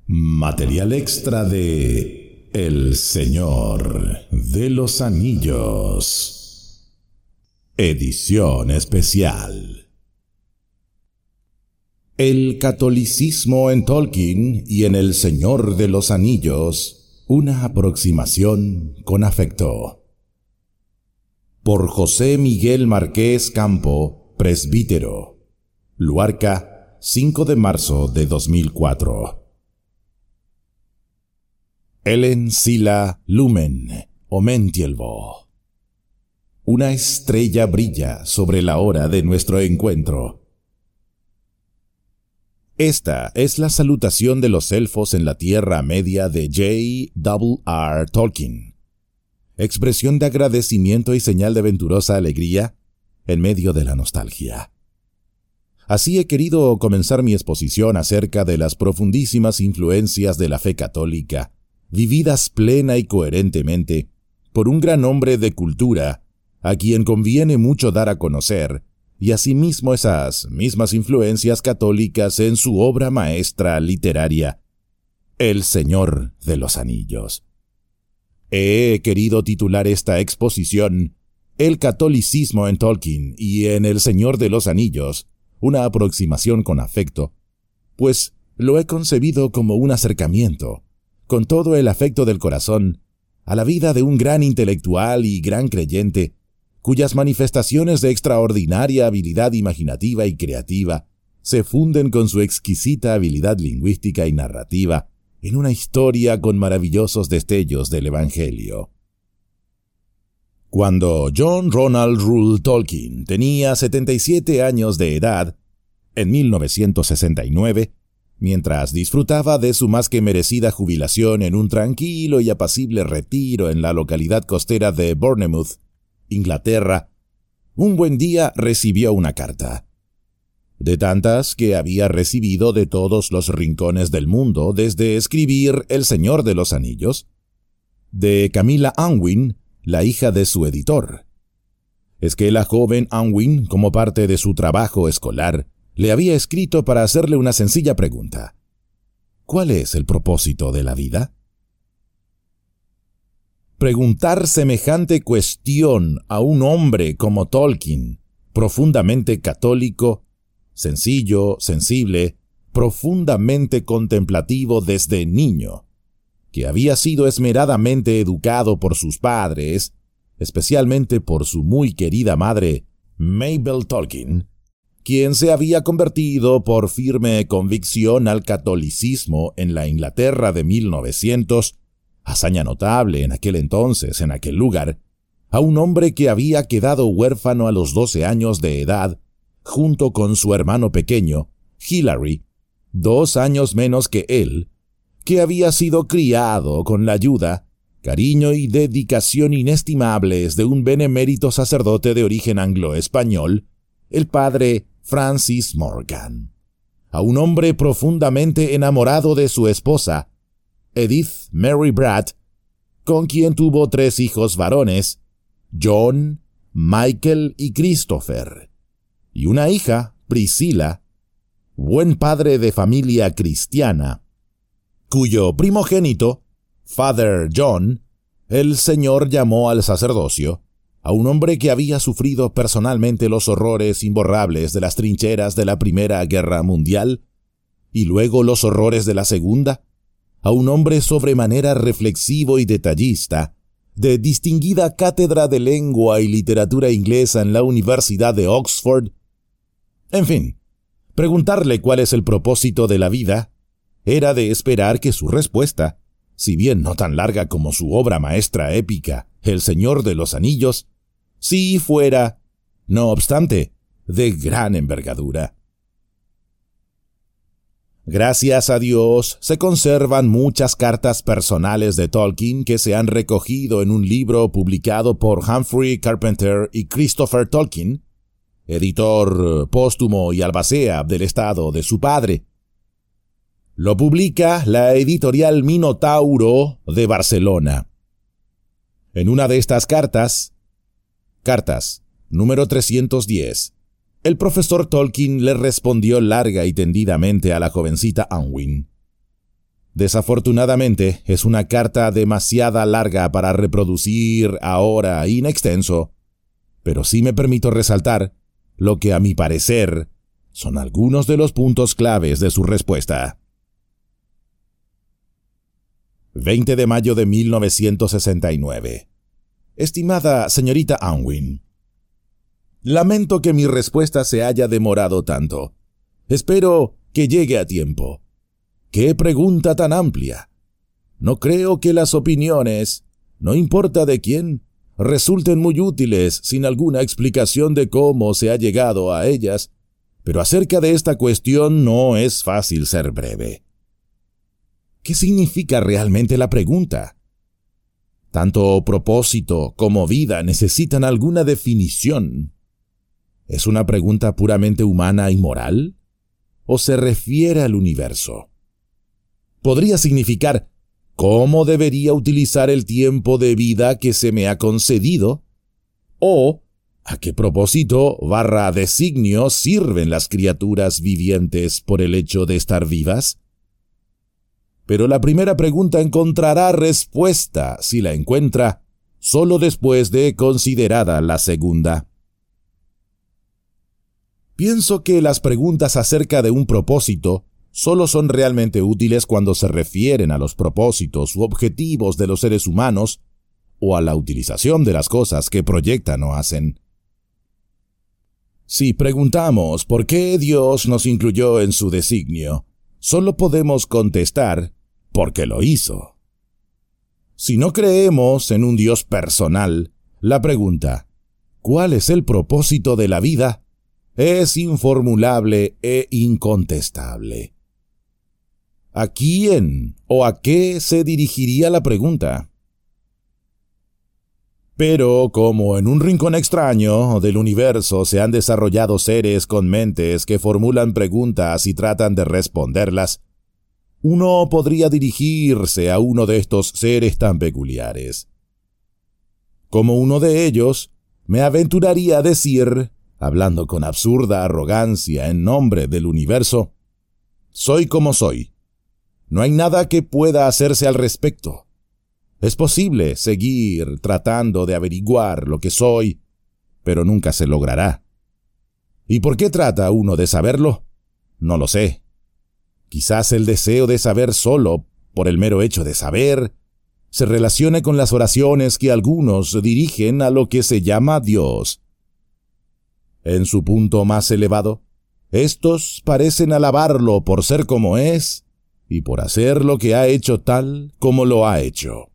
Material extra de El Señor de los Anillos. Edición especial. El catolicismo en Tolkien y en El Señor de los Anillos, una aproximación con afecto. Por José Miguel Márquez Campo, presbítero. Luarca, 5 de marzo de 2004. Ellen Sila Lumen Omentielvo. Una estrella brilla sobre la hora de nuestro encuentro. Esta es la salutación de los elfos en la Tierra Media de J.R.R. Tolkien. Expresión de agradecimiento y señal de venturosa alegría en medio de la nostalgia. Así he querido comenzar mi exposición acerca de las profundísimas influencias de la fe católica, vividas plena y coherentemente por un gran hombre de cultura, a quien conviene mucho dar a conocer, y asimismo esas mismas influencias católicas en su obra maestra literaria, El Señor de los Anillos. He querido titular esta exposición El catolicismo en Tolkien y en El Señor de los Anillos, una aproximación con afecto, pues lo he concebido como un acercamiento, con todo el afecto del corazón, a la vida de un gran intelectual y gran creyente, cuyas manifestaciones de extraordinaria habilidad imaginativa y creativa se funden con su exquisita habilidad lingüística y narrativa en una historia con maravillosos destellos del Evangelio. Cuando John Ronald Reuel Tolkien tenía 77 años de edad, en 1969, mientras disfrutaba de su más que merecida jubilación en un tranquilo y apacible retiro en la localidad costera de Bournemouth, Inglaterra, un buen día recibió una carta. De tantas que había recibido de todos los rincones del mundo desde escribir El Señor de los Anillos, de Camilla Unwin, la hija de su editor. Es que la joven Unwin, como parte de su trabajo escolar, le había escrito para hacerle una sencilla pregunta. ¿Cuál es el propósito de la vida? Preguntar semejante cuestión a un hombre como Tolkien, profundamente católico, sencillo, sensible, profundamente contemplativo desde niño, que había sido esmeradamente educado por sus padres, especialmente por su muy querida madre, Mabel Tolkien, quien se había convertido por firme convicción al catolicismo en la Inglaterra de 1900, hazaña notable en aquel entonces, en aquel lugar, a un hombre que había quedado huérfano a los 12 años de edad, junto con su hermano pequeño, Hilary, 2 años menos que él, que había sido criado con la ayuda, cariño y dedicación inestimables de un benemérito sacerdote de origen anglo-español, el padre Francis Morgan, a un hombre profundamente enamorado de su esposa, Edith Mary Bratt, con quien tuvo 3 hijos varones, John, Michael y Christopher, y una hija, Priscilla, buen padre de familia cristiana, cuyo primogénito, Father John, el Señor llamó al sacerdocio, a un hombre que había sufrido personalmente los horrores imborrables de las trincheras de la Primera Guerra Mundial, y luego los horrores de la Segunda, a un hombre sobremanera reflexivo y detallista, de distinguida cátedra de lengua y literatura inglesa en la Universidad de Oxford. En fin, preguntarle cuál es el propósito de la vida era de esperar que su respuesta, si bien no tan larga como su obra maestra épica, El Señor de los Anillos, sí fuera, no obstante, de gran envergadura. Gracias a Dios, se conservan muchas cartas personales de Tolkien que se han recogido en un libro publicado por Humphrey Carpenter y Christopher Tolkien, editor póstumo y albacea del estado de su padre. Lo publica la editorial Minotauro de Barcelona. En una de estas cartas número 310, El profesor Tolkien le respondió larga y tendidamente a la jovencita Unwin. Desafortunadamente, es una carta demasiado larga para reproducir ahora in extenso, pero sí me permito resaltar lo que a mi parecer son algunos de los puntos claves de su respuesta. 20 de mayo de 1969. Estimada señorita Unwin, lamento que mi respuesta se haya demorado tanto. Espero que llegue a tiempo. ¡Qué pregunta tan amplia! No creo que las opiniones, no importa de quién, resulten muy útiles sin alguna explicación de cómo se ha llegado a ellas, pero acerca de esta cuestión no es fácil ser breve. ¿Qué significa realmente la pregunta? Tanto propósito como vida necesitan alguna definición. ¿Es una pregunta puramente humana y moral? ¿O se refiere al universo? Podría significar ¿cómo debería utilizar el tiempo de vida que se me ha concedido? ¿O a qué propósito / designio sirven las criaturas vivientes por el hecho de estar vivas? Pero la primera pregunta encontrará respuesta, si la encuentra, solo después de considerada la segunda. Pienso que las preguntas acerca de un propósito solo son realmente útiles cuando se refieren a los propósitos u objetivos de los seres humanos o a la utilización de las cosas que proyectan o hacen. Si preguntamos por qué Dios nos incluyó en su designio, solo podemos contestar porque lo hizo. Si no creemos en un Dios personal, la pregunta ¿cuál es el propósito de la vida? Es informulable e incontestable. ¿A quién o a qué se dirigiría la pregunta? Pero como en un rincón extraño del universo se han desarrollado seres con mentes que formulan preguntas y tratan de responderlas, uno podría dirigirse a uno de estos seres tan peculiares. Como uno de ellos, me aventuraría a decir, hablando con absurda arrogancia en nombre del universo, soy como soy. No hay nada que pueda hacerse al respecto. Es posible seguir tratando de averiguar lo que soy, pero nunca se logrará. ¿Y por qué trata uno de saberlo? No lo sé. Quizás el deseo de saber solo, por el mero hecho de saber, se relacione con las oraciones que algunos dirigen a lo que se llama Dios. En su punto más elevado, estos parecen alabarlo por ser como es y por hacer lo que ha hecho tal como lo ha hecho.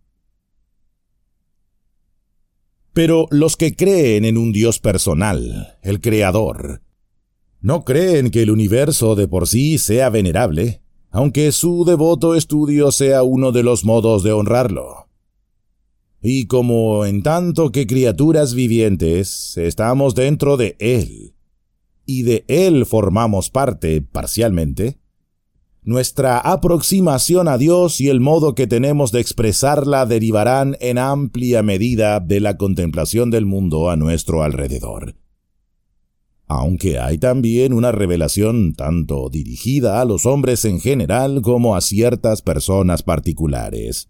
Pero los que creen en un Dios personal, el Creador, no creen que el universo de por sí sea venerable, aunque su devoto estudio sea uno de los modos de honrarlo. Y como en tanto que criaturas vivientes estamos dentro de Él, y de Él formamos parte parcialmente, nuestra aproximación a Dios y el modo que tenemos de expresarla derivarán en amplia medida de la contemplación del mundo a nuestro alrededor. Aunque hay también una revelación tanto dirigida a los hombres en general como a ciertas personas particulares.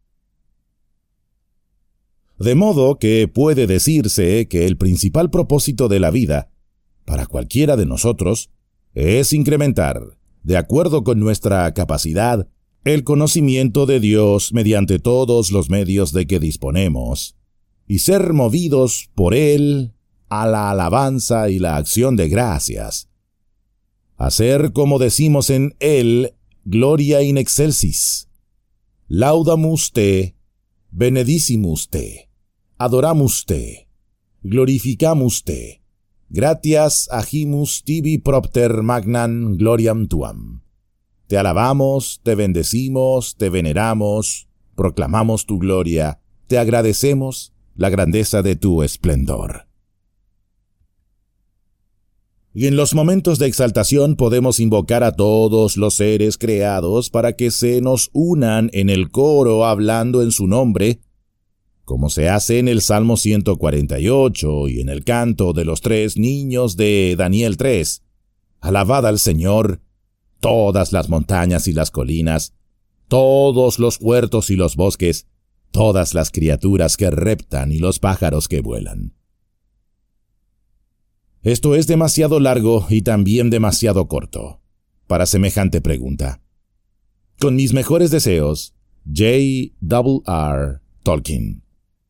De modo que puede decirse que el principal propósito de la vida, para cualquiera de nosotros, es incrementar, de acuerdo con nuestra capacidad, el conocimiento de Dios mediante todos los medios de que disponemos, y ser movidos por Él a la alabanza y la acción de gracias. Hacer como decimos en Él, Gloria in excelsis. Laudamus te, benedicimus te, adoramus te, glorificamus te, gratias agimus tibi propter magnan gloriam tuam. Te alabamos, te bendecimos, te veneramos, proclamamos tu gloria, te agradecemos la grandeza de tu esplendor. Y en los momentos de exaltación podemos invocar a todos los seres creados para que se nos unan en el coro hablando en su nombre, como se hace en el Salmo 148 y en el canto de los 3 niños de Daniel 3. Alabad al Señor, todas las montañas y las colinas, todos los huertos y los bosques, todas las criaturas que reptan y los pájaros que vuelan. Esto es demasiado largo y también demasiado corto para semejante pregunta. Con mis mejores deseos, J.R.R. Tolkien.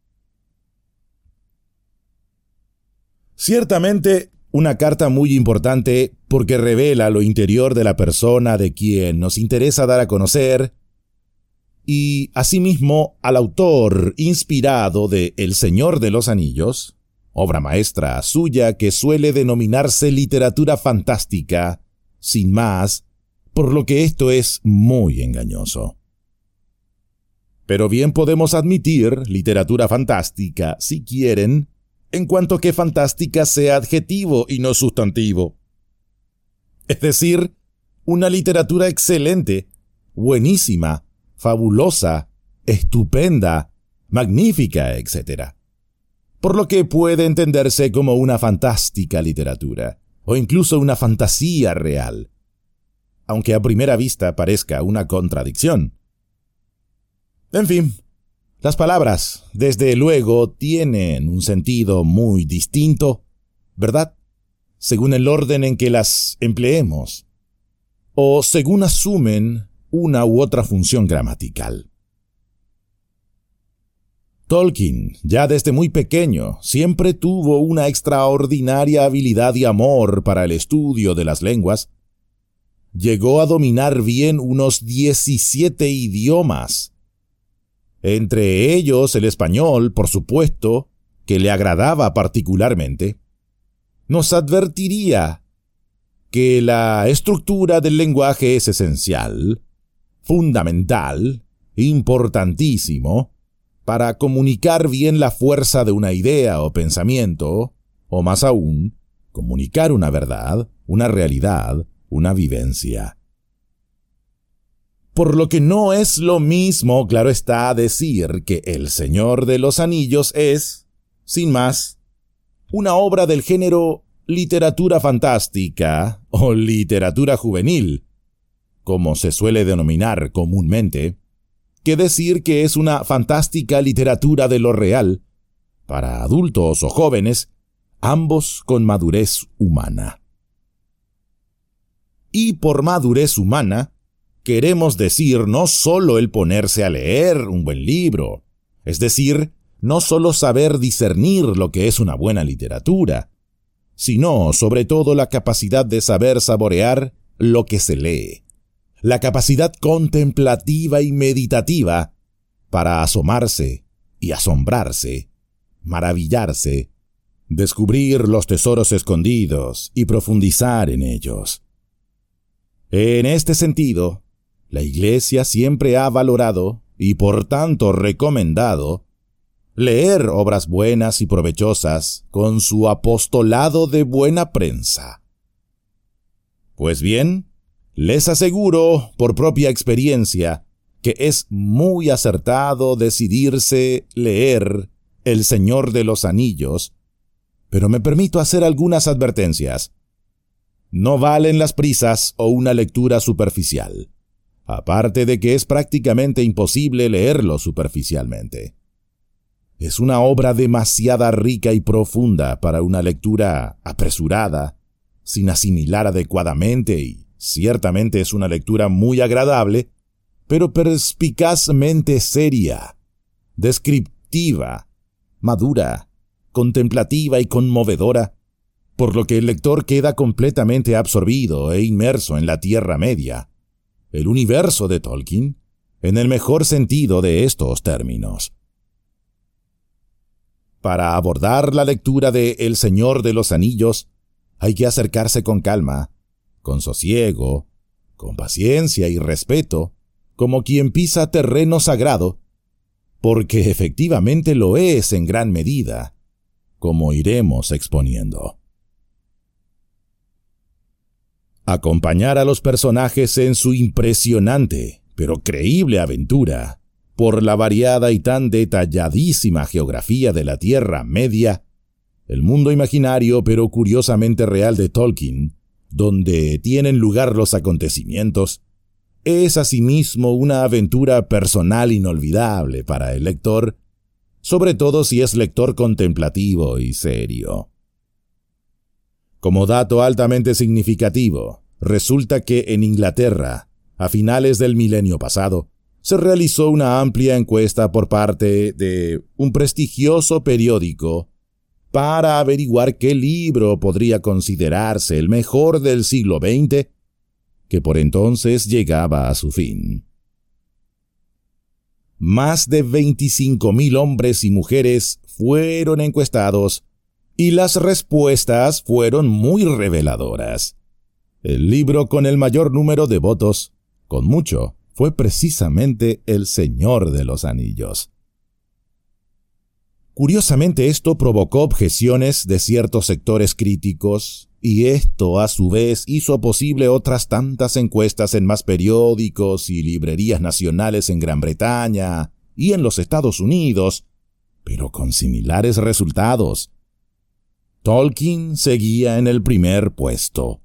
Ciertamente, una carta muy importante porque revela lo interior de la persona de quien nos interesa dar a conocer y, asimismo, al autor inspirado de El Señor de los Anillos, obra maestra suya que suele denominarse literatura fantástica, sin más, por lo que esto es muy engañoso. Pero bien podemos admitir literatura fantástica, si quieren, en cuanto que fantástica sea adjetivo y no sustantivo. Es decir, una literatura excelente, buenísima, fabulosa, estupenda, magnífica, etc. Por lo que puede entenderse como una fantástica literatura, o incluso una fantasía real, aunque a primera vista parezca una contradicción. En fin, las palabras, desde luego, tienen un sentido muy distinto, ¿verdad? Según el orden en que las empleemos, o según asumen una u otra función gramatical. Tolkien, ya desde muy pequeño, siempre tuvo una extraordinaria habilidad y amor para el estudio de las lenguas. Llegó a dominar bien unos 17 idiomas, entre ellos el español, por supuesto, que le agradaba particularmente. Nos advertiría que la estructura del lenguaje es esencial, fundamental, importantísimo, para comunicar bien la fuerza de una idea o pensamiento, o más aún, comunicar una verdad, una realidad, una vivencia. Por lo que no es lo mismo, claro está, decir que El Señor de los Anillos es, sin más, una obra del género literatura fantástica o literatura juvenil, como se suele denominar comúnmente, que decir que es una fantástica literatura de lo real, para adultos o jóvenes, ambos con madurez humana. Y por madurez humana, queremos decir no solo el ponerse a leer un buen libro, es decir, no solo saber discernir lo que es una buena literatura, sino sobre todo la capacidad de saber saborear lo que se lee, la capacidad contemplativa y meditativa para asomarse y asombrarse, maravillarse, descubrir los tesoros escondidos y profundizar en ellos. En este sentido, la Iglesia siempre ha valorado, y por tanto recomendado, leer obras buenas y provechosas con su apostolado de buena prensa. Pues bien, les aseguro, por propia experiencia, que es muy acertado decidirse leer El Señor de los Anillos, pero me permito hacer algunas advertencias. No valen las prisas o una lectura superficial, aparte de que es prácticamente imposible leerlo superficialmente. Es una obra demasiado rica y profunda para una lectura apresurada, sin asimilar adecuadamente, y ciertamente es una lectura muy agradable, pero perspicazmente seria, descriptiva, madura, contemplativa y conmovedora, por lo que el lector queda completamente absorbido e inmerso en la Tierra Media, el universo de Tolkien, en el mejor sentido de estos términos. Para abordar la lectura de El Señor de los Anillos, hay que acercarse con calma, con sosiego, con paciencia y respeto, como quien pisa terreno sagrado, porque efectivamente lo es en gran medida, como iremos exponiendo. Acompañar a los personajes en su impresionante, pero creíble aventura, por la variada y tan detalladísima geografía de la Tierra Media, el mundo imaginario pero curiosamente real de Tolkien, donde tienen lugar los acontecimientos, es asimismo una aventura personal inolvidable para el lector, sobre todo si es lector contemplativo y serio. Como dato altamente significativo, resulta que en Inglaterra, a finales del milenio pasado, se realizó una amplia encuesta por parte de un prestigioso periódico para averiguar qué libro podría considerarse el mejor del siglo XX, que por entonces llegaba a su fin. Más de 25,000 hombres y mujeres fueron encuestados y las respuestas fueron muy reveladoras. El libro con el mayor número de votos, con mucho, fue precisamente El Señor de los Anillos. Curiosamente, esto provocó objeciones de ciertos sectores críticos, y esto a su vez hizo posible otras tantas encuestas en más periódicos y librerías nacionales en Gran Bretaña y en los Estados Unidos, pero con similares resultados. Tolkien seguía en el primer puesto.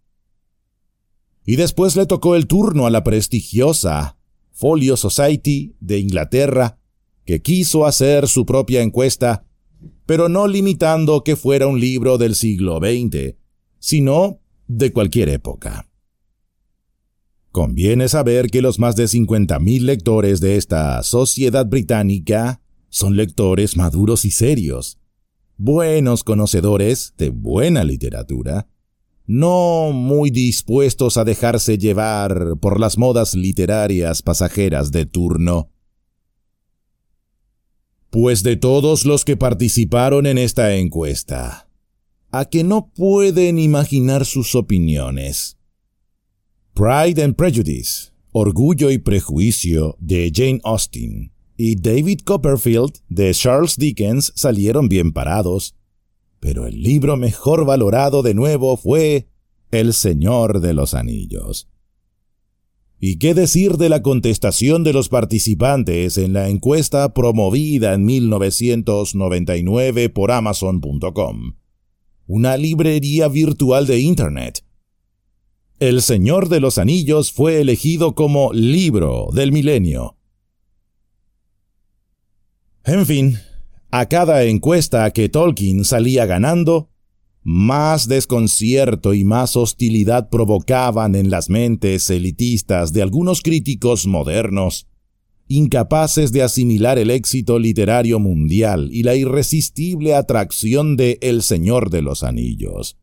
Y después le tocó el turno a la prestigiosa Folio Society de Inglaterra, que quiso hacer su propia encuesta, pero no limitando que fuera un libro del siglo XX, sino de cualquier época. Conviene saber que los más de 50,000 lectores de esta sociedad británica son lectores maduros y serios, buenos conocedores de buena literatura, no muy dispuestos a dejarse llevar por las modas literarias pasajeras de turno. Pues de todos los que participaron en esta encuesta, ¿a que no pueden imaginar sus opiniones? Pride and Prejudice, Orgullo y Prejuicio, de Jane Austen, y David Copperfield, de Charles Dickens, salieron bien parados, pero el libro mejor valorado de nuevo fue El Señor de los Anillos. ¿Y qué decir de la contestación de los participantes en la encuesta promovida en 1999 por Amazon.com, una librería virtual de Internet? El Señor de los Anillos fue elegido como libro del milenio. En fin, a cada encuesta que Tolkien salía ganando, más desconcierto y más hostilidad provocaban en las mentes elitistas de algunos críticos modernos, incapaces de asimilar el éxito literario mundial y la irresistible atracción de El Señor de los Anillos.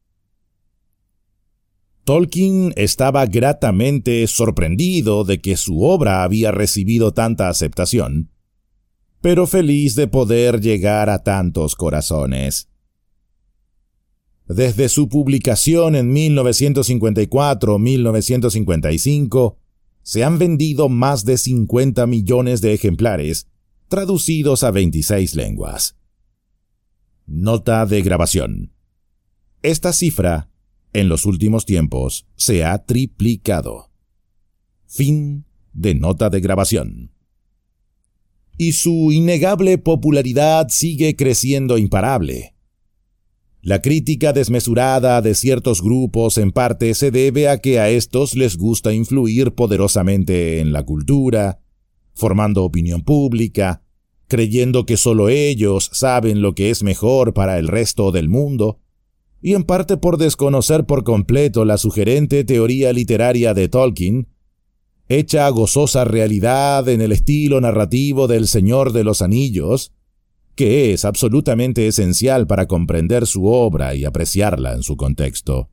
Tolkien estaba gratamente sorprendido de que su obra había recibido tanta aceptación, pero feliz de poder llegar a tantos corazones. Desde su publicación en 1954-1955, se han vendido más de 50 millones de ejemplares, traducidos a 26 lenguas. Nota de grabación. Esta cifra, en los últimos tiempos, se ha triplicado. Fin de nota de grabación. Y su innegable popularidad sigue creciendo imparable. La crítica desmesurada de ciertos grupos en parte se debe a que a estos les gusta influir poderosamente en la cultura, formando opinión pública, creyendo que solo ellos saben lo que es mejor para el resto del mundo, y en parte por desconocer por completo la sugerente teoría literaria de Tolkien, hecha gozosa realidad en el estilo narrativo del Señor de los Anillos, que es absolutamente esencial para comprender su obra y apreciarla en su contexto.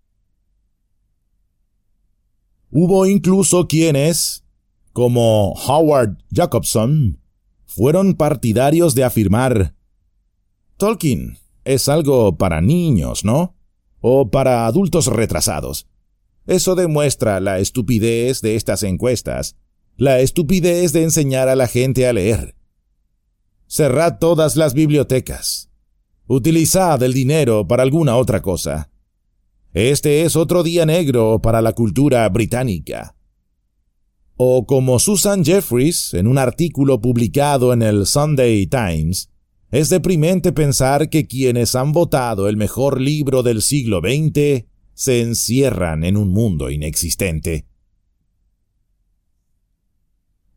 Hubo incluso quienes, como Howard Jacobson, fueron partidarios de afirmar: Tolkien es algo para niños, ¿no? O para adultos retrasados. Eso demuestra la estupidez de estas encuestas, la estupidez de enseñar a la gente a leer. Cerrad todas las bibliotecas. Utilizad el dinero para alguna otra cosa. Este es otro día negro para la cultura británica. O como Susan Jeffries, en un artículo publicado en el Sunday Times, es deprimente pensar que quienes han votado el mejor libro del siglo XX se encierran en un mundo inexistente.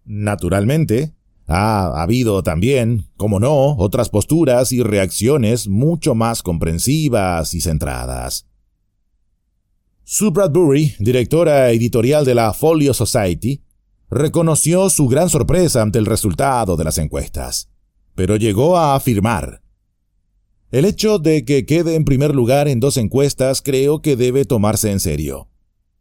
Naturalmente, ha habido también, como no, otras posturas y reacciones mucho más comprensivas y centradas. Sue Bradbury, directora editorial de la Folio Society, reconoció su gran sorpresa ante el resultado de las encuestas, pero llegó a afirmar: el hecho de que quede en primer lugar en 2 encuestas creo que debe tomarse en serio.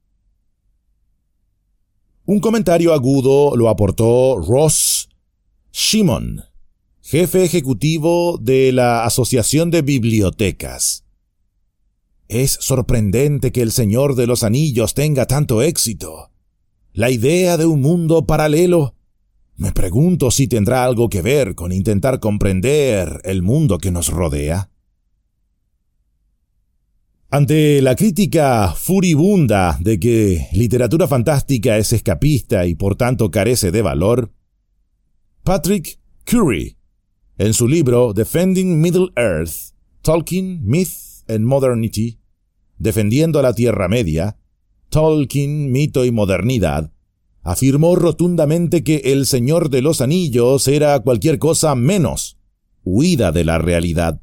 Un comentario agudo lo aportó Ross Shimon, jefe ejecutivo de la Asociación de Bibliotecas. Es sorprendente que El Señor de los Anillos tenga tanto éxito. La idea de un mundo paralelo. Me pregunto si tendrá algo que ver con intentar comprender el mundo que nos rodea. Ante la crítica furibunda de que literatura fantástica es escapista y por tanto carece de valor, Patrick Curry, en su libro Defending Middle-earth, Tolkien, Myth and Modernity, Defendiendo la Tierra Media, Tolkien, Mito y Modernidad, afirmó rotundamente que El Señor de los Anillos era cualquier cosa menos huida de la realidad.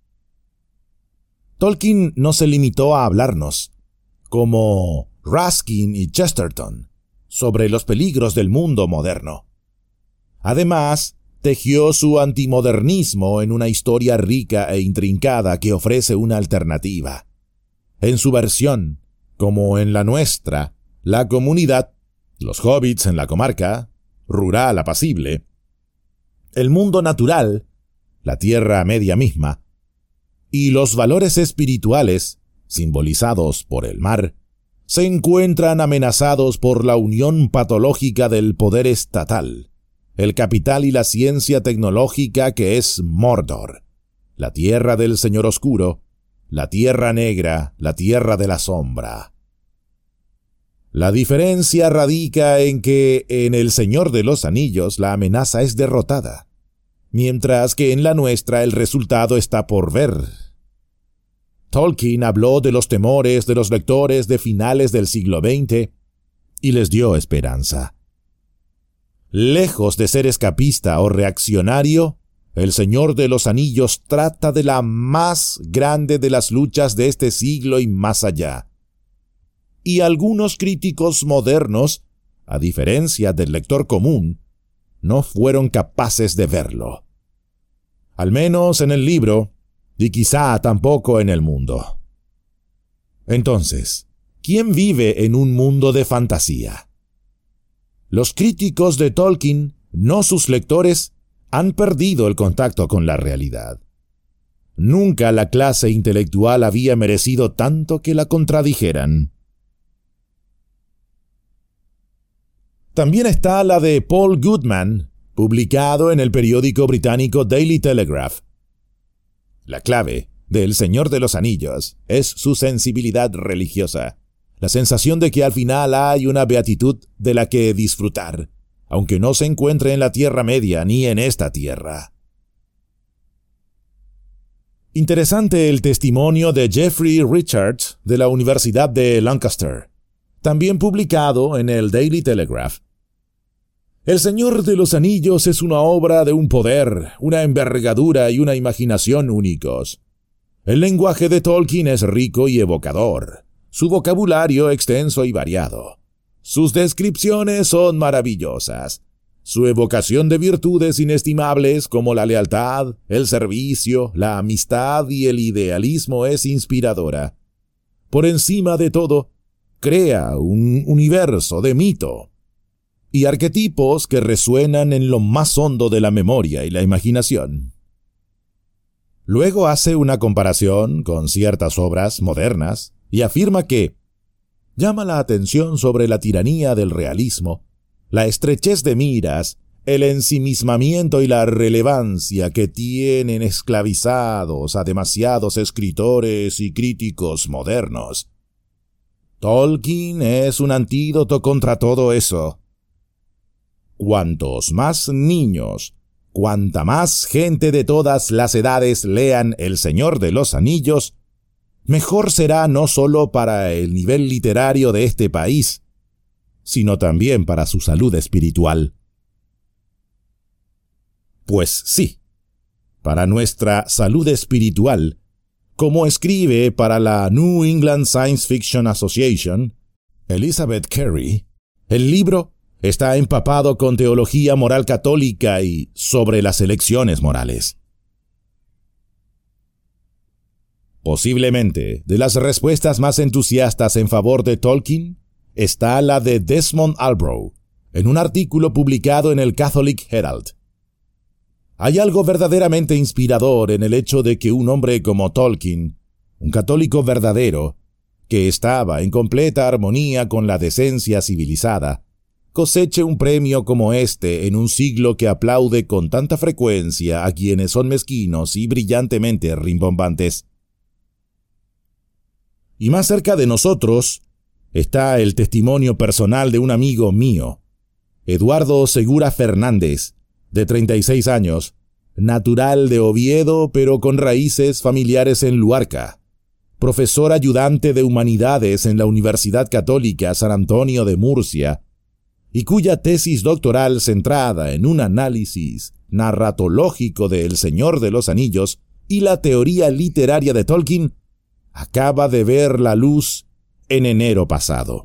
Tolkien no se limitó a hablarnos, como Ruskin y Chesterton, sobre los peligros del mundo moderno. Además, tejió su antimodernismo en una historia rica e intrincada que ofrece una alternativa. En su versión, como en la nuestra, la comunidad, los hobbits en la comarca, rural apacible, el mundo natural, la Tierra Media misma, y los valores espirituales, simbolizados por el mar, se encuentran amenazados por la unión patológica del poder estatal, el capital y la ciencia tecnológica que es Mordor, la tierra del Señor Oscuro, la Tierra Negra, la Tierra de la Sombra. La diferencia radica en que en El Señor de los Anillos la amenaza es derrotada, mientras que en la nuestra el resultado está por ver. Tolkien habló de los temores de los lectores de finales del siglo XX y les dio esperanza. Lejos de ser escapista o reaccionario, El Señor de los Anillos trata de la más grande de las luchas de este siglo y más allá. Y algunos críticos modernos, a diferencia del lector común, no fueron capaces de verlo. Al menos en el libro, y quizá tampoco en el mundo. Entonces, ¿quién vive en un mundo de fantasía? Los críticos de Tolkien, no sus lectores, han perdido el contacto con la realidad. Nunca la clase intelectual había merecido tanto que la contradijeran. También está la de Paul Goodman, publicado en el periódico británico Daily Telegraph. La clave de El Señor de los Anillos es su sensibilidad religiosa, la sensación de que al final hay una beatitud de la que disfrutar, aunque no se encuentre en la Tierra Media ni en esta tierra. Interesante el testimonio de Jeffrey Richards de la Universidad de Lancaster, también publicado en el Daily Telegraph. El Señor de los Anillos es una obra de un poder, una envergadura y una imaginación únicos. El lenguaje de Tolkien es rico y evocador, su vocabulario extenso y variado. Sus descripciones son maravillosas. Su evocación de virtudes inestimables como la lealtad, el servicio, la amistad y el idealismo es inspiradora. Por encima de todo, crea un universo de mito y arquetipos que resuenan en lo más hondo de la memoria y la imaginación. Luego hace una comparación con ciertas obras modernas y afirma que llama la atención sobre la tiranía del realismo, la estrechez de miras, el ensimismamiento y la relevancia que tienen esclavizados a demasiados escritores y críticos modernos. Tolkien es un antídoto contra todo eso. Cuantos más niños, cuanta más gente de todas las edades lean El Señor de los Anillos, mejor será no solo para el nivel literario de este país, sino también para su salud espiritual. Pues sí, para nuestra salud espiritual, como escribe para la New England Science Fiction Association, Elizabeth Carey, el libro está empapado con teología moral católica y sobre las elecciones morales. Posiblemente, de las respuestas más entusiastas en favor de Tolkien, está la de Desmond Albrow, en un artículo publicado en el Catholic Herald. Hay algo verdaderamente inspirador en el hecho de que un hombre como Tolkien, un católico verdadero, que estaba en completa armonía con la decencia civilizada, coseche un premio como este en un siglo que aplaude con tanta frecuencia a quienes son mezquinos y brillantemente rimbombantes. Y más cerca de nosotros está el testimonio personal de un amigo mío, Eduardo Segura Fernández, de 36 años, natural de Oviedo pero con raíces familiares en Luarca, profesor ayudante de Humanidades en la Universidad Católica San Antonio de Murcia, y cuya tesis doctoral centrada en un análisis narratológico de El Señor de los Anillos y la teoría literaria de Tolkien, acaba de ver la luz en enero pasado.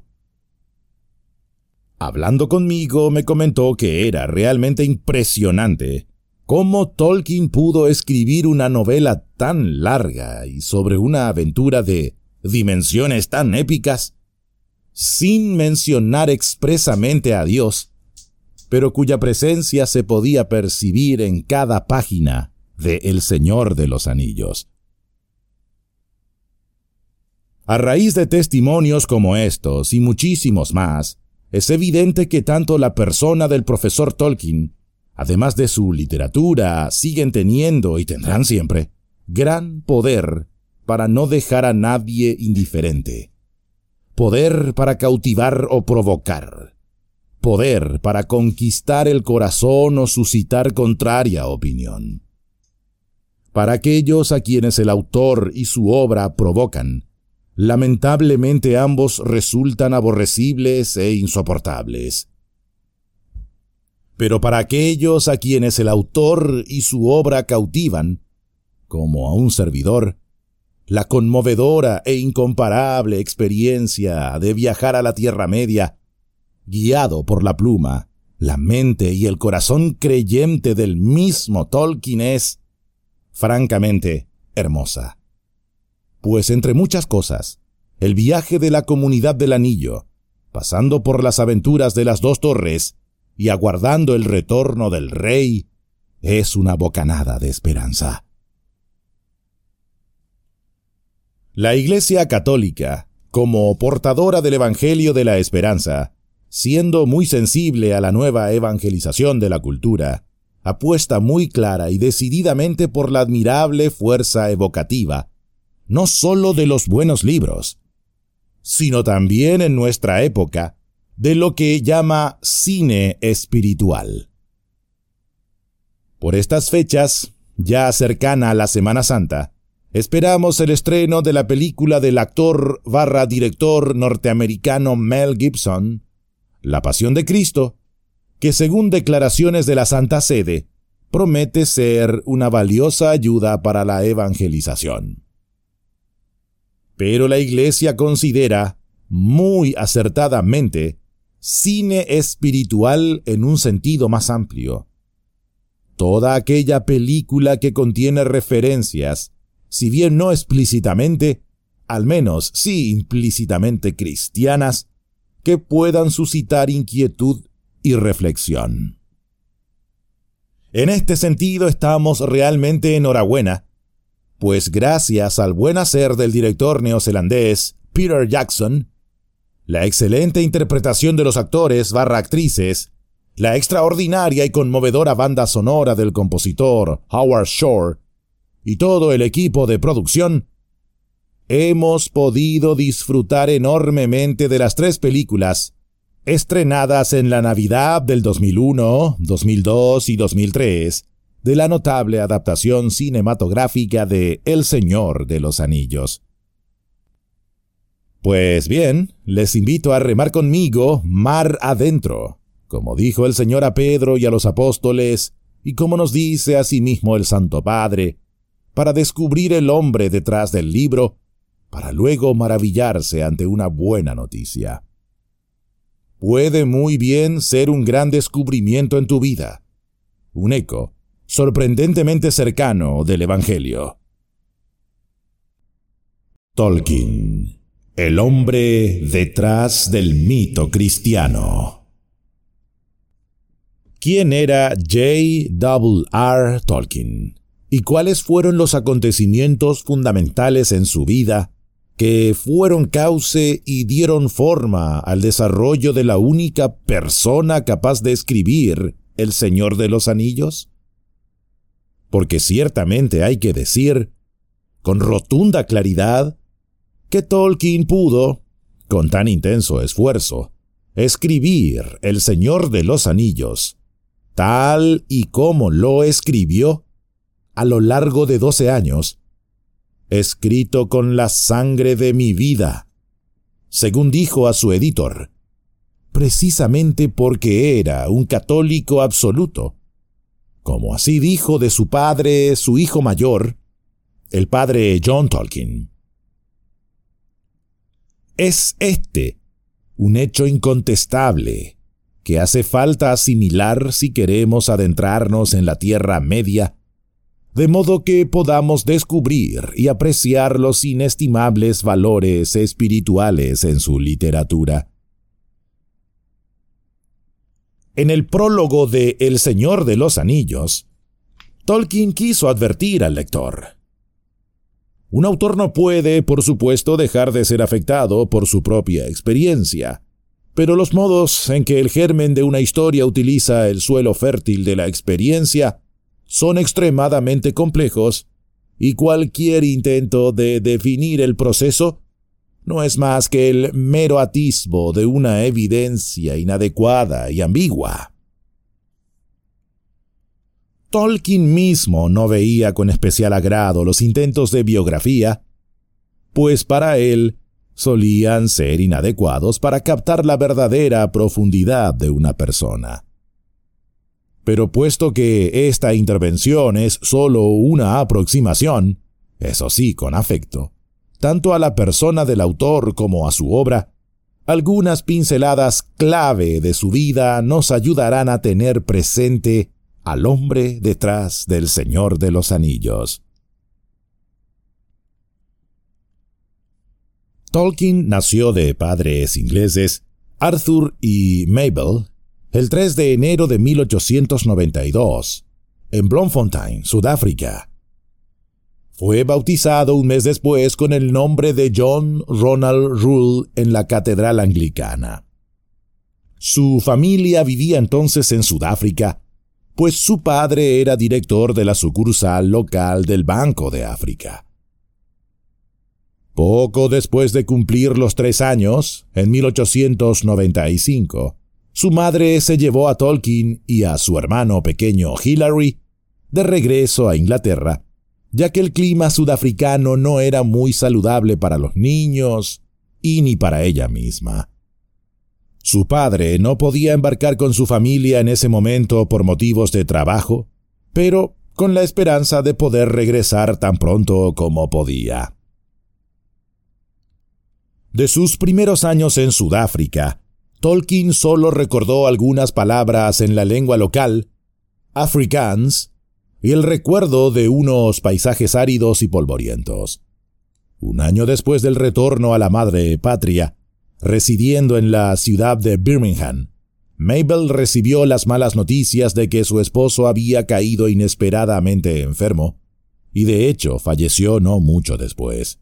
Hablando conmigo, me comentó que era realmente impresionante cómo Tolkien pudo escribir una novela tan larga y sobre una aventura de dimensiones tan épicas, sin mencionar expresamente a Dios, pero cuya presencia se podía percibir en cada página de El Señor de los Anillos. A raíz de testimonios como estos y muchísimos más, es evidente que tanto la persona del profesor Tolkien, además de su literatura, siguen teniendo y tendrán siempre gran poder para no dejar a nadie indiferente. Poder para cautivar o provocar. Poder para conquistar el corazón o suscitar contraria opinión. Para aquellos a quienes el autor y su obra provocan, lamentablemente ambos resultan aborrecibles e insoportables. Pero para aquellos a quienes el autor y su obra cautivan, como a un servidor, la conmovedora e incomparable experiencia de viajar a la Tierra Media, guiado por la pluma, la mente y el corazón creyente del mismo Tolkien es, francamente, hermosa. Pues entre muchas cosas, el viaje de la Comunidad del Anillo, pasando por las aventuras de las dos torres y aguardando el retorno del rey, es una bocanada de esperanza. La Iglesia Católica, como portadora del Evangelio de la Esperanza, siendo muy sensible a la nueva evangelización de la cultura, apuesta muy clara y decididamente por la admirable fuerza evocativa, no sólo de los buenos libros, sino también en nuestra época, de lo que llama cine espiritual. Por estas fechas, ya cercana a la Semana Santa, esperamos el estreno de la película del actor / director norteamericano Mel Gibson, La Pasión de Cristo, que según declaraciones de la Santa Sede, promete ser una valiosa ayuda para la evangelización. Pero la Iglesia considera, muy acertadamente, cine espiritual en un sentido más amplio. Toda aquella película que contiene referencias, si bien no explícitamente, al menos sí implícitamente cristianas, que puedan suscitar inquietud y reflexión. En este sentido estamos realmente enhorabuena, pues gracias al buen hacer del director neozelandés Peter Jackson, la excelente interpretación de los actores / actrices, la extraordinaria y conmovedora banda sonora del compositor Howard Shore y todo el equipo de producción, hemos podido disfrutar enormemente de las 3 películas estrenadas en la Navidad del 2001, 2002 y 2003, de la notable adaptación cinematográfica de El Señor de los Anillos. Pues bien, les invito a remar conmigo mar adentro, como dijo el Señor a Pedro y a los apóstoles, y como nos dice asimismo el Santo Padre, para descubrir el hombre detrás del libro, para luego maravillarse ante una buena noticia. Puede muy bien ser un gran descubrimiento en tu vida, un eco sorprendentemente cercano del Evangelio. Tolkien, el hombre detrás del mito cristiano. ¿Quién era J.R.R. Tolkien? ¿Y cuáles fueron los acontecimientos fundamentales en su vida que fueron cauce y dieron forma al desarrollo de la única persona capaz de escribir El Señor de los Anillos? Porque ciertamente hay que decir, con rotunda claridad, que Tolkien pudo, con tan intenso esfuerzo, escribir El Señor de los Anillos, tal y como lo escribió a lo largo de 12 años, escrito con la sangre de mi vida, según dijo a su editor, precisamente porque era un católico absoluto, como así dijo de su padre, su hijo mayor, el padre John Tolkien. Es este un hecho incontestable que hace falta asimilar si queremos adentrarnos en la Tierra Media, de modo que podamos descubrir y apreciar los inestimables valores espirituales en su literatura. En el prólogo de El Señor de los Anillos, Tolkien quiso advertir al lector. Un autor no puede, por supuesto, dejar de ser afectado por su propia experiencia, pero los modos en que el germen de una historia utiliza el suelo fértil de la experiencia son extremadamente complejos, y cualquier intento de definir el proceso no es más que el mero atisbo de una evidencia inadecuada y ambigua. Tolkien mismo no veía con especial agrado los intentos de biografía, pues para él solían ser inadecuados para captar la verdadera profundidad de una persona. Pero puesto que esta intervención es sólo una aproximación, eso sí con afecto, tanto a la persona del autor como a su obra, algunas pinceladas clave de su vida nos ayudarán a tener presente al hombre detrás del Señor de los Anillos. Tolkien nació de padres ingleses, Arthur y Mabel, el 3 de enero de 1892, en Bloemfontein, Sudáfrica. Fue bautizado un mes después con el nombre de John Ronald Reuel en la Catedral Anglicana. Su familia vivía entonces en Sudáfrica, pues su padre era director de la sucursal local del Banco de África. Poco después de cumplir los 3 años, en 1895, su madre se llevó a Tolkien y a su hermano pequeño Hilary de regreso a Inglaterra, ya que el clima sudafricano no era muy saludable para los niños y ni para ella misma. Su padre no podía embarcar con su familia en ese momento por motivos de trabajo, pero con la esperanza de poder regresar tan pronto como podía. De sus primeros años en Sudáfrica, Tolkien solo recordó algunas palabras en la lengua local, Afrikaans, y el recuerdo de unos paisajes áridos y polvorientos. Un año después del retorno a la madre patria, residiendo en la ciudad de Birmingham, Mabel recibió las malas noticias de que su esposo había caído inesperadamente enfermo, y de hecho falleció no mucho después.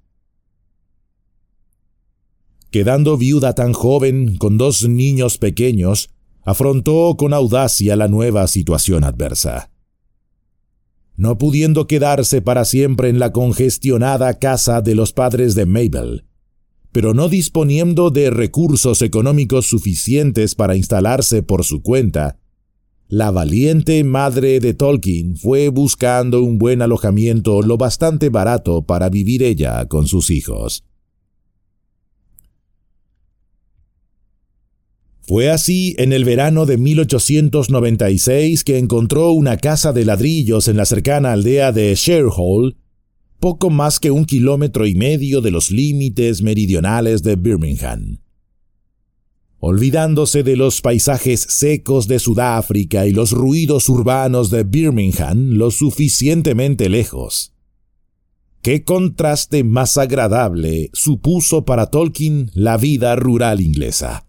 Quedando viuda tan joven, con 2 niños pequeños, afrontó con audacia la nueva situación adversa. No pudiendo quedarse para siempre en la congestionada casa de los padres de Mabel, pero no disponiendo de recursos económicos suficientes para instalarse por su cuenta, la valiente madre de Tolkien fue buscando un buen alojamiento lo bastante barato para vivir ella con sus hijos. Fue así en el verano de 1896 que encontró una casa de ladrillos en la cercana aldea de Sherhall, poco más que 1,5 kilómetros de los límites meridionales de Birmingham. Olvidándose de los paisajes secos de Sudáfrica y los ruidos urbanos de Birmingham lo suficientemente lejos. ¿Qué contraste más agradable supuso para Tolkien la vida rural inglesa?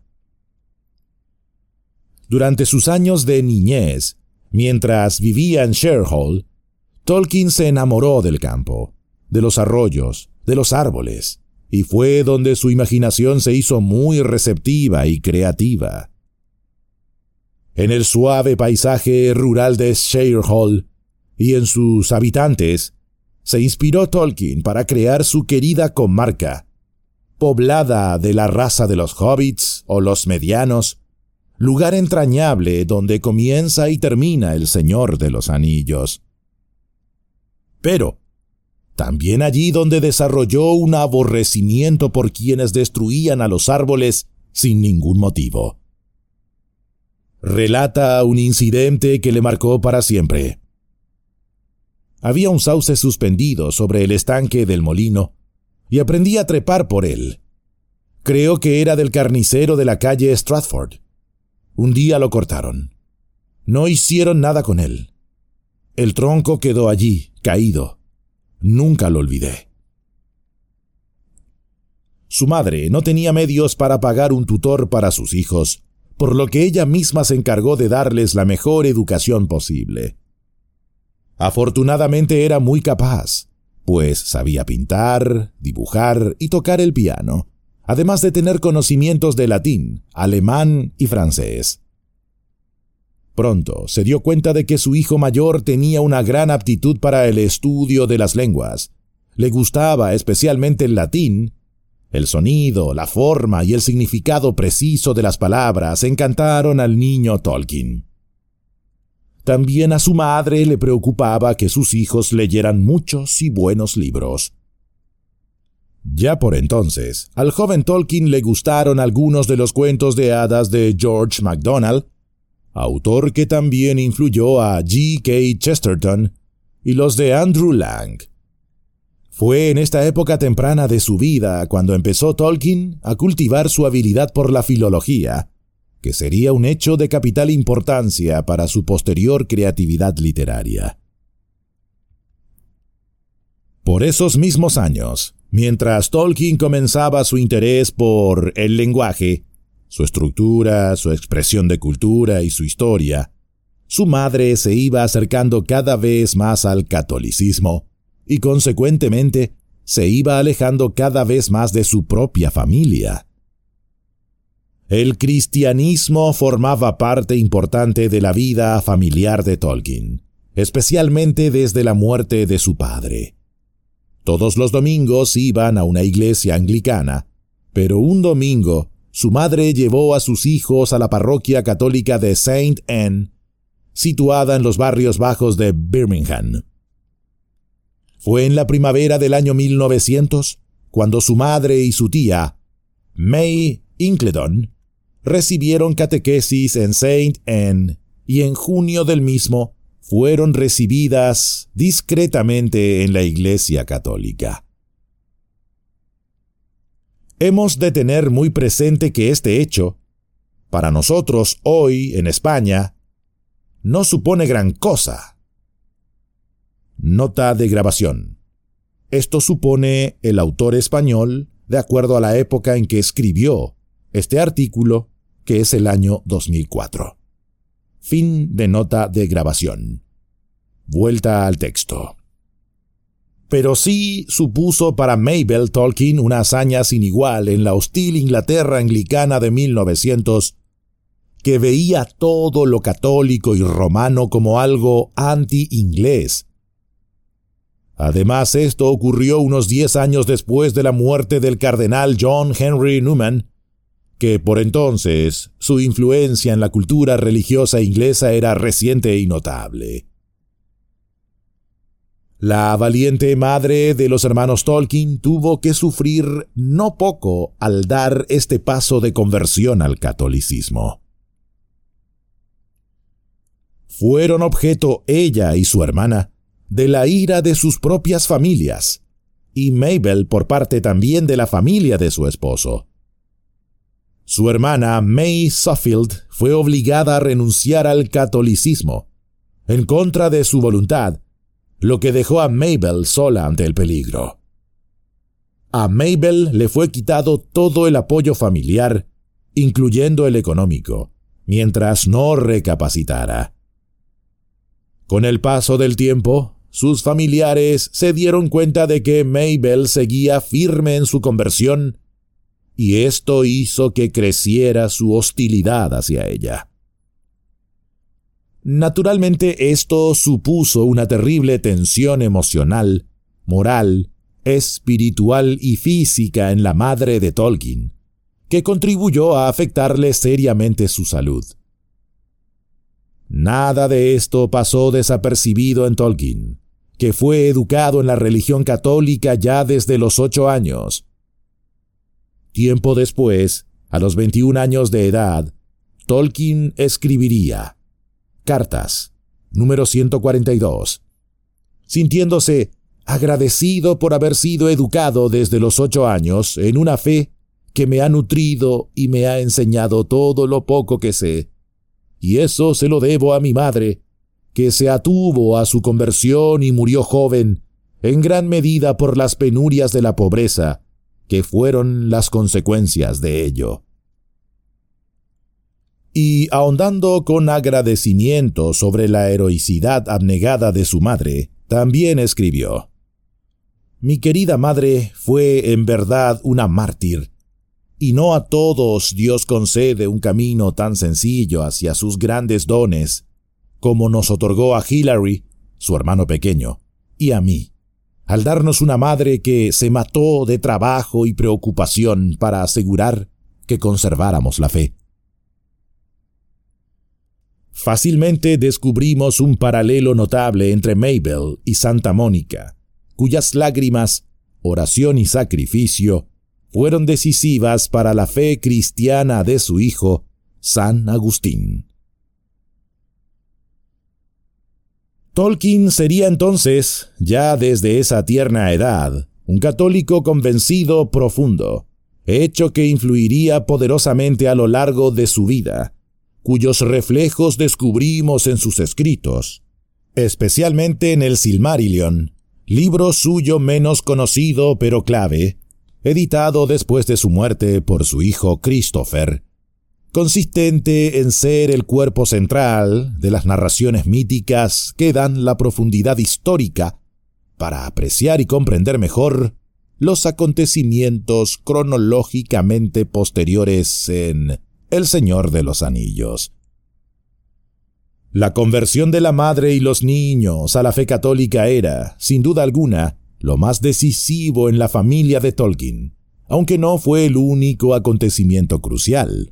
Durante sus años de niñez, mientras vivía en Sherhall, Tolkien se enamoró del campo, de los arroyos, de los árboles, y fue donde su imaginación se hizo muy receptiva y creativa. En el suave paisaje rural de Sherhall y en sus habitantes, se inspiró Tolkien para crear su querida comarca, poblada de la raza de los hobbits o los medianos, lugar entrañable donde comienza y termina el Señor de los Anillos. Pero también allí donde desarrolló un aborrecimiento por quienes destruían a los árboles sin ningún motivo. Relata un incidente que le marcó para siempre. Había un sauce suspendido sobre el estanque del molino y aprendí a trepar por él. Creo que era del carnicero de la calle Stratford. Un día lo cortaron. No hicieron nada con él. El tronco quedó allí, caído. Nunca lo olvidé. Su madre no tenía medios para pagar un tutor para sus hijos, por lo que ella misma se encargó de darles la mejor educación posible. Afortunadamente era muy capaz, pues sabía pintar, dibujar y tocar el piano, además de tener conocimientos de latín, alemán y francés. Pronto se dio cuenta de que su hijo mayor tenía una gran aptitud para el estudio de las lenguas. Le gustaba especialmente el latín. El sonido, la forma y el significado preciso de las palabras encantaron al niño Tolkien. También a su madre le preocupaba que sus hijos leyeran muchos y buenos libros. Ya por entonces, al joven Tolkien le gustaron algunos de los cuentos de hadas de George MacDonald, autor que también influyó a G.K. Chesterton, y los de Andrew Lang. Fue en esta época temprana de su vida cuando empezó Tolkien a cultivar su habilidad por la filología, que sería un hecho de capital importancia para su posterior creatividad literaria. Por esos mismos años, mientras Tolkien comenzaba su interés por el lenguaje, su estructura, su expresión de cultura y su historia, su madre se iba acercando cada vez más al catolicismo y, consecuentemente, se iba alejando cada vez más de su propia familia. El cristianismo formaba parte importante de la vida familiar de Tolkien, especialmente desde la muerte de su padre. Todos los domingos iban a una iglesia anglicana, pero un domingo su madre llevó a sus hijos a la parroquia católica de St. Anne, situada en los barrios bajos de Birmingham. Fue en la primavera del año 1900 cuando su madre y su tía, May Incledon, recibieron catequesis en St. Anne y en junio del mismo fueron recibidas discretamente en la Iglesia Católica. Hemos de tener muy presente que este hecho, para nosotros hoy en España, no supone gran cosa. Nota de grabación. Esto supone el autor español de acuerdo a la época en que escribió este artículo, que es el año 2004. Fin de nota de grabación. Vuelta al texto. Pero sí supuso para Mabel Tolkien una hazaña sin igual en la hostil Inglaterra anglicana de 1900, que veía todo lo católico y romano como algo anti-inglés. Además, esto ocurrió unos 10 años después de la muerte del cardenal John Henry Newman, que por entonces su influencia en la cultura religiosa inglesa era reciente y notable. La valiente madre de los hermanos Tolkien tuvo que sufrir no poco al dar este paso de conversión al catolicismo. Fueron objeto ella y su hermana de la ira de sus propias familias, y Mabel por parte también de la familia de su esposo. Su hermana May Suffield fue obligada a renunciar al catolicismo, en contra de su voluntad, lo que dejó a Mabel sola ante el peligro. A Mabel le fue quitado todo el apoyo familiar, incluyendo el económico, mientras no recapacitara. Con el paso del tiempo, sus familiares se dieron cuenta de que Mabel seguía firme en su conversión, y esto hizo que creciera su hostilidad hacia ella. Naturalmente, esto supuso una terrible tensión emocional, moral, espiritual y física en la madre de Tolkien, que contribuyó a afectarle seriamente su salud. Nada de esto pasó desapercibido en Tolkien, que fue educado en la religión católica ya desde los 8 años. Tiempo después, a los 21 años de edad, Tolkien escribiría Cartas, número 142, sintiéndose agradecido por haber sido educado desde los 8 años en una fe que me ha nutrido y me ha enseñado todo lo poco que sé, y eso se lo debo a mi madre, que se atuvo a su conversión y murió joven, en gran medida por las penurias de la pobreza, que fueron las consecuencias de ello. Y ahondando con agradecimiento sobre la heroicidad abnegada de su madre, también escribió: Mi querida madre fue en verdad una mártir, y no a todos Dios concede un camino tan sencillo hacia sus grandes dones, como nos otorgó a Hilary, su hermano pequeño, y a mí, al darnos una madre que se mató de trabajo y preocupación para asegurar que conserváramos la fe. Fácilmente descubrimos un paralelo notable entre Mabel y Santa Mónica, cuyas lágrimas, oración y sacrificio fueron decisivas para la fe cristiana de su hijo, San Agustín. Tolkien sería entonces, ya desde esa tierna edad, un católico convencido profundo, hecho que influiría poderosamente a lo largo de su vida, cuyos reflejos descubrimos en sus escritos, especialmente en el Silmarillion, libro suyo menos conocido pero clave, editado después de su muerte por su hijo Christopher, consistente en ser el cuerpo central de las narraciones míticas que dan la profundidad histórica para apreciar y comprender mejor los acontecimientos cronológicamente posteriores en El Señor de los Anillos. La conversión de la madre y los niños a la fe católica era, sin duda alguna, lo más decisivo en la familia de Tolkien, aunque no fue el único acontecimiento crucial.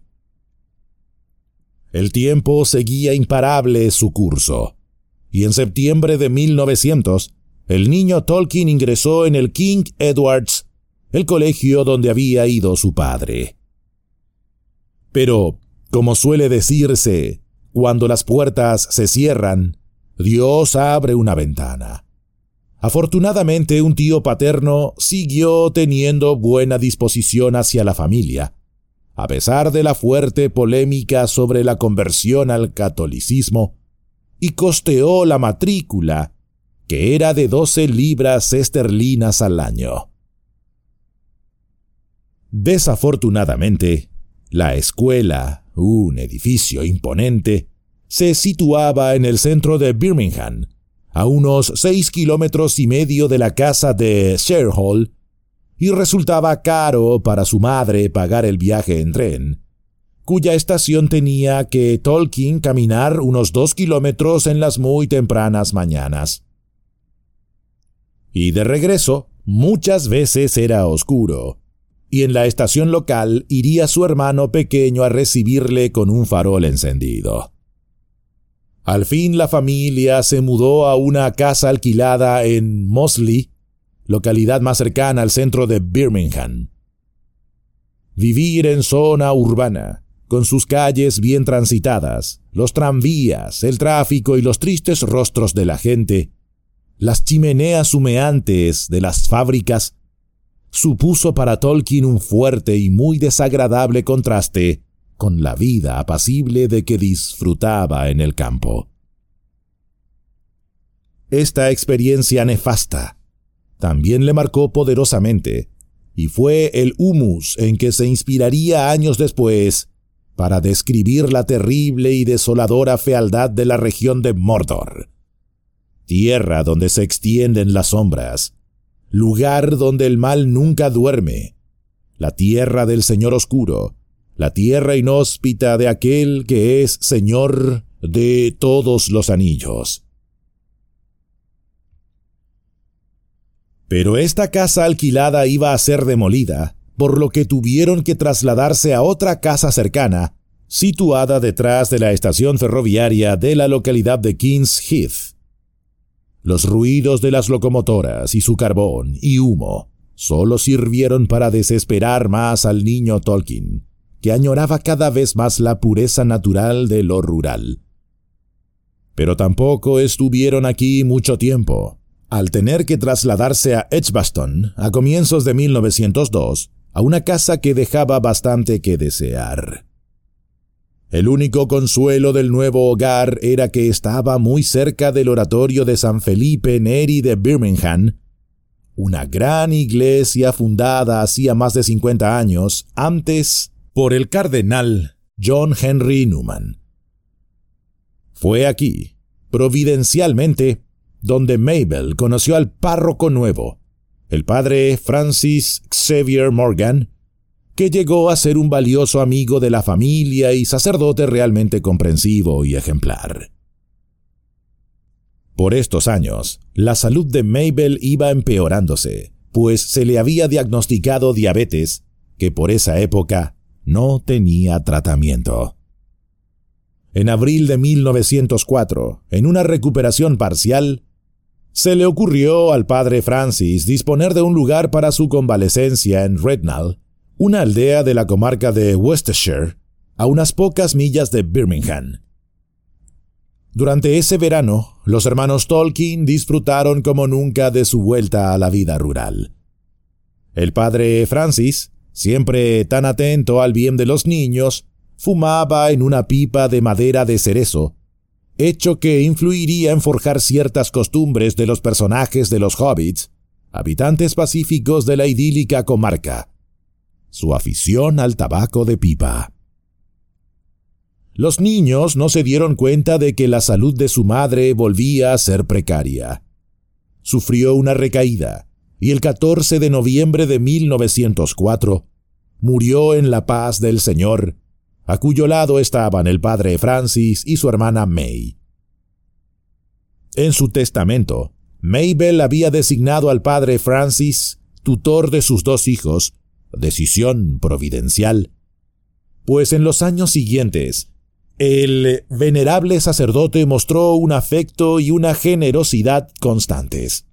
El tiempo seguía imparable su curso, y en septiembre de 1900, el niño Tolkien ingresó en el King Edward's, el colegio donde había ido su padre. Pero, como suele decirse, cuando las puertas se cierran, Dios abre una ventana. Afortunadamente, un tío paterno siguió teniendo buena disposición hacia la familia, a pesar de la fuerte polémica sobre la conversión al catolicismo, y costeó la matrícula, que era de 12 libras esterlinas al año. Desafortunadamente, la escuela, un edificio imponente, se situaba en el centro de Birmingham, a unos 6,5 kilómetros de la casa de Sherhall, y resultaba caro para su madre pagar el viaje en tren, cuya estación tenía que Tolkien caminar unos 2 kilómetros en las muy tempranas mañanas. Y de regreso, muchas veces era oscuro, y en la estación local iría su hermano pequeño a recibirle con un farol encendido. Al fin la familia se mudó a una casa alquilada en Moseley, localidad más cercana al centro de Birmingham. Vivir en zona urbana, con sus calles bien transitadas, los tranvías, el tráfico y los tristes rostros de la gente, las chimeneas humeantes de las fábricas, supuso para Tolkien un fuerte y muy desagradable contraste con la vida apacible de que disfrutaba en el campo. Esta experiencia nefasta también le marcó poderosamente, y fue el humus en que se inspiraría años después para describir la terrible y desoladora fealdad de la región de Mordor, tierra donde se extienden las sombras, lugar donde el mal nunca duerme, la tierra del Señor Oscuro, la tierra inhóspita de aquel que es Señor de todos los anillos. Pero esta casa alquilada iba a ser demolida, por lo que tuvieron que trasladarse a otra casa cercana, situada detrás de la estación ferroviaria de la localidad de King's Heath. Los ruidos de las locomotoras y su carbón y humo solo sirvieron para desesperar más al niño Tolkien, que añoraba cada vez más la pureza natural de lo rural. Pero tampoco estuvieron aquí mucho tiempo. Al tener que trasladarse a Edgbaston a comienzos de 1902, a una casa que dejaba bastante que desear. El único consuelo del nuevo hogar era que estaba muy cerca del oratorio de San Felipe Neri de Birmingham, una gran iglesia fundada hacía más de 50 años antes por el cardenal John Henry Newman. Fue aquí, providencialmente, donde Mabel conoció al párroco nuevo, el padre Francis Xavier Morgan, que llegó a ser un valioso amigo de la familia y sacerdote realmente comprensivo y ejemplar. Por estos años, la salud de Mabel iba empeorándose, pues se le había diagnosticado diabetes, que por esa época no tenía tratamiento. En abril de 1904, en una recuperación parcial, se le ocurrió al padre Francis disponer de un lugar para su convalecencia en Rednall, una aldea de la comarca de Worcestershire, a unas pocas millas de Birmingham. Durante ese verano, los hermanos Tolkien disfrutaron como nunca de su vuelta a la vida rural. El padre Francis, siempre tan atento al bien de los niños, fumaba en una pipa de madera de cerezo, hecho que influiría en forjar ciertas costumbres de los personajes de los hobbits, habitantes pacíficos de la idílica comarca, su afición al tabaco de pipa. Los niños no se dieron cuenta de que la salud de su madre volvía a ser precaria. Sufrió una recaída y el 14 de noviembre de 1904 murió en la paz del Señor, a cuyo lado estaban el padre Francis y su hermana May. En su testamento, Mabel había designado al padre Francis tutor de sus dos hijos, decisión providencial, pues en los años siguientes, el venerable sacerdote mostró un afecto y una generosidad constantes.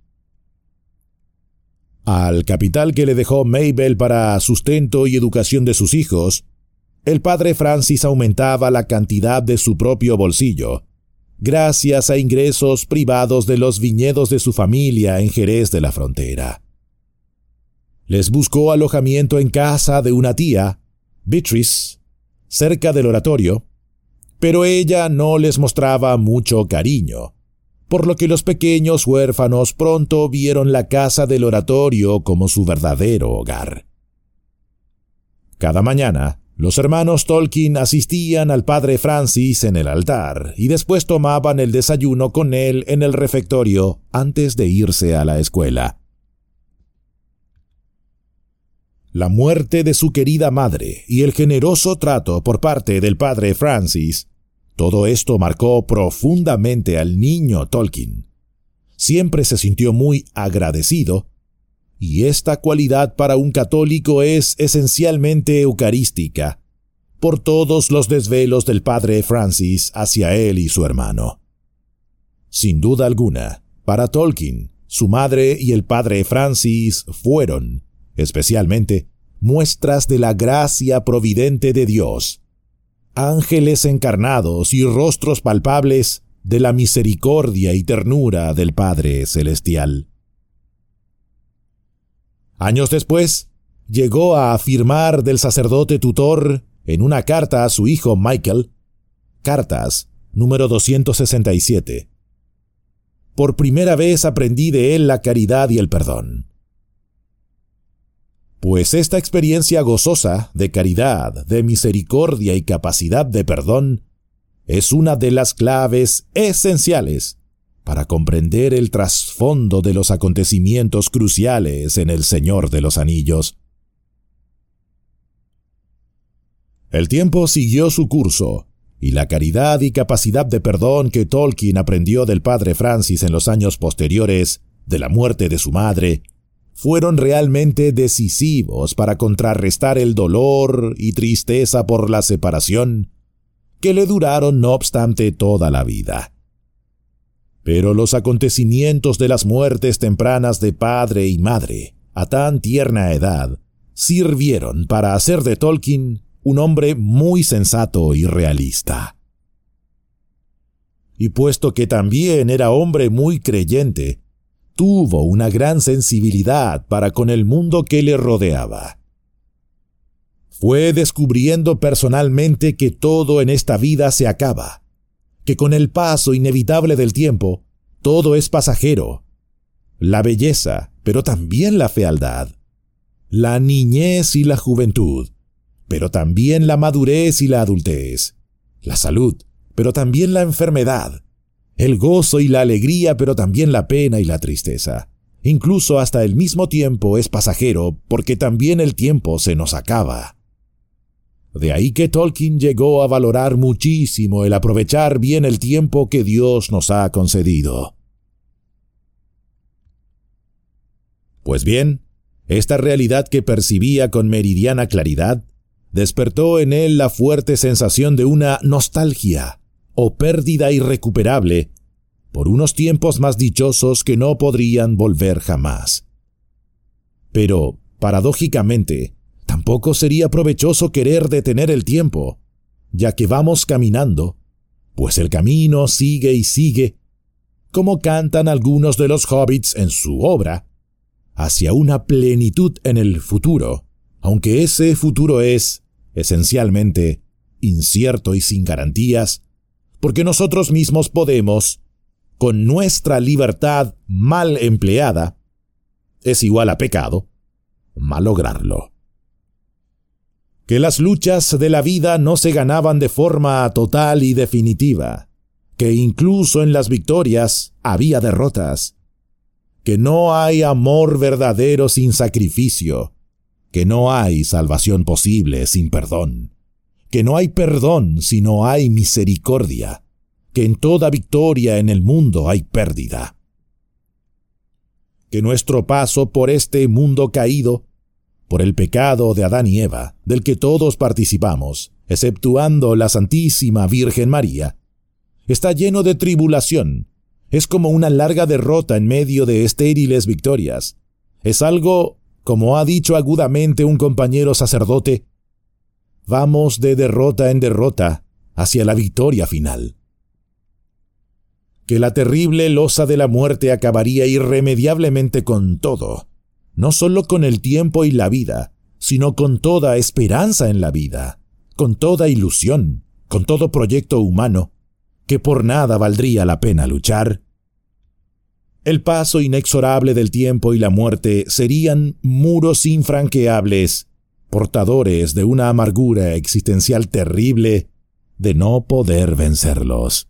Al capital que le dejó Mabel para sustento y educación de sus hijos, el padre Francis aumentaba la cantidad de su propio bolsillo, gracias a ingresos privados de los viñedos de su familia en Jerez de la Frontera. Les buscó alojamiento en casa de una tía, Beatrice, cerca del oratorio, pero ella no les mostraba mucho cariño, por lo que los pequeños huérfanos pronto vieron la casa del oratorio como su verdadero hogar. Cada mañana, los hermanos Tolkien asistían al padre Francis en el altar y después tomaban el desayuno con él en el refectorio antes de irse a la escuela. La muerte de su querida madre y el generoso trato por parte del padre Francis, todo esto marcó profundamente al niño Tolkien. Siempre se sintió muy agradecido, y esta cualidad para un católico es esencialmente eucarística, por todos los desvelos del padre Francis hacia él y su hermano. Sin duda alguna, para Tolkien, su madre y el padre Francis fueron, especialmente, muestras de la gracia providente de Dios, ángeles encarnados y rostros palpables de la misericordia y ternura del Padre Celestial. Años después, llegó a afirmar del sacerdote tutor en una carta a su hijo Michael, Cartas, número 267. Por primera vez aprendí de él la caridad y el perdón. Pues esta experiencia gozosa de caridad, de misericordia y capacidad de perdón es una de las claves esenciales para comprender el trasfondo de los acontecimientos cruciales en El Señor de los Anillos. El tiempo siguió su curso, y la caridad y capacidad de perdón que Tolkien aprendió del padre Francis en los años posteriores de la muerte de su madre fueron realmente decisivos para contrarrestar el dolor y tristeza por la separación que le duraron no obstante toda la vida. Pero los acontecimientos de las muertes tempranas de padre y madre a tan tierna edad sirvieron para hacer de Tolkien un hombre muy sensato y realista. Y puesto que también era hombre muy creyente, tuvo una gran sensibilidad para con el mundo que le rodeaba. Fue descubriendo personalmente que todo en esta vida se acaba, que con el paso inevitable del tiempo, todo es pasajero. La belleza, pero también la fealdad. La niñez y la juventud, pero también la madurez y la adultez. La salud, pero también la enfermedad. El gozo y la alegría, pero también la pena y la tristeza. Incluso hasta el mismo tiempo es pasajero, porque también el tiempo se nos acaba. De ahí que Tolkien llegó a valorar muchísimo el aprovechar bien el tiempo que Dios nos ha concedido. Pues bien, esta realidad que percibía con meridiana claridad despertó en él la fuerte sensación de una nostalgia o pérdida irrecuperable por unos tiempos más dichosos que no podrían volver jamás. Pero, paradójicamente, tampoco sería provechoso querer detener el tiempo, ya que vamos caminando, pues el camino sigue y sigue, como cantan algunos de los hobbits en su obra, hacia una plenitud en el futuro, aunque ese futuro es, esencialmente, incierto y sin garantías, porque nosotros mismos podemos, con nuestra libertad mal empleada, es igual a pecado, malograrlo. Que las luchas de la vida no se ganaban de forma total y definitiva, que incluso en las victorias había derrotas, que no hay amor verdadero sin sacrificio, que no hay salvación posible sin perdón, que no hay perdón si no hay misericordia, que en toda victoria en el mundo hay pérdida. Que nuestro paso por este mundo caído, por el pecado de Adán y Eva, del que todos participamos, exceptuando la Santísima Virgen María, está lleno de tribulación, es como una larga derrota en medio de estériles victorias. Es algo, como ha dicho agudamente un compañero sacerdote, vamos de derrota en derrota hacia la victoria final. Que la terrible losa de la muerte acabaría irremediablemente con todo, no solo con el tiempo y la vida, sino con toda esperanza en la vida, con toda ilusión, con todo proyecto humano, que por nada valdría la pena luchar. El paso inexorable del tiempo y la muerte serían muros infranqueables, portadores de una amargura existencial terrible de no poder vencerlos.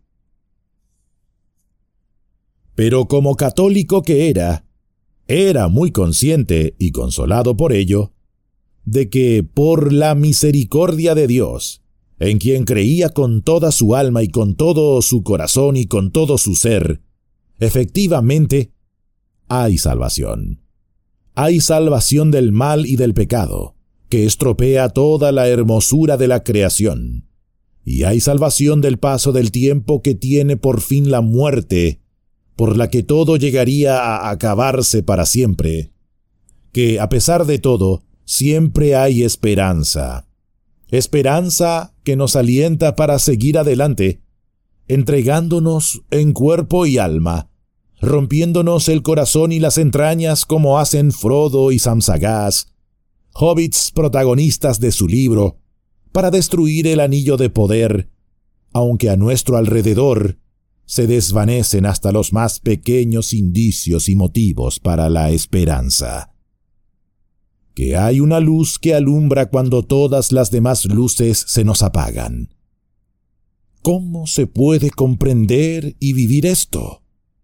Pero como católico que era muy consciente y consolado por ello, de que por la misericordia de Dios, en quien creía con toda su alma y con todo su corazón y con todo su ser, efectivamente, hay salvación. Hay salvación del mal y del pecado, que estropea toda la hermosura de la creación, Y hay salvación del paso del tiempo que tiene por fin la muerte, por la que todo llegaría a acabarse para siempre. Que, a pesar de todo, siempre hay esperanza. Esperanza que nos alienta para seguir adelante, entregándonos en cuerpo y alma, rompiéndonos el corazón y las entrañas como hacen Frodo y Sam Sagaz, hobbits protagonistas de su libro, para destruir el anillo de poder, aunque a nuestro alrededor se desvanecen hasta los más pequeños indicios y motivos para la esperanza. Que hay una luz que alumbra cuando todas las demás luces se nos apagan. ¿Cómo se puede comprender y vivir esto?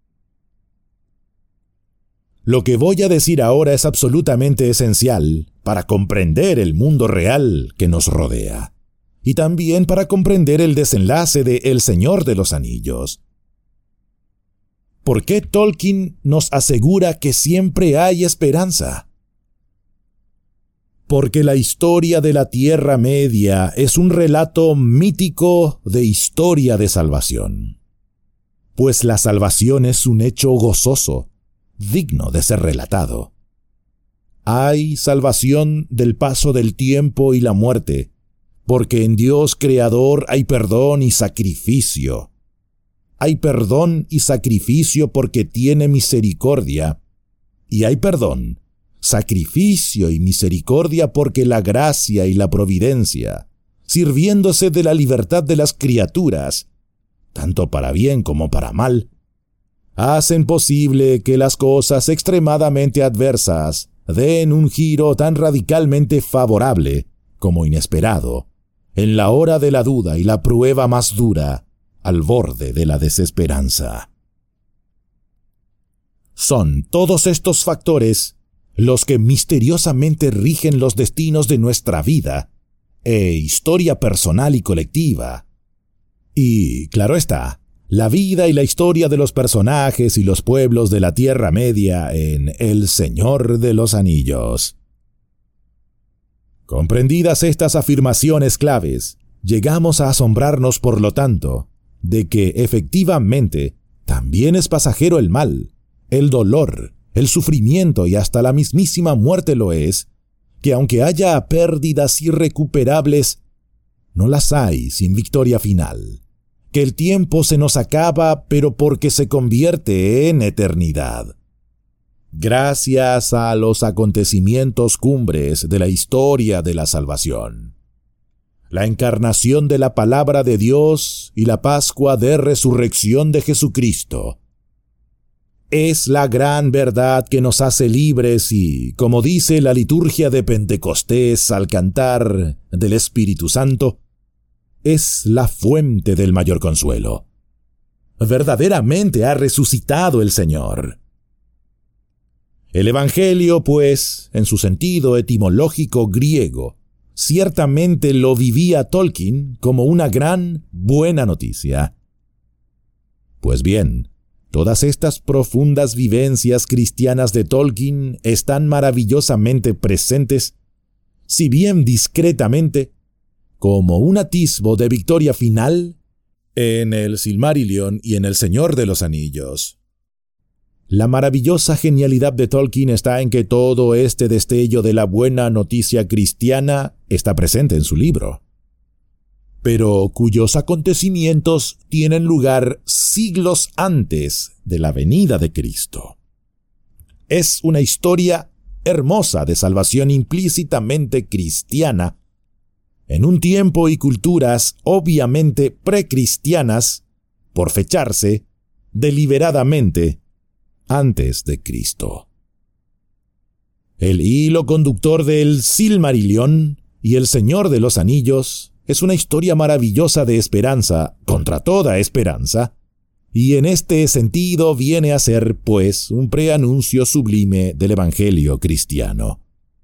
Lo que voy a decir ahora es absolutamente esencial para comprender el mundo real que nos rodea, y también para comprender el desenlace de El Señor de los Anillos. ¿Por qué Tolkien nos asegura que siempre hay esperanza? Porque la historia de la Tierra Media es un relato mítico de historia de salvación. Pues la salvación es un hecho gozoso, digno de ser relatado. Hay salvación del paso del tiempo y la muerte, porque en Dios Creador hay perdón y sacrificio. Hay perdón y sacrificio porque tiene misericordia, y hay perdón, sacrificio y misericordia porque la gracia y la providencia, sirviéndose de la libertad de las criaturas, tanto para bien como para mal, hacen posible que las cosas extremadamente adversas den un giro tan radicalmente favorable como inesperado, en la hora de la duda y la prueba más dura, al borde de la desesperanza. Son todos estos factores los que misteriosamente rigen los destinos de nuestra vida e historia personal y colectiva. Y, claro está, la vida y la historia de los personajes y los pueblos de la Tierra Media en El Señor de los Anillos. Comprendidas estas afirmaciones claves, llegamos a asombrarnos, por lo tanto, de que efectivamente también es pasajero el mal, el dolor, el sufrimiento y hasta la mismísima muerte lo es, que aunque haya pérdidas irrecuperables, no las hay sin victoria final, que el tiempo se nos acaba pero porque se convierte en eternidad. Gracias a los acontecimientos cumbres de la historia de la salvación, la encarnación de la palabra de Dios y la Pascua de resurrección de Jesucristo, es la gran verdad que nos hace libres y, como dice la liturgia de Pentecostés al cantar del Espíritu Santo, es la fuente del mayor consuelo. Verdaderamente ha resucitado el Señor. El Evangelio, pues, en su sentido etimológico griego, ciertamente lo vivía Tolkien como una gran buena noticia. Pues bien, todas estas profundas vivencias cristianas de Tolkien están maravillosamente presentes, si bien discretamente, como un atisbo de victoria final, en el Silmarillion y en El Señor de los Anillos. La maravillosa genialidad de Tolkien está en que todo este destello de la buena noticia cristiana está presente en su libro, pero cuyos acontecimientos tienen lugar siglos antes de la venida de Cristo. Es una historia hermosa de salvación implícitamente cristiana, en un tiempo y culturas obviamente precristianas, por fecharse deliberadamente antes de Cristo. El hilo conductor del Silmarillion y El Señor de los Anillos es una historia maravillosa de esperanza contra toda esperanza, y en este sentido viene a ser, pues, un preanuncio sublime del Evangelio cristiano.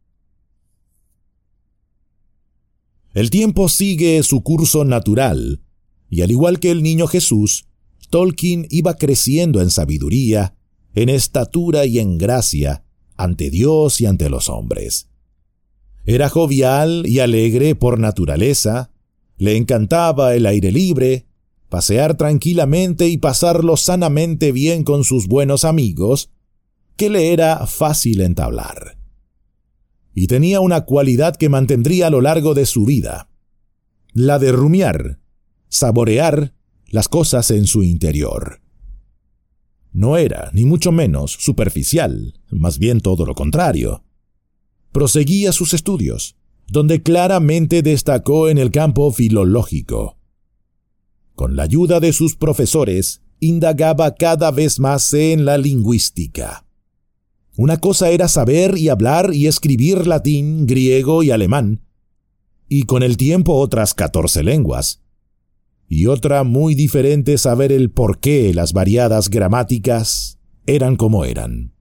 El tiempo sigue su curso natural, y al igual que el niño Jesús, Tolkien iba creciendo en sabiduría, en estatura y en gracia, ante Dios y ante los hombres. Era jovial y alegre por naturaleza, Le encantaba el aire libre, pasear tranquilamente y pasarlo sanamente bien con sus buenos amigos, que le era fácil entablar. Y tenía una cualidad que mantendría a lo largo de su vida: la de rumiar, saborear las cosas en su interior. No era, ni mucho menos, superficial, más bien todo lo contrario. Proseguía sus estudios, donde claramente destacó en el campo filológico. Con la ayuda de sus profesores, indagaba cada vez más en la lingüística. Una cosa era saber y hablar y escribir latín, griego y alemán, y con el tiempo otras 14 lenguas. Y otra muy diferente saber el por qué las variadas gramáticas eran como eran.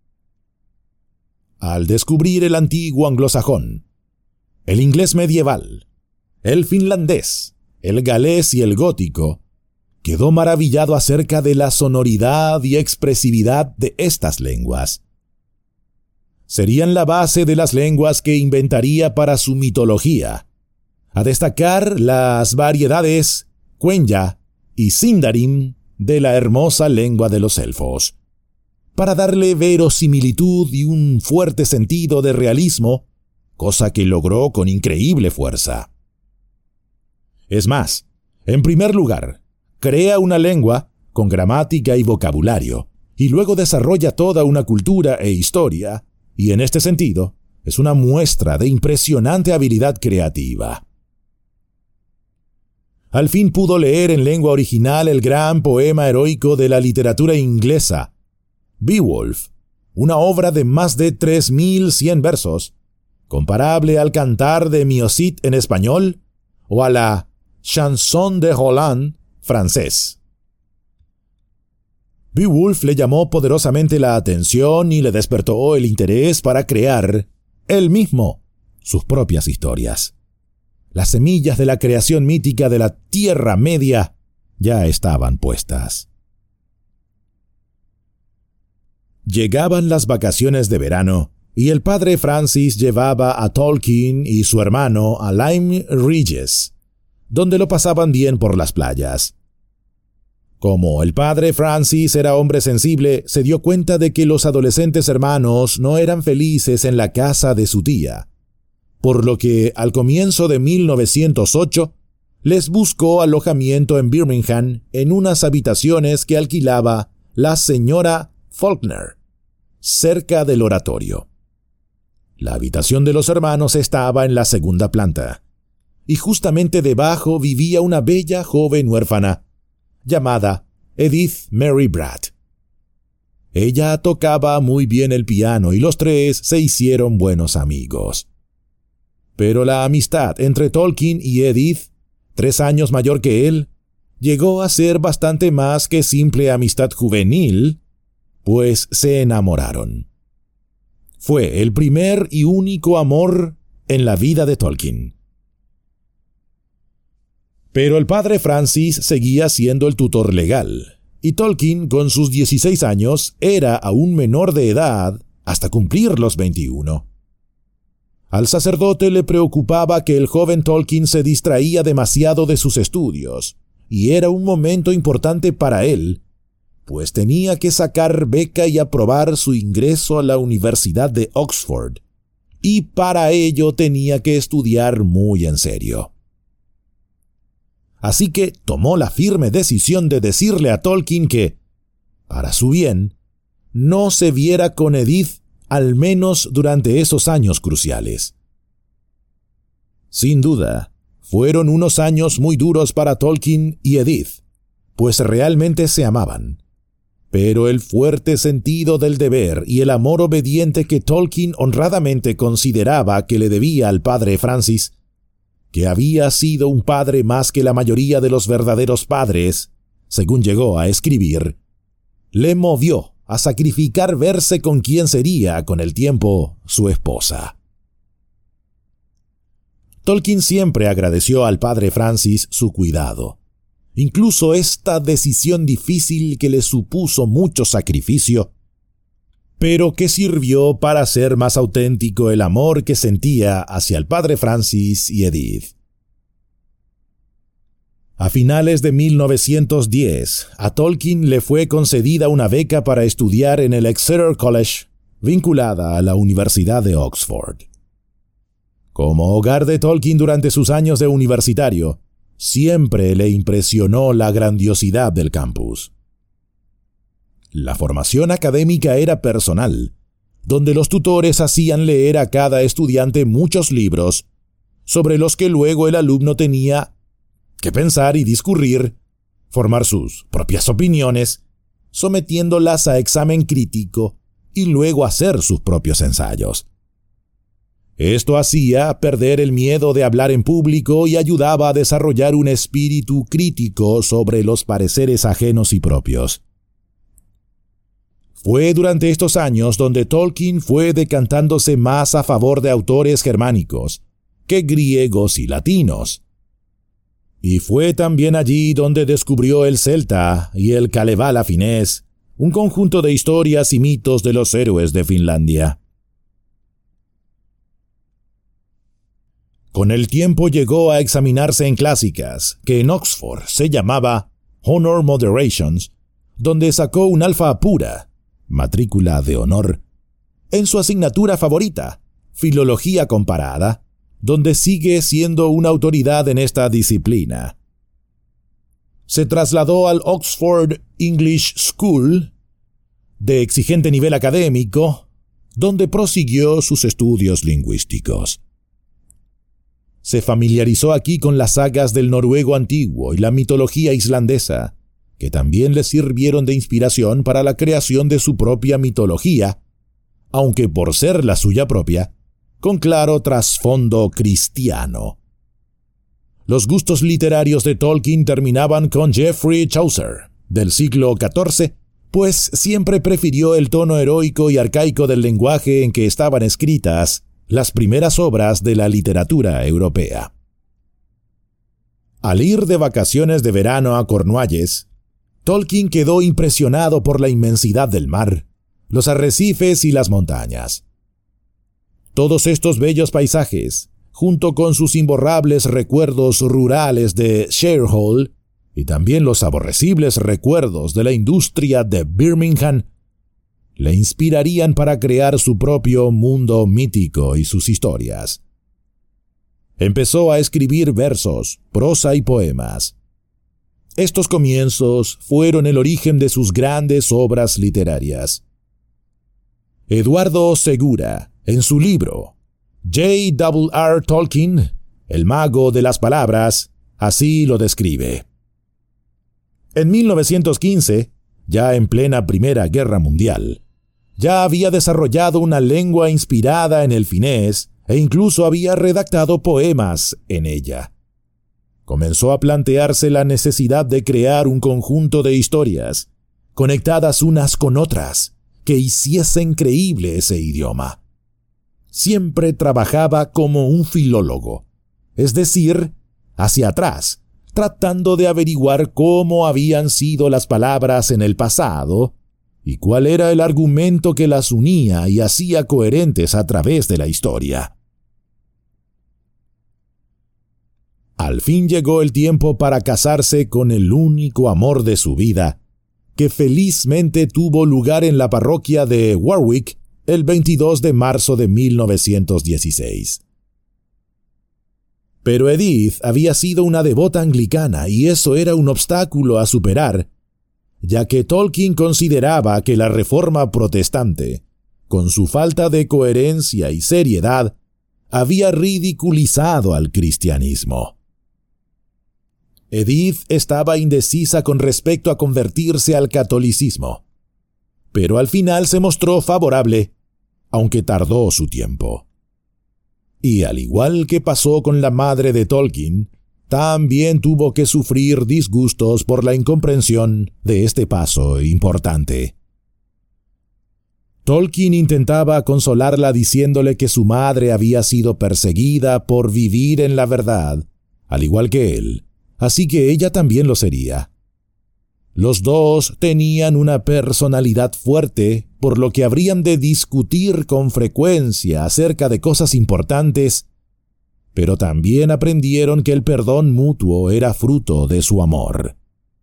Al descubrir el antiguo anglosajón, el inglés medieval, el finlandés, el galés y el gótico, quedó maravillado acerca de la sonoridad y expresividad de estas lenguas. Serían la base de las lenguas que inventaría para su mitología, a destacar las variedades Quenya y Sindarin de la hermosa lengua de los elfos, para darle verosimilitud y un fuerte sentido de realismo, cosa que logró con increíble fuerza. Es más, en primer lugar, crea una lengua con gramática y vocabulario, y luego desarrolla toda una cultura e historia, y en este sentido, es una muestra de impresionante habilidad creativa. Al fin pudo leer en lengua original el gran poema heroico de la literatura inglesa, Beowulf, una obra de más de 3.100 versos, comparable al Cantar de Miosit en español o a la Chanson de Roland francés. Beowulf le llamó poderosamente la atención y le despertó el interés para crear, él mismo, sus propias historias. Las semillas de la creación mítica de la Tierra Media ya estaban puestas. Llegaban las vacaciones de verano y el padre Francis llevaba a Tolkien y su hermano a Lyme Regis, donde lo pasaban bien por las playas. Como el padre Francis era hombre sensible, se dio cuenta de que los adolescentes hermanos no eran felices en la casa de su tía, por lo que al comienzo de 1908 les buscó alojamiento en Birmingham en unas habitaciones que alquilaba la señora Faulkner, cerca del oratorio. La habitación de los hermanos estaba en la segunda planta, y justamente debajo vivía una bella joven huérfana, llamada Edith Mary Bratt. Ella tocaba muy bien el piano y los tres se hicieron buenos amigos. Pero la amistad entre Tolkien y Edith, 3 años mayor que él, llegó a ser bastante más que simple amistad juvenil, pues se enamoraron. Fue el primer y único amor en la vida de Tolkien. Pero el padre Francis seguía siendo el tutor legal, y Tolkien, con sus 16 años, era aún menor de edad hasta cumplir los 21. Al sacerdote le preocupaba que el joven Tolkien se distraía demasiado de sus estudios, y era un momento importante para él, pues tenía que sacar beca y aprobar su ingreso a la Universidad de Oxford, y para ello tenía que estudiar muy en serio. Así que tomó la firme decisión de decirle a Tolkien que, para su bien, no se viera con Edith al menos durante esos años cruciales. Sin duda, fueron unos años muy duros para Tolkien y Edith, pues realmente se amaban. Pero el fuerte sentido del deber y el amor obediente que Tolkien honradamente consideraba que le debía al padre Francis, que había sido un padre más que la mayoría de los verdaderos padres, según llegó a escribir, le movió a sacrificar verse con quien sería con el tiempo su esposa. Tolkien siempre agradeció al padre Francis su cuidado, incluso esta decisión difícil que le supuso mucho sacrificio, pero que sirvió para hacer más auténtico el amor que sentía hacia el padre Francis y Edith. A finales de 1910, a Tolkien le fue concedida una beca para estudiar en el Exeter College, vinculada a la Universidad de Oxford. Como hogar de Tolkien durante sus años de universitario, siempre le impresionó la grandiosidad del campus. La formación académica era personal, donde los tutores hacían leer a cada estudiante muchos libros, sobre los que luego el alumno tenía que pensar y discurrir, formar sus propias opiniones, sometiéndolas a examen crítico y luego hacer sus propios ensayos. Esto hacía perder el miedo de hablar en público y ayudaba a desarrollar un espíritu crítico sobre los pareceres ajenos y propios. Fue durante estos años donde Tolkien fue decantándose más a favor de autores germánicos que griegos y latinos. Y fue también allí donde descubrió el celta y el Kalevala finés, un conjunto de historias y mitos de los héroes de Finlandia. Con el tiempo llegó a examinarse en clásicas, que en Oxford se llamaba Honor Moderations, donde sacó un alfa pura, matrícula de honor, en su asignatura favorita, Filología Comparada, donde sigue siendo una autoridad en esta disciplina. Se trasladó al Oxford English School, de exigente nivel académico, donde prosiguió sus estudios lingüísticos. Se familiarizó aquí con las sagas del noruego antiguo y la mitología islandesa, que también le sirvieron de inspiración para la creación de su propia mitología, aunque por ser la suya propia, con claro trasfondo cristiano. Los gustos literarios de Tolkien terminaban con Geoffrey Chaucer, del siglo XIV, pues siempre prefirió el tono heroico y arcaico del lenguaje en que estaban escritas las primeras obras de la literatura europea. Al ir de vacaciones de verano a Cornualles, Tolkien quedó impresionado por la inmensidad del mar, los arrecifes y las montañas. Todos estos bellos paisajes, junto con sus imborrables recuerdos rurales de Sherhall y también los aborrecibles recuerdos de la industria de Birmingham, le inspirarían para crear su propio mundo mítico y sus historias. Empezó a escribir versos, prosa y poemas. Estos comienzos fueron el origen de sus grandes obras literarias. Eduardo Segura, en su libro J.R.R. Tolkien, El mago de las palabras, así lo describe. En 1915, ya en plena Primera Guerra Mundial, ya había desarrollado una lengua inspirada en el finés e incluso había redactado poemas en ella. Comenzó a plantearse la necesidad de crear un conjunto de historias, conectadas unas con otras, que hiciesen creíble ese idioma. Siempre trabajaba como un filólogo, es decir, hacia atrás, tratando de averiguar cómo habían sido las palabras en el pasado y cuál era el argumento que las unía y hacía coherentes a través de la historia. Al fin llegó el tiempo para casarse con el único amor de su vida, que felizmente tuvo lugar en la parroquia de Warwick el 22 de marzo de 1916. Pero Edith había sido una devota anglicana y eso era un obstáculo a superar, ya que Tolkien consideraba que la reforma protestante, con su falta de coherencia y seriedad, había ridiculizado al cristianismo. Edith estaba indecisa con respecto a convertirse al catolicismo, pero al final se mostró favorable, aunque tardó su tiempo. Y al igual que pasó con la madre de Tolkien, también tuvo que sufrir disgustos por la incomprensión de este paso importante. Tolkien intentaba consolarla diciéndole que su madre había sido perseguida por vivir en la verdad, al igual que él, así que ella también lo sería. Los dos tenían una personalidad fuerte, por lo que habrían de discutir con frecuencia acerca de cosas importantes, pero también aprendieron que el perdón mutuo era fruto de su amor.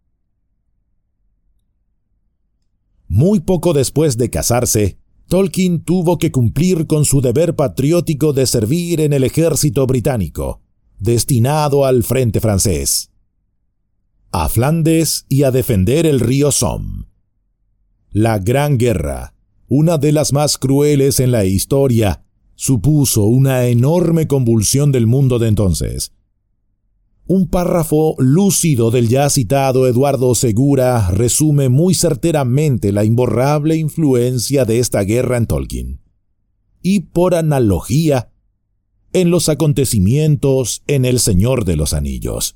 Muy poco después de casarse, Tolkien tuvo que cumplir con su deber patriótico de servir en el ejército británico, destinado al frente francés, a Flandes y a defender el río Somme. La Gran Guerra, una de las más crueles en la historia, supuso una enorme convulsión del mundo de entonces. Un párrafo lúcido del ya citado Eduardo Segura resume muy certeramente la imborrable influencia de esta guerra en Tolkien, y por analogía, en los acontecimientos en El Señor de los Anillos.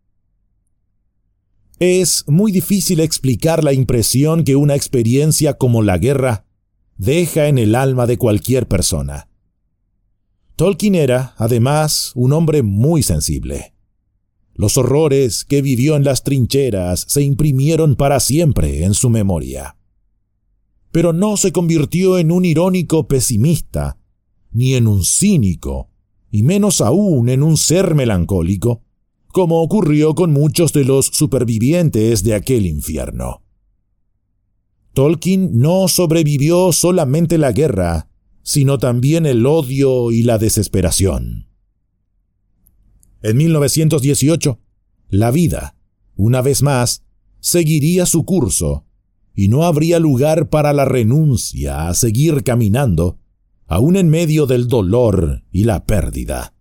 Es muy difícil explicar la impresión que una experiencia como la guerra deja en el alma de cualquier persona. Tolkien era, además, un hombre muy sensible. Los horrores que vivió en las trincheras se imprimieron para siempre en su memoria. Pero no se convirtió en un irónico pesimista, ni en un cínico, y menos aún en un ser melancólico, como ocurrió con muchos de los supervivientes de aquel infierno. Tolkien no sobrevivió solamente la guerra, sino también el odio y la desesperación. En 1918, la vida, una vez más, seguiría su curso, y no habría lugar para la renuncia a seguir caminando, aún en medio del dolor y la pérdida.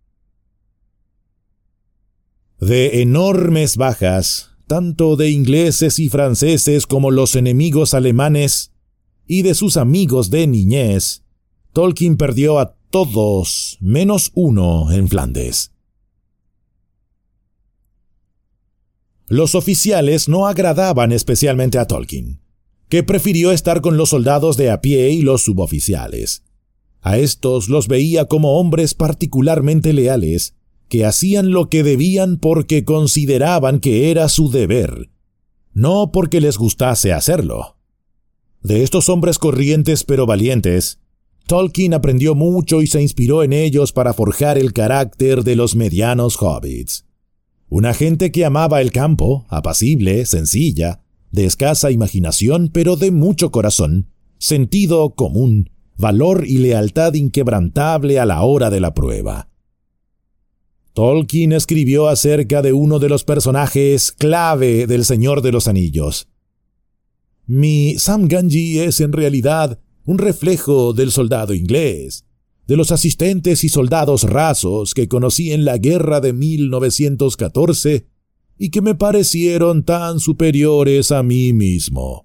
De enormes bajas, tanto de ingleses y franceses como los enemigos alemanes, y de sus amigos de niñez, Tolkien perdió a todos menos uno en Flandes. Los oficiales no agradaban especialmente a Tolkien, que prefirió estar con los soldados de a pie y los suboficiales. A estos los veía como hombres particularmente leales, que hacían lo que debían porque consideraban que era su deber, no porque les gustase hacerlo. De estos hombres corrientes pero valientes, Tolkien aprendió mucho y se inspiró en ellos para forjar el carácter de los medianos hobbits. Una gente que amaba el campo, apacible, sencilla, de escasa imaginación pero de mucho corazón, sentido común, valor y lealtad inquebrantable a la hora de la prueba. Tolkien escribió acerca de uno de los personajes clave del Señor de los Anillos. Mi Sam Gamgee es en realidad un reflejo del soldado inglés, de los asistentes y soldados rasos que conocí en la guerra de 1914 y que me parecieron tan superiores a mí mismo.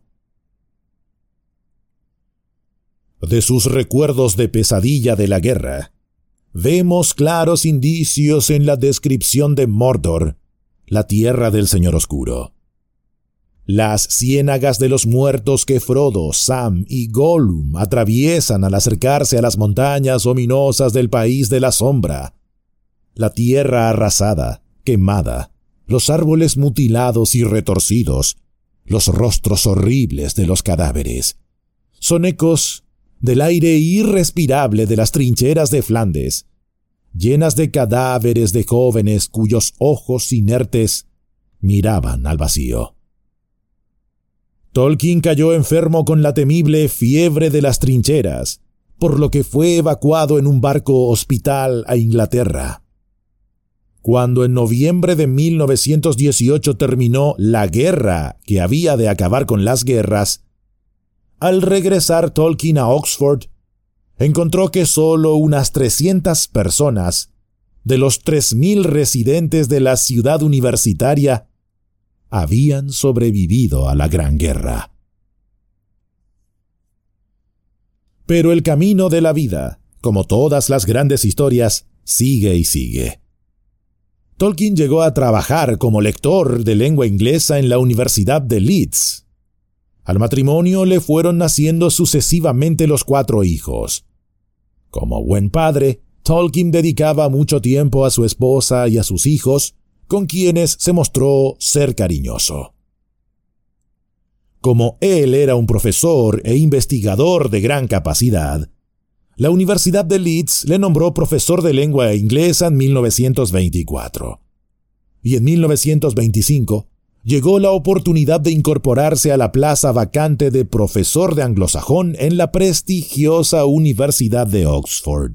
De sus recuerdos de pesadilla de la guerra, vemos claros indicios en la descripción de Mordor, la tierra del Señor Oscuro. Las ciénagas de los muertos que Frodo, Sam y Gollum atraviesan al acercarse a las montañas ominosas del país de la sombra. La tierra arrasada, quemada, los árboles mutilados y retorcidos, los rostros horribles de los cadáveres. Son ecos del aire irrespirable de las trincheras de Flandes, llenas de cadáveres de jóvenes cuyos ojos inertes miraban al vacío. Tolkien cayó enfermo con la temible fiebre de las trincheras, por lo que fue evacuado en un barco hospital a Inglaterra. Cuando en noviembre de 1918 terminó la guerra que había de acabar con las guerras, al regresar Tolkien a Oxford, encontró que solo unas 300 personas, de los 3.000 residentes de la ciudad universitaria, habían sobrevivido a la Gran Guerra. Pero el camino de la vida, como todas las grandes historias, sigue y sigue. Tolkien llegó a trabajar como lector de lengua inglesa en la Universidad de Leeds. Al matrimonio le fueron naciendo sucesivamente los 4 hijos. Como buen padre, Tolkien dedicaba mucho tiempo a su esposa y a sus hijos, con quienes se mostró ser cariñoso. Como él era un profesor e investigador de gran capacidad, la Universidad de Leeds le nombró profesor de lengua inglesa en 1924. Y en 1925 llegó la oportunidad de incorporarse a la plaza vacante de profesor de anglosajón en la prestigiosa Universidad de Oxford.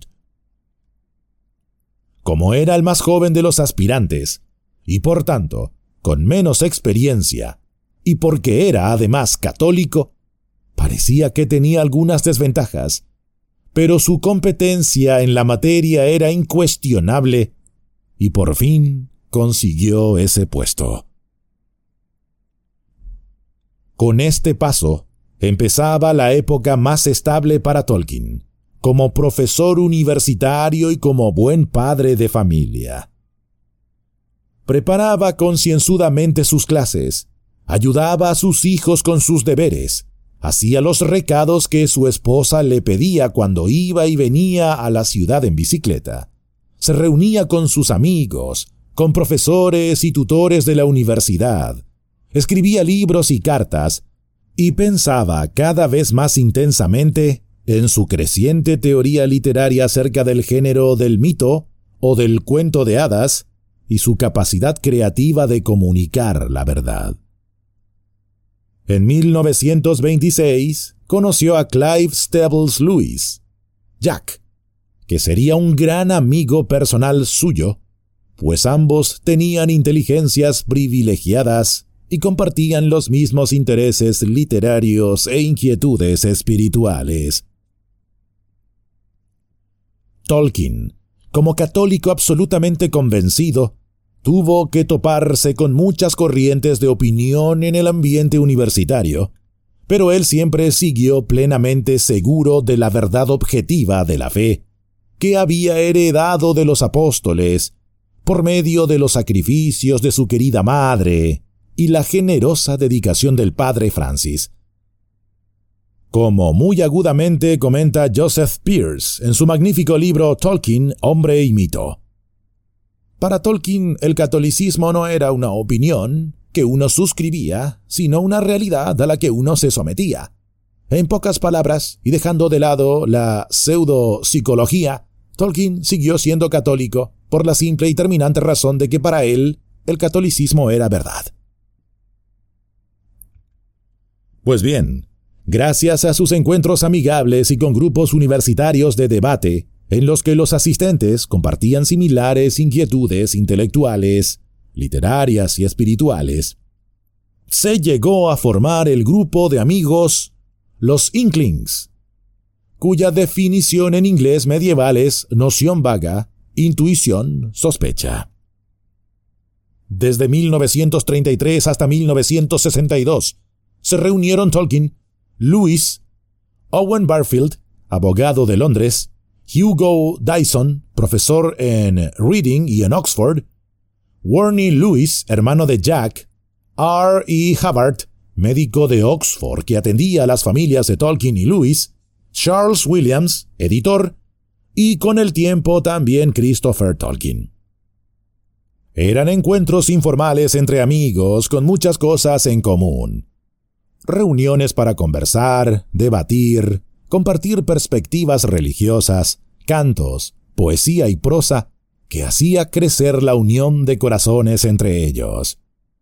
Como era el más joven de los aspirantes, y por tanto, con menos experiencia, y porque era además católico, parecía que tenía algunas desventajas, pero su competencia en la materia era incuestionable, y por fin consiguió ese puesto. Con este paso, empezaba la época más estable para Tolkien, como profesor universitario y como buen padre de familia. Preparaba concienzudamente sus clases, ayudaba a sus hijos con sus deberes, hacía los recados que su esposa le pedía cuando iba y venía a la ciudad en bicicleta, se reunía con sus amigos, con profesores y tutores de la universidad, escribía libros y cartas, y pensaba cada vez más intensamente en su creciente teoría literaria acerca del género del mito o del cuento de hadas y su capacidad creativa de comunicar la verdad. En 1926 conoció a Clive Stables Lewis, Jack, que sería un gran amigo personal suyo, pues ambos tenían inteligencias privilegiadas y compartían los mismos intereses literarios e inquietudes espirituales. Tolkien, como católico absolutamente convencido, tuvo que toparse con muchas corrientes de opinión en el ambiente universitario, pero él siempre siguió plenamente seguro de la verdad objetiva de la fe, que había heredado de los apóstoles, por medio de los sacrificios de su querida madre y la generosa dedicación del padre Francis. Como muy agudamente comenta Joseph Pearce en su magnífico libro Tolkien, Hombre y Mito. Para Tolkien, el catolicismo no era una opinión que uno suscribía, sino una realidad a la que uno se sometía. En pocas palabras, y dejando de lado la pseudo-psicología, Tolkien siguió siendo católico por la simple y terminante razón de que para él el catolicismo era verdad. Pues bien, gracias a sus encuentros amigables y con grupos universitarios de debate, en los que los asistentes compartían similares inquietudes intelectuales, literarias y espirituales, se llegó a formar el grupo de amigos los Inklings, cuya definición en inglés medieval es noción vaga, intuición, sospecha. Desde 1933 hasta 1962 se reunieron Tolkien, Lewis, Owen Barfield, abogado de Londres, Hugo Dyson, profesor en Reading y en Oxford, Warnie Lewis, hermano de Jack, R. E. Hubbard, médico de Oxford que atendía a las familias de Tolkien y Lewis, Charles Williams, editor, y con el tiempo también Christopher Tolkien. Eran encuentros informales entre amigos con muchas cosas en común. Reuniones para conversar, debatir, compartir perspectivas religiosas, cantos, poesía y prosa que hacía crecer la unión de corazones entre ellos.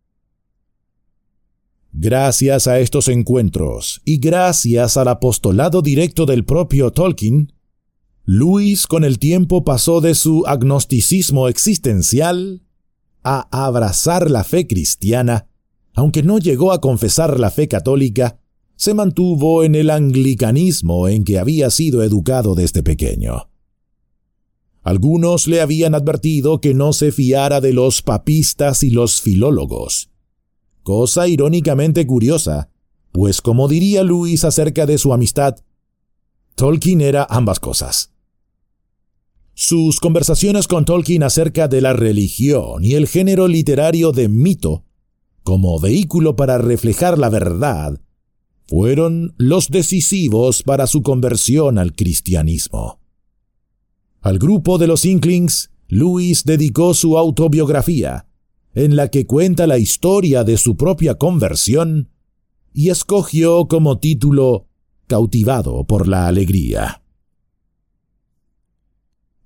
Gracias a estos encuentros y gracias al apostolado directo del propio Tolkien, Lewis con el tiempo pasó de su agnosticismo existencial a abrazar la fe cristiana, aunque no llegó a confesar la fe católica, se mantuvo en el anglicanismo en que había sido educado desde pequeño. Algunos le habían advertido que no se fiara de los papistas y los filólogos, cosa irónicamente curiosa, pues como diría Lewis acerca de su amistad, Tolkien era ambas cosas. Sus conversaciones con Tolkien acerca de la religión y el género literario de mito, como vehículo para reflejar la verdad, fueron los decisivos para su conversión al cristianismo. Al grupo de los Inklings, Lewis dedicó su autobiografía, en la que cuenta la historia de su propia conversión, y escogió como título Cautivado por la alegría.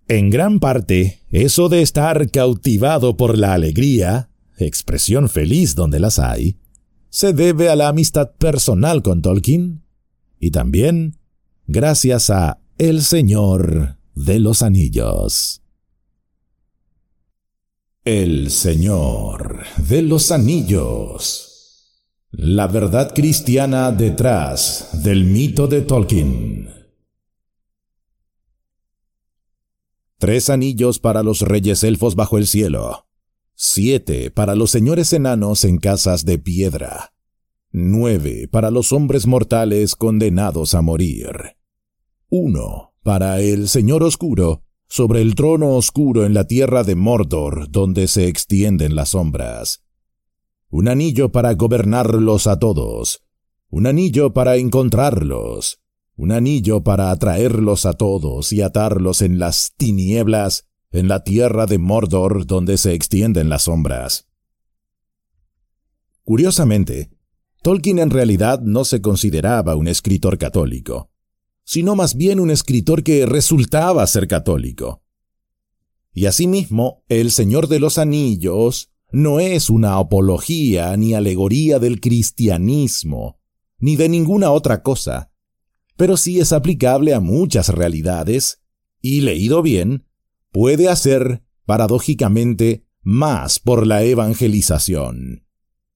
En gran parte, eso de estar cautivado por la alegría, expresión feliz donde las hay, se debe a la amistad personal con Tolkien y también gracias a El Señor de los Anillos. El Señor de los Anillos. La verdad cristiana detrás del mito de Tolkien. 3 anillos para los reyes elfos bajo el cielo. 7 para los señores enanos en casas de piedra. 9 para los hombres mortales condenados a morir. 1 para el Señor Oscuro sobre el trono oscuro en la tierra de Mordor donde se extienden las sombras. 1 anillo para gobernarlos a todos. 1 anillo para encontrarlos. 1 anillo para atraerlos a todos y atarlos en las tinieblas en la tierra de Mordor donde se extienden las sombras. Curiosamente, Tolkien en realidad no se consideraba un escritor católico, sino más bien un escritor que resultaba ser católico. Y asimismo, El Señor de los Anillos no es una apología ni alegoría del cristianismo, ni de ninguna otra cosa, pero sí es aplicable a muchas realidades, y leído bien, puede hacer, paradójicamente, más por la evangelización.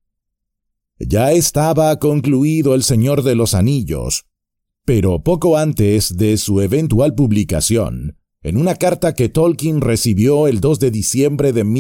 Ya estaba concluido El Señor de los Anillos, pero poco antes de su eventual publicación, en una carta que Tolkien recibió el 2 de diciembre de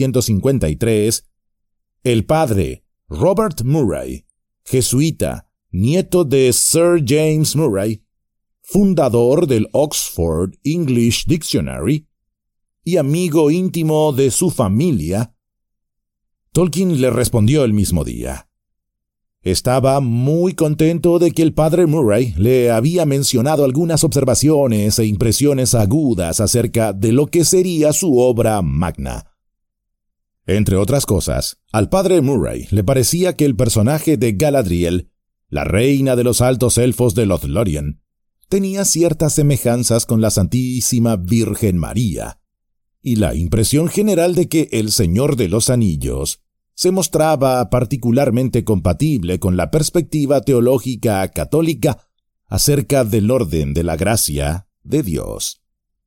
1953, el padre Robert Murray, jesuita, nieto de Sir James Murray, fundador del Oxford English Dictionary y amigo íntimo de su familia, Tolkien le respondió el mismo día. Estaba muy contento de que el padre Murray le había mencionado algunas observaciones e impresiones agudas acerca de lo que sería su obra magna. Entre otras cosas, al padre Murray le parecía que el personaje de Galadriel, la reina de los altos elfos de Lothlórien, tenía ciertas semejanzas con la Santísima Virgen María, y la impresión general de que El Señor de los Anillos se mostraba particularmente compatible con la perspectiva teológica católica acerca del orden de la gracia de Dios.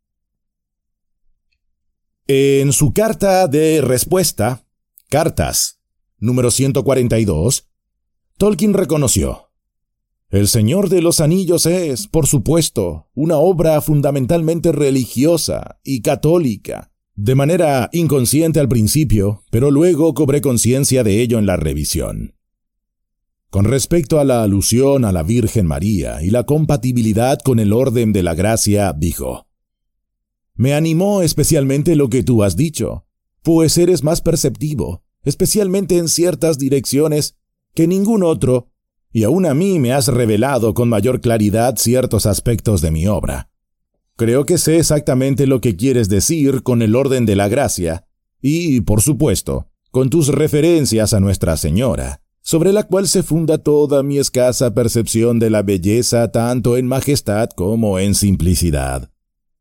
En su carta de respuesta, Cartas, número 142, Tolkien reconoció: El Señor de los Anillos es, por supuesto, una obra fundamentalmente religiosa y católica. De manera inconsciente al principio, pero luego cobré conciencia de ello en la revisión. Con respecto a la alusión a la Virgen María y la compatibilidad con el orden de la gracia, dijo: Me animó especialmente lo que tú has dicho, pues eres más perceptivo, especialmente en ciertas direcciones, que ningún otro, y aún a mí me has revelado con mayor claridad ciertos aspectos de mi obra. Creo que sé exactamente lo que quieres decir con el orden de la gracia, y, por supuesto, con tus referencias a Nuestra Señora, sobre la cual se funda toda mi escasa percepción de la belleza tanto en majestad como en simplicidad.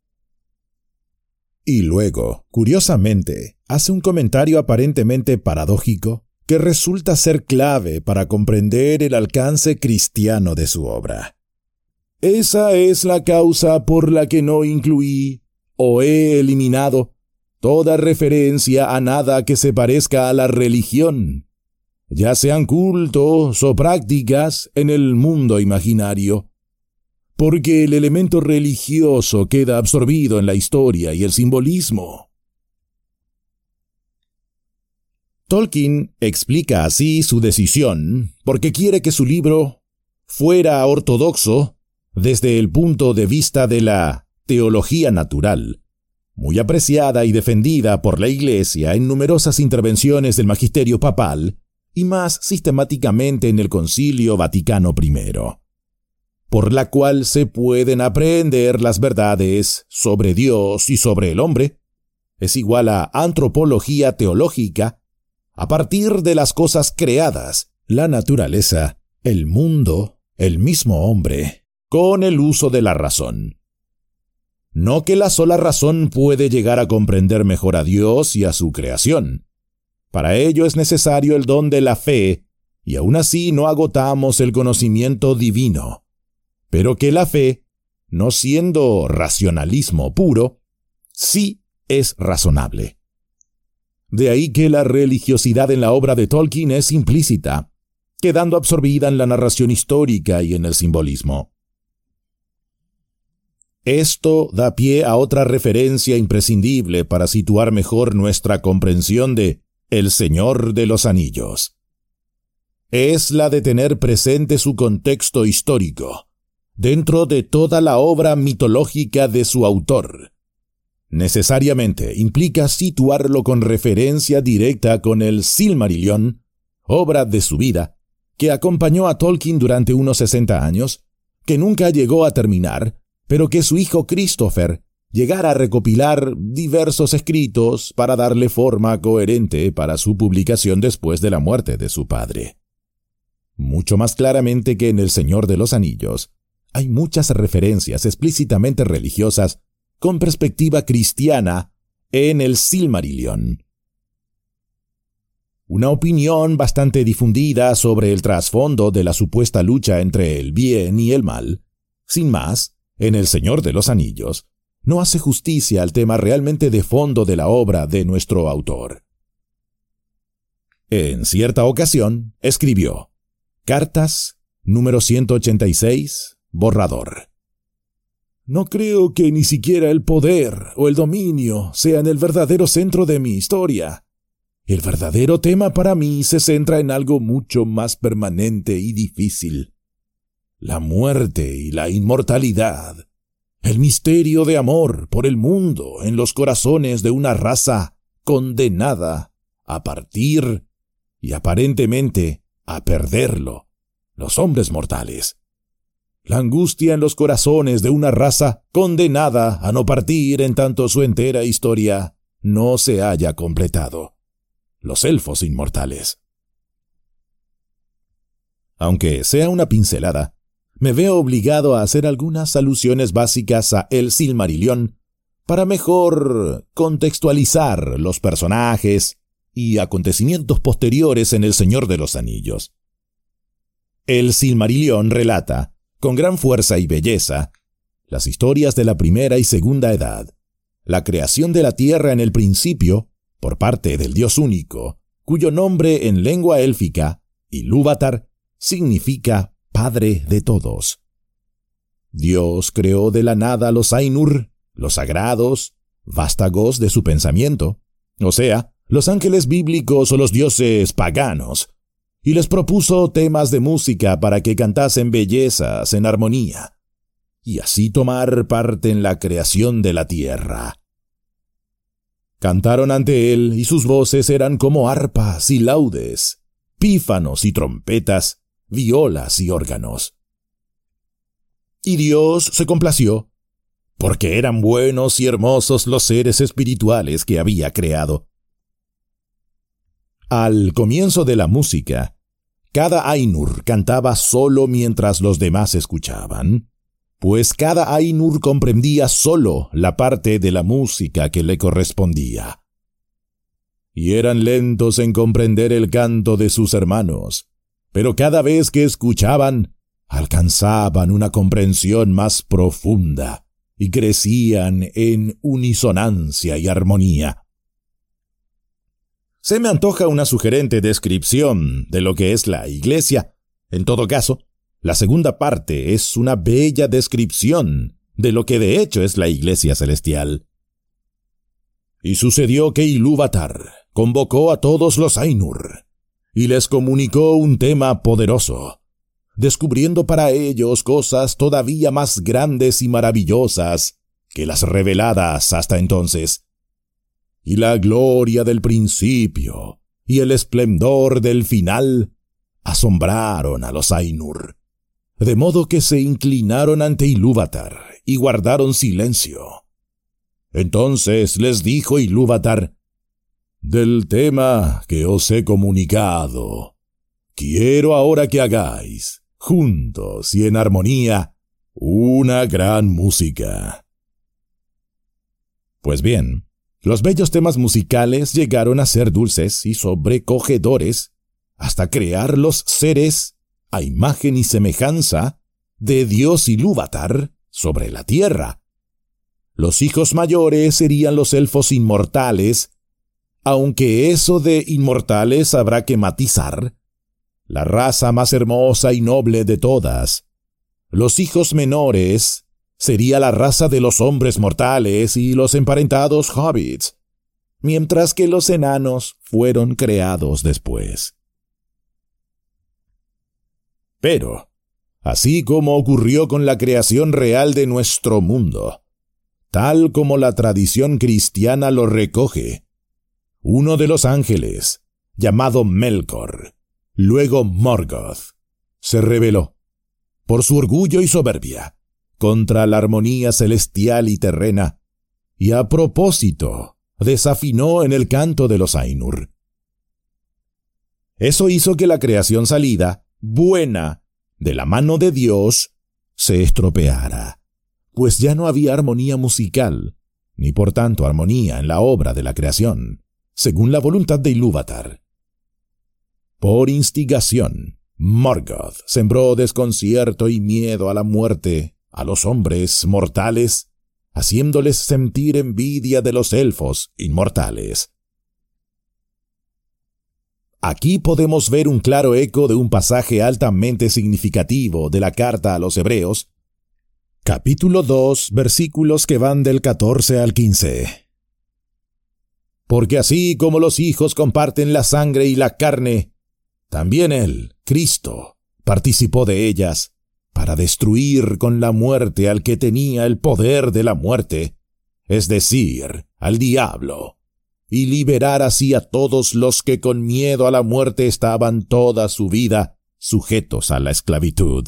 Y luego, curiosamente, hace un comentario aparentemente paradójico que resulta ser clave para comprender el alcance cristiano de su obra. Esa es la causa por la que no incluí o he eliminado toda referencia a nada que se parezca a la religión, ya sean cultos o prácticas en el mundo imaginario, porque el elemento religioso queda absorbido en la historia y el simbolismo. Tolkien explica así su decisión porque quiere que su libro fuera ortodoxo desde el punto de vista de la teología natural, muy apreciada y defendida por la Iglesia en numerosas intervenciones del magisterio papal y más sistemáticamente en el Concilio Vaticano I, por la cual se pueden aprehender las verdades sobre Dios y sobre el hombre, es igual a antropología teológica, a partir de las cosas creadas, la naturaleza, el mundo, el mismo hombre, con el uso de la razón. No que la sola razón puede llegar a comprender mejor a Dios y a su creación. Para ello es necesario el don de la fe, y aún así no agotamos el conocimiento divino. Pero que la fe, no siendo racionalismo puro, sí es razonable. De ahí que la religiosidad en la obra de Tolkien es implícita, quedando absorbida en la narración histórica y en el simbolismo. Esto da pie a otra referencia imprescindible para situar mejor nuestra comprensión de El Señor de los Anillos. Es la de tener presente su contexto histórico, dentro de toda la obra mitológica de su autor. Necesariamente implica situarlo con referencia directa con el Silmarillion, obra de su vida, que acompañó a Tolkien durante unos 60 años, que nunca llegó a terminar, pero que su hijo Christopher llegara a recopilar diversos escritos para darle forma coherente para su publicación después de la muerte de su padre. Mucho más claramente que en El Señor de los Anillos, hay muchas referencias explícitamente religiosas con perspectiva cristiana en el Silmarillion. Una opinión bastante difundida sobre el trasfondo de la supuesta lucha entre el bien y el mal, sin más, en El Señor de los Anillos, no hace justicia al tema realmente de fondo de la obra de nuestro autor. En cierta ocasión, escribió: Cartas, número 186, borrador. No creo que ni siquiera el poder o el dominio sean el verdadero centro de mi historia. El verdadero tema para mí se centra en algo mucho más permanente y difícil: la muerte y la inmortalidad, el misterio de amor por el mundo en los corazones de una raza condenada a partir y aparentemente a perderlo, los hombres mortales. La angustia en los corazones de una raza condenada a no partir en tanto su entera historia no se haya completado, los elfos inmortales. Aunque sea una pincelada, me veo obligado a hacer algunas alusiones básicas a El Silmarillion para mejor contextualizar los personajes y acontecimientos posteriores en El Señor de los Anillos. El Silmarillion relata, con gran fuerza y belleza, las historias de la primera y segunda edad, la creación de la tierra en el principio, por parte del Dios único, cuyo nombre en lengua élfica, Ilúvatar, significa Padre de todos. Dios creó de la nada los Ainur, los sagrados, vástagos de su pensamiento, o sea, los ángeles bíblicos o los dioses paganos, y les propuso temas de música para que cantasen bellezas en armonía, y así tomar parte en la creación de la tierra. Cantaron ante él, y sus voces eran como arpas y laudes, pífanos y trompetas, violas y órganos. Y Dios se complació, porque eran buenos y hermosos los seres espirituales que había creado. Al comienzo de la música, cada Ainur cantaba solo mientras los demás escuchaban, pues cada Ainur comprendía solo la parte de la música que le correspondía. Y eran lentos en comprender el canto de sus hermanos, pero cada vez que escuchaban, alcanzaban una comprensión más profunda y crecían en unisonancia y armonía. Se me antoja una sugerente descripción de lo que es la Iglesia. En todo caso, la segunda parte es una bella descripción de lo que de hecho es la Iglesia celestial. Y sucedió que Ilúvatar convocó a todos los Ainur y les comunicó un tema poderoso, descubriendo para ellos cosas todavía más grandes y maravillosas que las reveladas hasta entonces. Y la gloria del principio y el esplendor del final asombraron a los Ainur, de modo que se inclinaron ante Ilúvatar y guardaron silencio. Entonces les dijo Ilúvatar: «Del tema que os he comunicado, quiero ahora que hagáis, juntos y en armonía, una gran música». Pues bien, los bellos temas musicales llegaron a ser dulces y sobrecogedores hasta crear los seres a imagen y semejanza de Dios Ilúvatar sobre la tierra. Los hijos mayores serían los elfos inmortales, aunque eso de inmortales habrá que matizar. La raza más hermosa y noble de todas. Los hijos menores sería la raza de los hombres mortales y los emparentados hobbits, mientras que los enanos fueron creados después. Pero, así como ocurrió con la creación real de nuestro mundo, tal como la tradición cristiana lo recoge, uno de los ángeles, llamado Melkor, luego Morgoth, se rebeló, por su orgullo y soberbia, contra la armonía celestial y terrena, y a propósito desafinó en el canto de los Ainur. Eso hizo que la creación salida, buena, de la mano de Dios, se estropeara, pues ya no había armonía musical, ni por tanto armonía en la obra de la creación, según la voluntad de Ilúvatar. Por instigación, Morgoth sembró desconcierto y miedo a la muerte a los hombres mortales, haciéndoles sentir envidia de los elfos inmortales. Aquí podemos ver un claro eco de un pasaje altamente significativo de la carta a los Hebreos, capítulo 2, versículos que van del 14 al 15. Porque así como los hijos comparten la sangre y la carne, también él, Cristo, participó de ellas, para destruir con la muerte al que tenía el poder de la muerte, es decir, al diablo, y liberar así a todos los que con miedo a la muerte estaban toda su vida sujetos a la esclavitud.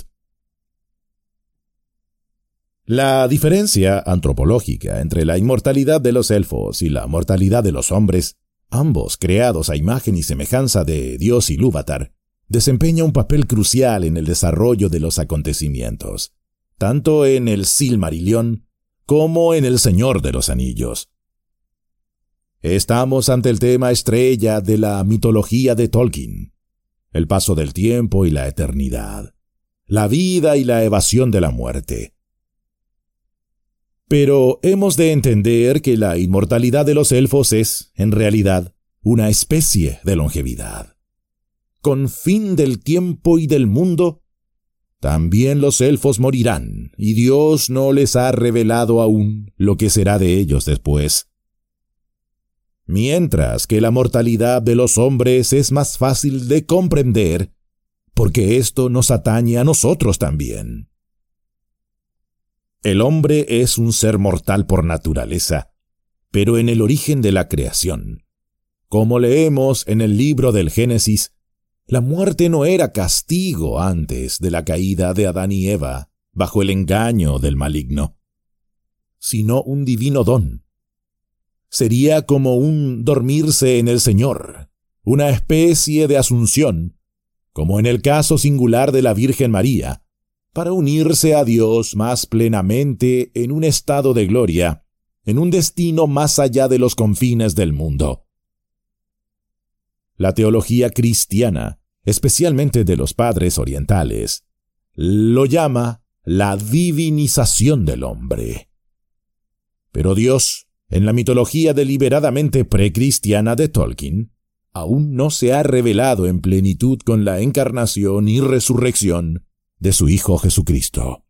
La diferencia antropológica entre la inmortalidad de los elfos y la mortalidad de los hombres, ambos creados a imagen y semejanza de Dios Ilúvatar, desempeña un papel crucial en el desarrollo de los acontecimientos, tanto en el Silmarillion como en El Señor de los Anillos. Estamos ante el tema estrella de la mitología de Tolkien, el paso del tiempo y la eternidad, la vida y la evasión de la muerte. Pero hemos de entender que la inmortalidad de los elfos es, en realidad, una especie de longevidad. Con fin del tiempo y del mundo, también los elfos morirán, y Dios no les ha revelado aún lo que será de ellos después. Mientras que la mortalidad de los hombres es más fácil de comprender, porque esto nos atañe a nosotros también. El hombre es un ser mortal por naturaleza, pero en el origen de la creación. Como leemos en el libro del Génesis, la muerte no era castigo antes de la caída de Adán y Eva bajo el engaño del maligno, sino un divino don. Sería como un dormirse en el Señor, una especie de asunción, como en el caso singular de la Virgen María, para unirse a Dios más plenamente en un estado de gloria, en un destino más allá de los confines del mundo. La teología cristiana, especialmente de los padres orientales, lo llama la divinización del hombre. Pero Dios, en la mitología deliberadamente precristiana de Tolkien, aún no se ha revelado en plenitud con la encarnación y resurrección de su Hijo Jesucristo.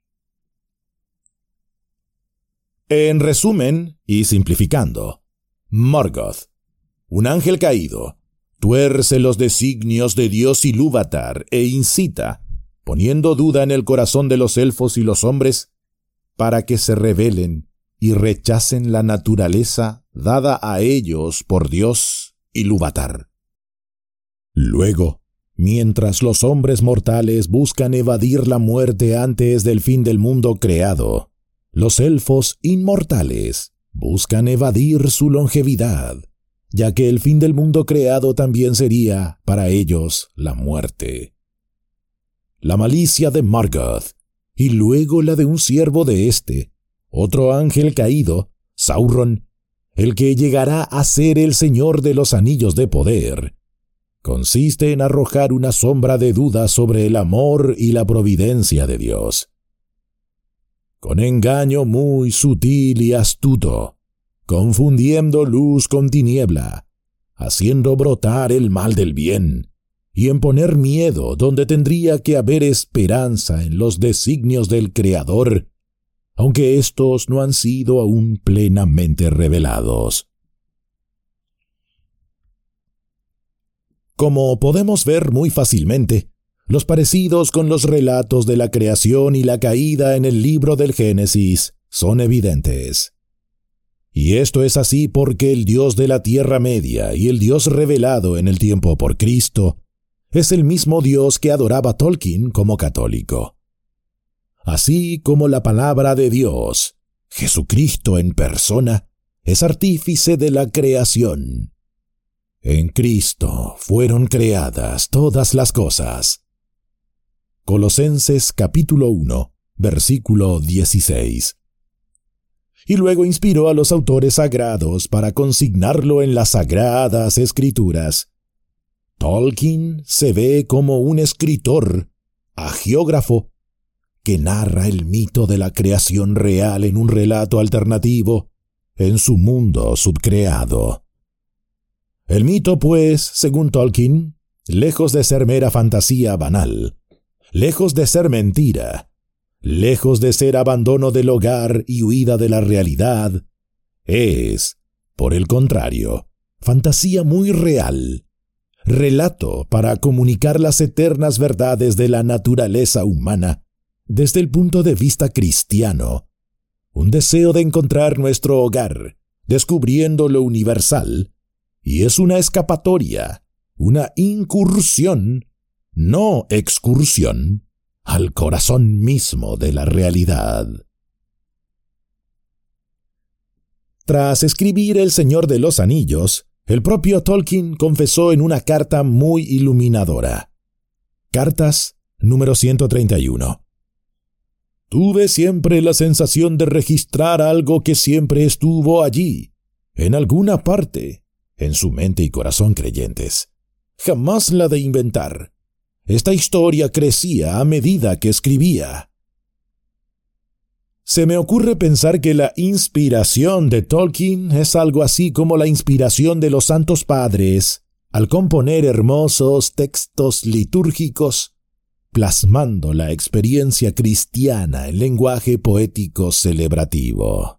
En resumen y simplificando, Morgoth, un ángel caído, tuerce los designios de Dios Ilúvatar e incita, poniendo duda en el corazón de los elfos y los hombres, para que se rebelen y rechacen la naturaleza dada a ellos por Dios Ilúvatar. Luego, mientras los hombres mortales buscan evadir la muerte antes del fin del mundo creado, los elfos inmortales buscan evadir su longevidad, ya que el fin del mundo creado también sería, para ellos, la muerte. La malicia de Morgoth, y luego la de un siervo de éste, otro ángel caído, Sauron, el que llegará a ser el Señor de los Anillos de Poder, consiste en arrojar una sombra de duda sobre el amor y la providencia de Dios. Con engaño muy sutil y astuto, confundiendo luz con tiniebla, haciendo brotar el mal del bien, y en poner miedo donde tendría que haber esperanza en los designios del Creador, aunque éstos no han sido aún plenamente revelados. Como podemos ver muy fácilmente, los parecidos con los relatos de la creación y la caída en el libro del Génesis son evidentes. Y esto es así porque el Dios de la Tierra Media y el Dios revelado en el tiempo por Cristo es el mismo Dios que adoraba Tolkien como católico. Así como la palabra de Dios, Jesucristo en persona, es artífice de la creación. En Cristo fueron creadas todas las cosas. Colosenses capítulo 1, versículo 16. Y luego inspiró a los autores sagrados para consignarlo en las sagradas escrituras. Tolkien se ve como un escritor, agiógrafo, que narra el mito de la creación real en un relato alternativo en su mundo subcreado. El mito, pues, según Tolkien, lejos de ser mera fantasía banal, lejos de ser mentira, lejos de ser abandono del hogar y huida de la realidad, es, por el contrario, fantasía muy real, relato para comunicar las eternas verdades de la naturaleza humana desde el punto de vista cristiano, un deseo de encontrar nuestro hogar, descubriendo lo universal, y es una escapatoria, una incursión, no excursión, al corazón mismo de la realidad. Tras escribir El Señor de los Anillos, el propio Tolkien confesó en una carta muy iluminadora. Cartas número 131. Tuve siempre la sensación de registrar algo que siempre estuvo allí, en alguna parte, en su mente y corazón creyentes. Jamás la de inventar. Esta historia crecía a medida que escribía. Se me ocurre pensar que la inspiración de Tolkien es algo así como la inspiración de los santos padres al componer hermosos textos litúrgicos, plasmando la experiencia cristiana en lenguaje poético celebrativo.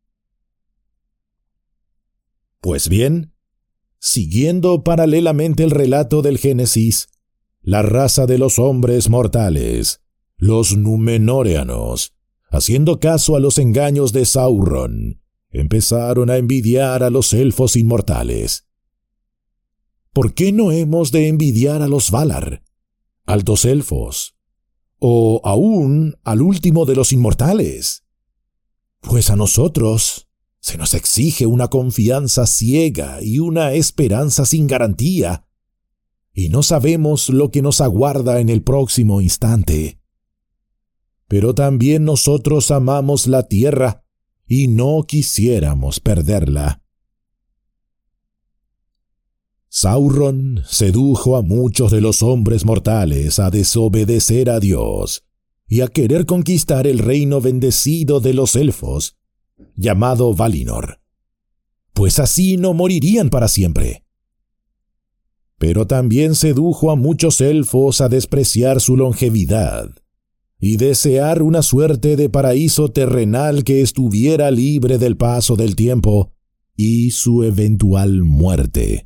Pues bien, siguiendo paralelamente el relato del Génesis, la raza de los hombres mortales, los Númenóreanos, haciendo caso a los engaños de Sauron, empezaron a envidiar a los elfos inmortales. ¿Por qué no hemos de envidiar a los Valar, altos elfos, o aún al último de los inmortales? Pues a nosotros se nos exige una confianza ciega y una esperanza sin garantía, y no sabemos lo que nos aguarda en el próximo instante. Pero también nosotros amamos la tierra y no quisiéramos perderla. Sauron sedujo a muchos de los hombres mortales a desobedecer a Dios y a querer conquistar el reino bendecido de los elfos, llamado Valinor, pues así no morirían para siempre. Pero también sedujo a muchos elfos a despreciar su longevidad y desear una suerte de paraíso terrenal que estuviera libre del paso del tiempo y su eventual muerte.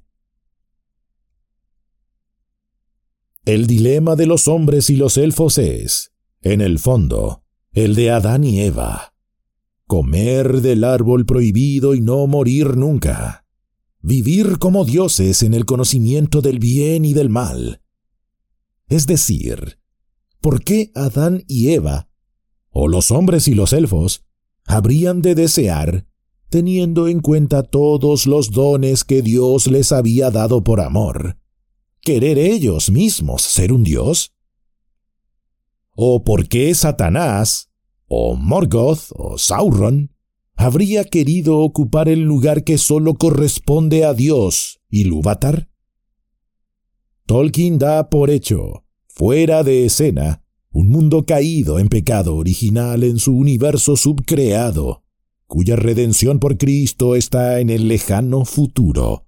El dilema de los hombres y los elfos es, en el fondo, el de Adán y Eva: comer del árbol prohibido y no morir nunca, vivir como dioses en el conocimiento del bien y del mal. Es decir, ¿por qué Adán y Eva, o los hombres y los elfos, habrían de desear, teniendo en cuenta todos los dones que Dios les había dado por amor, querer ellos mismos ser un dios? ¿O por qué Satanás, o Morgoth, o Sauron, habría querido ocupar el lugar que solo corresponde a Dios, Ilúvatar? Tolkien da por hecho, fuera de escena, un mundo caído en pecado original en su universo subcreado, cuya redención por Cristo está en el lejano futuro.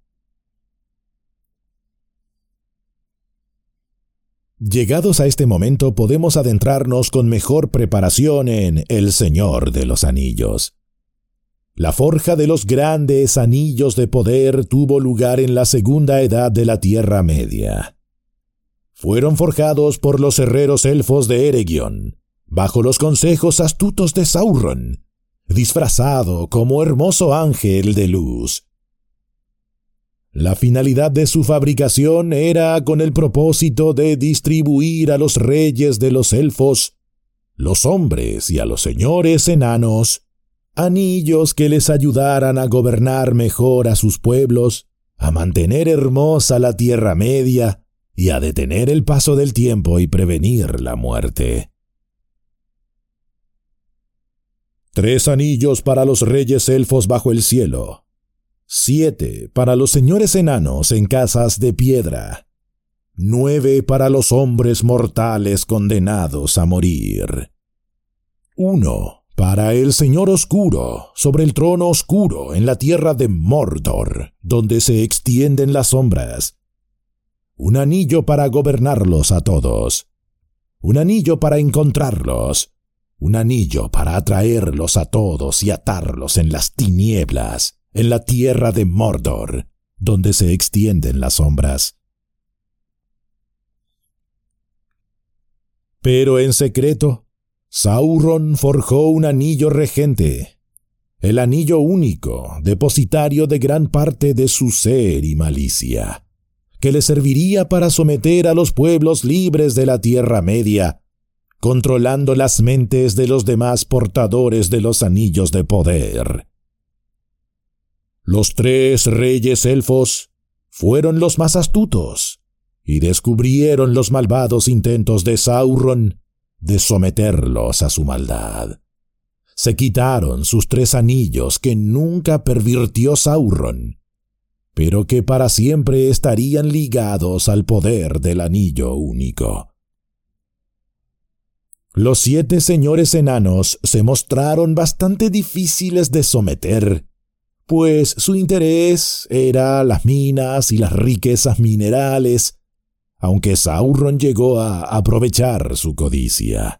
Llegados a este momento podemos adentrarnos con mejor preparación en El Señor de los Anillos. La forja de los grandes anillos de poder tuvo lugar en la segunda edad de la Tierra Media. Fueron forjados por los herreros elfos de Eregion, bajo los consejos astutos de Sauron, disfrazado como hermoso ángel de luz. La finalidad de su fabricación era con el propósito de distribuir a los reyes de los elfos, los hombres y a los señores enanos, anillos que les ayudaran a gobernar mejor a sus pueblos, a mantener hermosa la Tierra Media y a detener el paso del tiempo y prevenir la muerte. 3 anillos para los reyes elfos bajo el cielo, 7 para los señores enanos en casas de piedra, 9 para los hombres mortales condenados a morir, 1 para el Señor Oscuro sobre el trono oscuro en la tierra de Mordor, donde se extienden las sombras, un anillo para gobernarlos a todos, un anillo para encontrarlos, un anillo para atraerlos a todos y atarlos en las tinieblas, en la tierra de Mordor, donde se extienden las sombras. Pero en secreto, Sauron forjó un anillo regente, el anillo único, depositario de gran parte de su ser y malicia, que le serviría para someter a los pueblos libres de la Tierra Media, controlando las mentes de los demás portadores de los anillos de poder. Los 3 reyes elfos fueron los más astutos y descubrieron los malvados intentos de Sauron de someterlos a su maldad. Se quitaron sus 3 anillos que nunca pervirtió Sauron, pero que para siempre estarían ligados al poder del anillo único. Los 7 señores enanos se mostraron bastante difíciles de someter, pues su interés era las minas y las riquezas minerales, aunque Sauron llegó a aprovechar su codicia.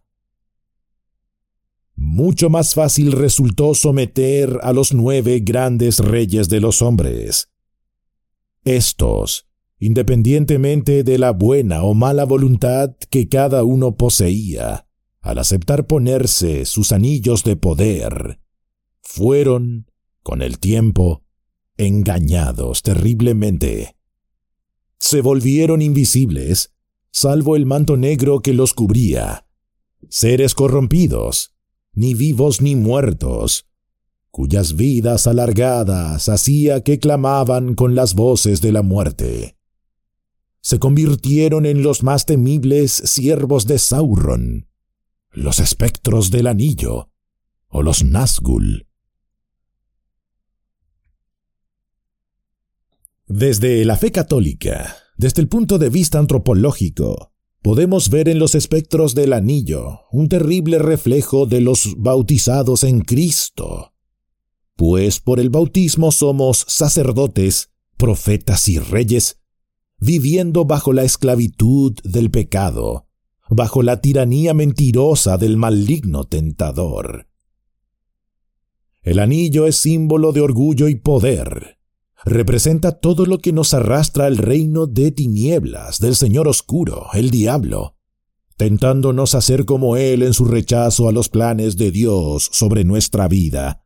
Mucho más fácil resultó someter a los 9 grandes reyes de los hombres. Estos, independientemente de la buena o mala voluntad que cada uno poseía, al aceptar ponerse sus anillos de poder, fueron, con el tiempo, engañados terriblemente. Se volvieron invisibles, salvo el manto negro que los cubría, seres corrompidos, ni vivos ni muertos, cuyas vidas alargadas hacía que clamaban con las voces de la muerte. Se convirtieron en los más temibles siervos de Sauron, los espectros del anillo, o los Nazgûl. Desde la fe católica, desde el punto de vista antropológico, podemos ver en los espectros del anillo un terrible reflejo de los bautizados en Cristo, pues por el bautismo somos sacerdotes, profetas y reyes, viviendo bajo la esclavitud del pecado, bajo la tiranía mentirosa del maligno tentador. El anillo es símbolo de orgullo y poder. Representa todo lo que nos arrastra al reino de tinieblas del Señor Oscuro, el diablo, tentándonos a ser como él en su rechazo a los planes de Dios sobre nuestra vida.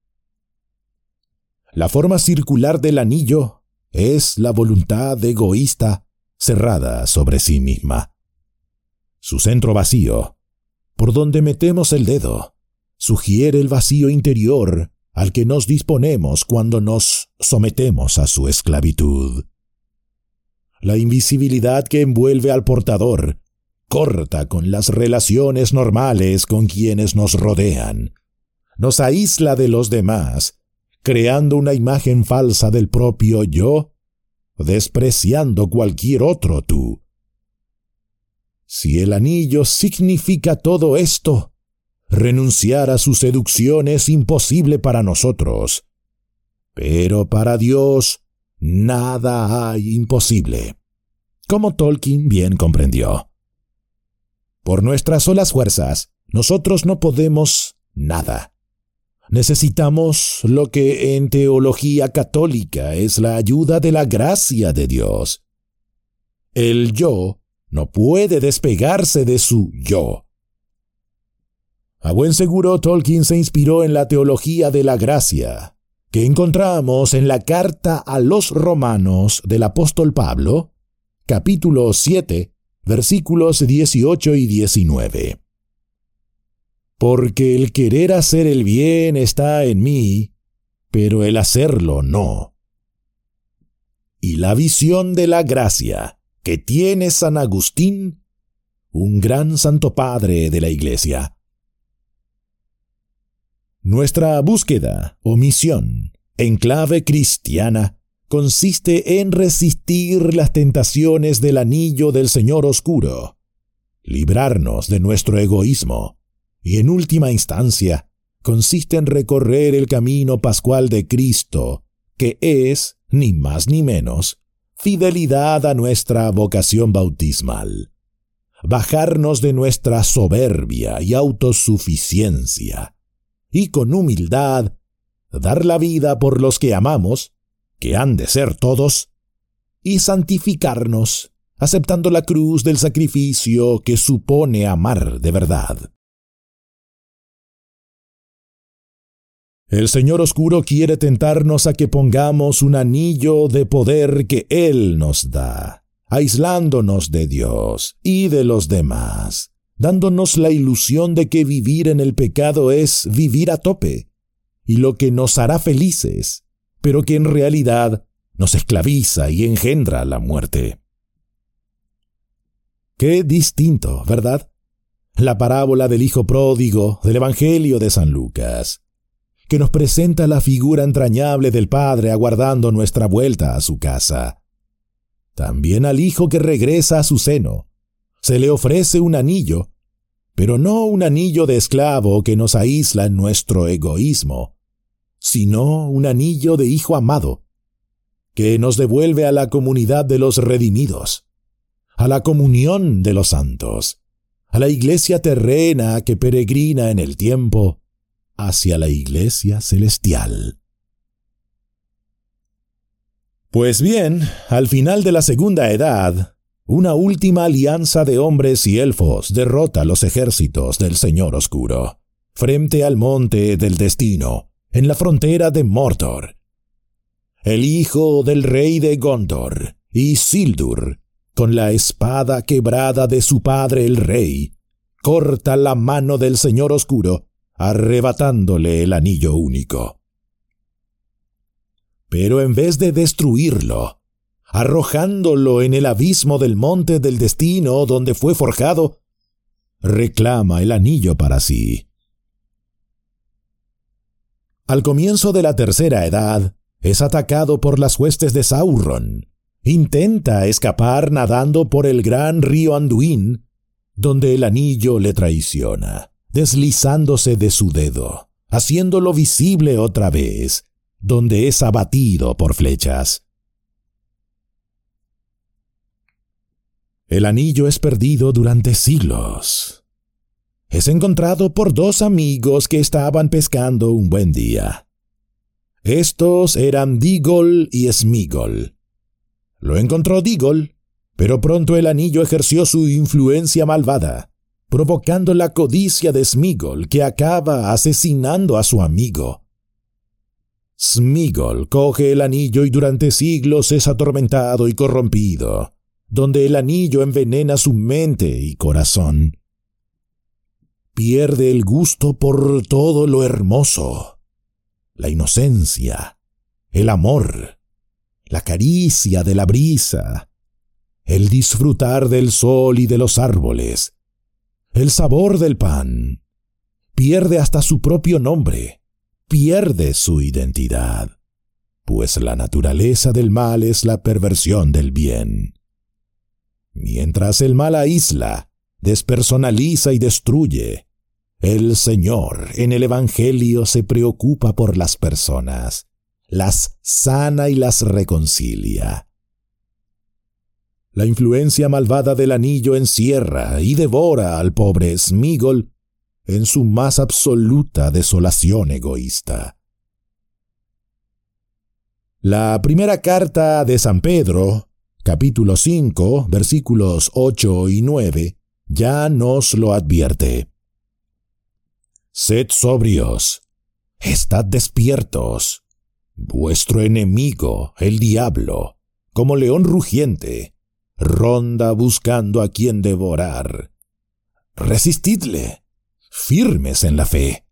La forma circular del anillo es la voluntad egoísta cerrada sobre sí misma. Su centro vacío, por donde metemos el dedo, sugiere el vacío interior al que nos disponemos cuando nos sometemos a su esclavitud. La invisibilidad que envuelve al portador corta con las relaciones normales con quienes nos rodean, nos aísla de los demás, creando una imagen falsa del propio yo, despreciando cualquier otro tú. Si el anillo significa todo esto, renunciar a su seducción es imposible para nosotros. Pero para Dios nada hay imposible, como Tolkien bien comprendió. Por nuestras solas fuerzas, nosotros no podemos nada. Necesitamos lo que en teología católica es la ayuda de la gracia de Dios. El yo no puede despegarse de su yo. A buen seguro, Tolkien se inspiró en la teología de la gracia, que encontramos en la carta a los Romanos del apóstol Pablo, capítulo 7, versículos 18 y 19. Porque el querer hacer el bien está en mí, pero el hacerlo no. Y la visión de la gracia que tiene San Agustín, un gran santo padre de la Iglesia. Nuestra búsqueda o misión en clave cristiana consiste en resistir las tentaciones del anillo del Señor oscuro, librarnos de nuestro egoísmo y, en última instancia, consiste en recorrer el camino pascual de Cristo, que es, ni más ni menos, fidelidad a nuestra vocación bautismal, bajarnos de nuestra soberbia y autosuficiencia, y con humildad dar la vida por los que amamos, que han de ser todos, y santificarnos, aceptando la cruz del sacrificio que supone amar de verdad. El Señor oscuro quiere tentarnos a que pongamos un anillo de poder que Él nos da, aislándonos de Dios y de los demás, dándonos la ilusión de que vivir en el pecado es vivir a tope, y lo que nos hará felices, pero que en realidad nos esclaviza y engendra la muerte. Qué distinto, ¿verdad? La parábola del hijo pródigo del Evangelio de San Lucas, que nos presenta la figura entrañable del padre aguardando nuestra vuelta a su casa. También al hijo que regresa a su seno se le ofrece un anillo, pero no un anillo de esclavo que nos aísla en nuestro egoísmo, sino un anillo de hijo amado, que nos devuelve a la comunidad de los redimidos, a la comunión de los santos, a la iglesia terrena que peregrina en el tiempo hacia la iglesia celestial. Pues bien, al final de la Segunda Edad, una última alianza de hombres y elfos derrota los ejércitos del Señor Oscuro, frente al monte del destino, en la frontera de Mordor. El hijo del rey de Gondor, Isildur, con la espada quebrada de su padre el rey, corta la mano del Señor Oscuro, arrebatándole el anillo único. Pero en vez de destruirlo, arrojándolo en el abismo del monte del destino donde fue forjado, reclama el anillo para sí. Al comienzo de la Tercera Edad, es atacado por las huestes de Sauron. Intenta escapar nadando por el gran río Anduin, donde el anillo le traiciona, deslizándose de su dedo, haciéndolo visible otra vez, donde es abatido por flechas. El anillo es perdido durante siglos. Es encontrado por dos amigos que estaban pescando un buen día. Estos eran Digol y Smigol. Lo encontró Digol, pero pronto el anillo ejerció su influencia malvada, provocando la codicia de Smigol, que acaba asesinando a su amigo. Smigol coge el anillo y durante siglos es atormentado y corrompido, donde el anillo envenena su mente y corazón. Pierde el gusto por todo lo hermoso, la inocencia, el amor, la caricia de la brisa, el disfrutar del sol y de los árboles, el sabor del pan, pierde hasta su propio nombre, pierde su identidad, pues la naturaleza del mal es la perversión del bien. Mientras el mal aísla, despersonaliza y destruye, el Señor en el Evangelio se preocupa por las personas, las sana y las reconcilia. La influencia malvada del anillo encierra y devora al pobre Smigol en su más absoluta desolación egoísta. La primera carta de San Pedro, capítulo 5, versículos 8 y 9, ya nos lo advierte. Sed sobrios, estad despiertos. Vuestro enemigo, el diablo, como león rugiente, ronda buscando a quien devorar. Resistidle, firmes en la fe.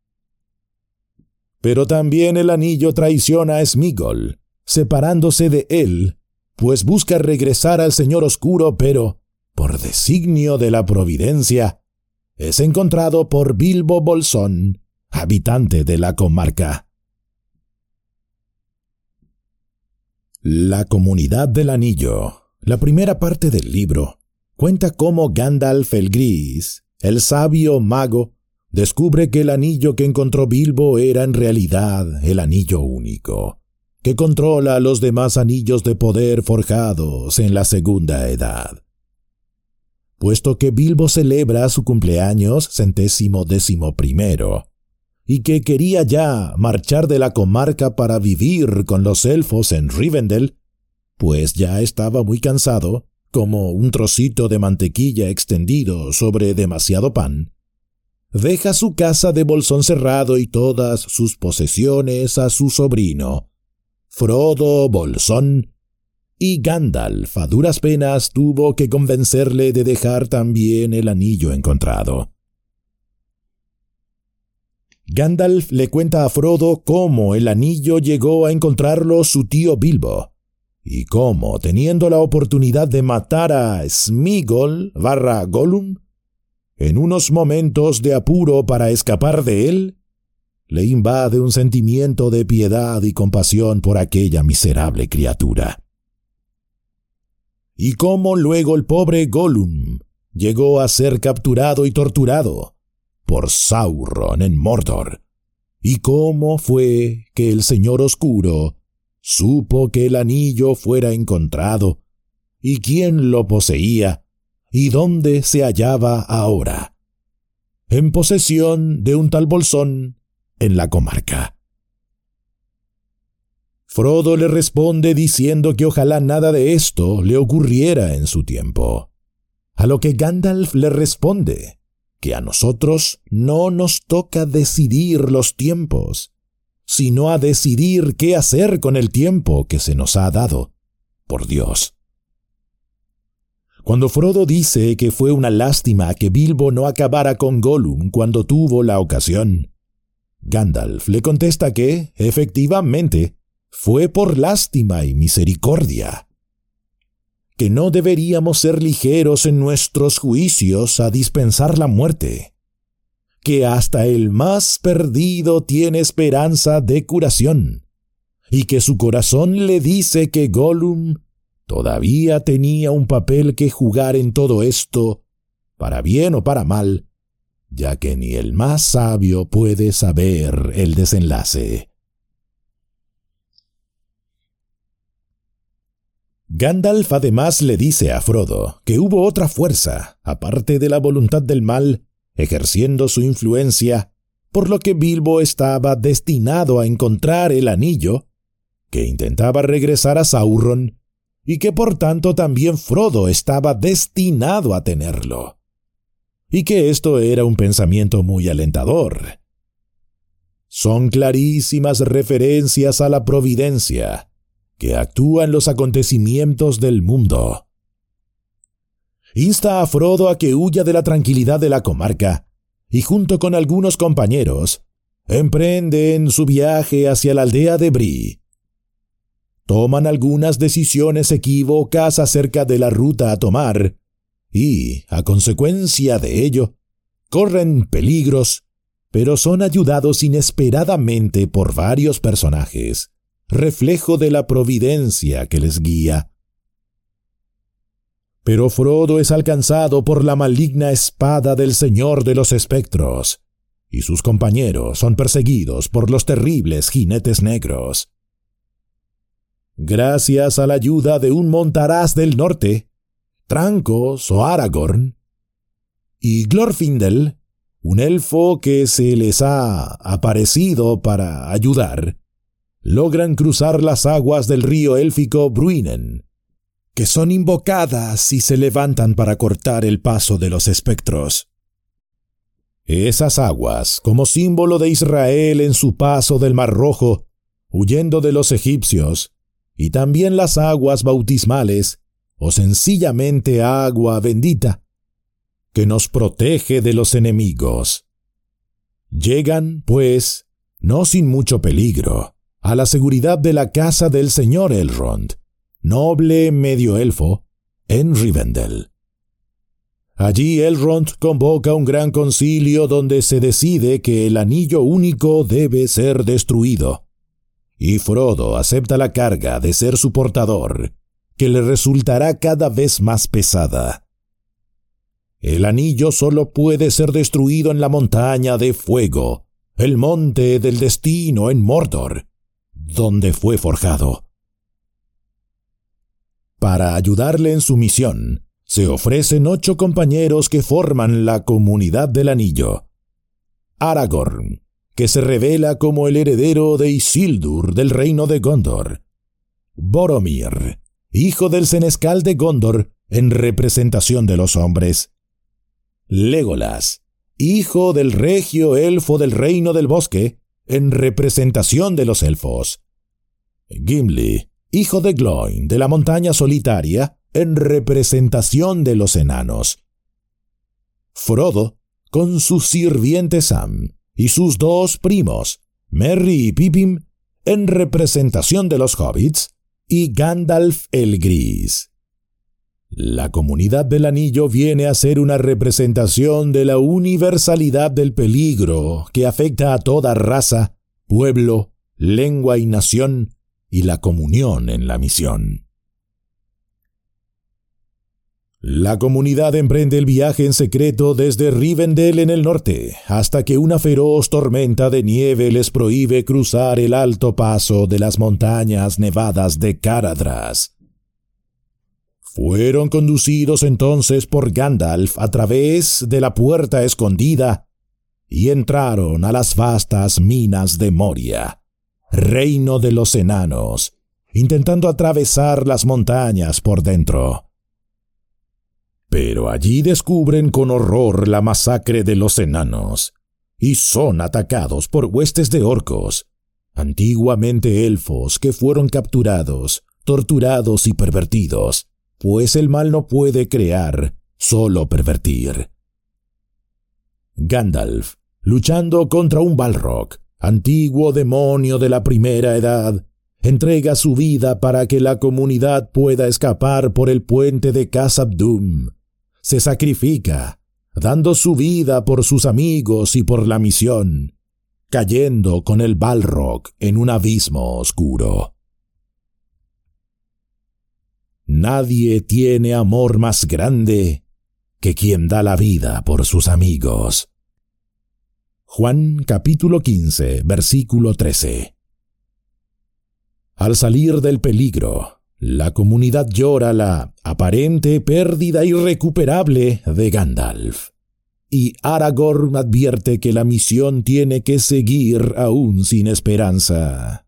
Pero también el anillo traiciona a Smigol, separándose de él, pues busca regresar al Señor Oscuro, pero, por designio de la providencia, es encontrado por Bilbo Bolsón, habitante de la comarca. La comunidad del anillo, la primera parte del libro, cuenta cómo Gandalf el Gris, el sabio mago, descubre que el anillo que encontró Bilbo era en realidad el anillo único, que controla a los demás anillos de poder forjados en la Segunda Edad. Puesto que Bilbo celebra su cumpleaños 111º, y que quería ya marchar de la comarca para vivir con los elfos en Rivendell, pues ya estaba muy cansado, como un trocito de mantequilla extendido sobre demasiado pan, deja su casa de Bolsón Cerrado y todas sus posesiones a su sobrino, Frodo Bolsón, y Gandalf a duras penas tuvo que convencerle de dejar también el anillo encontrado. Gandalf le cuenta a Frodo cómo el anillo llegó a encontrarlo su tío Bilbo, y cómo, teniendo la oportunidad de matar a Smigol / Gollum, en unos momentos de apuro para escapar de él, le invade un sentimiento de piedad y compasión por aquella miserable criatura. Y cómo luego el pobre Gollum llegó a ser capturado y torturado por Sauron en Mordor, y cómo fue que el Señor Oscuro supo que el anillo fuera encontrado, y quién lo poseía, y dónde se hallaba ahora, en posesión de un tal Bolsón en la comarca. Frodo le responde diciendo que ojalá nada de esto le ocurriera en su tiempo, a lo que Gandalf le responde que a nosotros no nos toca decidir los tiempos, sino a decidir qué hacer con el tiempo que se nos ha dado por Dios. Cuando Frodo dice que fue una lástima que Bilbo no acabara con Gollum cuando tuvo la ocasión, Gandalf le contesta que, efectivamente, fue por lástima y misericordia, que no deberíamos ser ligeros en nuestros juicios a dispensar la muerte, que hasta el más perdido tiene esperanza de curación, y que su corazón le dice que Gollum todavía tenía un papel que jugar en todo esto, para bien o para mal, ya que ni el más sabio puede saber el desenlace. Gandalf además le dice a Frodo que hubo otra fuerza, aparte de la voluntad del mal, ejerciendo su influencia, por lo que Bilbo estaba destinado a encontrar el anillo, que intentaba regresar a Sauron, y que por tanto también Frodo estaba destinado a tenerlo, y que esto era un pensamiento muy alentador. Son clarísimas referencias a la providencia, que actúa en los acontecimientos del mundo. Insta a Frodo a que huya de la tranquilidad de la comarca, y junto con algunos compañeros, emprenden su viaje hacia la aldea de Bree. Toman algunas decisiones equívocas acerca de la ruta a tomar, y, a consecuencia de ello, corren peligros pero son ayudados inesperadamente por varios personajes, reflejo de la providencia que les guía. Pero Frodo es alcanzado por la maligna espada del Señor de los Espectros, y sus compañeros son perseguidos por los terribles jinetes negros. Gracias a la ayuda de un montaraz del norte, Trancos o Aragorn, y Glorfindel, un elfo que se les ha aparecido para ayudar, logran cruzar las aguas del río élfico Bruinen, que son invocadas y se levantan para cortar el paso de los espectros. Esas aguas, como símbolo de Israel en su paso del Mar Rojo, huyendo de los egipcios, y también las aguas bautismales, o sencillamente agua bendita, que nos protege de los enemigos. Llegan, pues, no sin mucho peligro, a la seguridad de la casa del señor Elrond, noble medio elfo, en Rivendell. Allí Elrond convoca un gran concilio donde se decide que el anillo único debe ser destruido, y Frodo acepta la carga de ser su portador, que le resultará cada vez más pesada. El anillo solo puede ser destruido en la montaña de fuego, el monte del destino en Mordor, donde fue forjado. Para ayudarle en su misión, se ofrecen 8 compañeros que forman la Comunidad del Anillo. Aragorn, que se revela como el heredero de Isildur del reino de Gondor. Boromir, hijo del senescal de Gondor en representación de los hombres. Legolas, hijo del regio elfo del reino del bosque en representación de los elfos. Gimli, hijo de Gloin de la montaña solitaria en representación de los enanos. Frodo, con su sirviente Sam, y sus 2 primos, Merry y Pippin, en representación de los hobbits, y Gandalf el Gris. La Comunidad del Anillo viene a ser una representación de la universalidad del peligro que afecta a toda raza, pueblo, lengua y nación, y la comunión en la misión. La comunidad emprende el viaje en secreto desde Rivendell en el norte, hasta que una feroz tormenta de nieve les prohíbe cruzar el alto paso de las montañas nevadas de Caradhras. Fueron conducidos entonces por Gandalf a través de la puerta escondida y entraron a las vastas minas de Moria, reino de los enanos, intentando atravesar las montañas por dentro. Pero allí descubren con horror la masacre de los enanos, y son atacados por huestes de orcos, antiguamente elfos que fueron capturados, torturados y pervertidos, pues el mal no puede crear, solo pervertir. Gandalf, luchando contra un Balrog, antiguo demonio de la primera edad, entrega su vida para que la comunidad pueda escapar por el puente de Khazad-dûm. Se sacrifica, dando su vida por sus amigos y por la misión, cayendo con el Balrog en un abismo oscuro. Nadie tiene amor más grande que quien da la vida por sus amigos. Juan capítulo 15, versículo 13. Al salir del peligro, la comunidad llora la aparente pérdida irrecuperable de Gandalf, y Aragorn advierte que la misión tiene que seguir aún sin esperanza.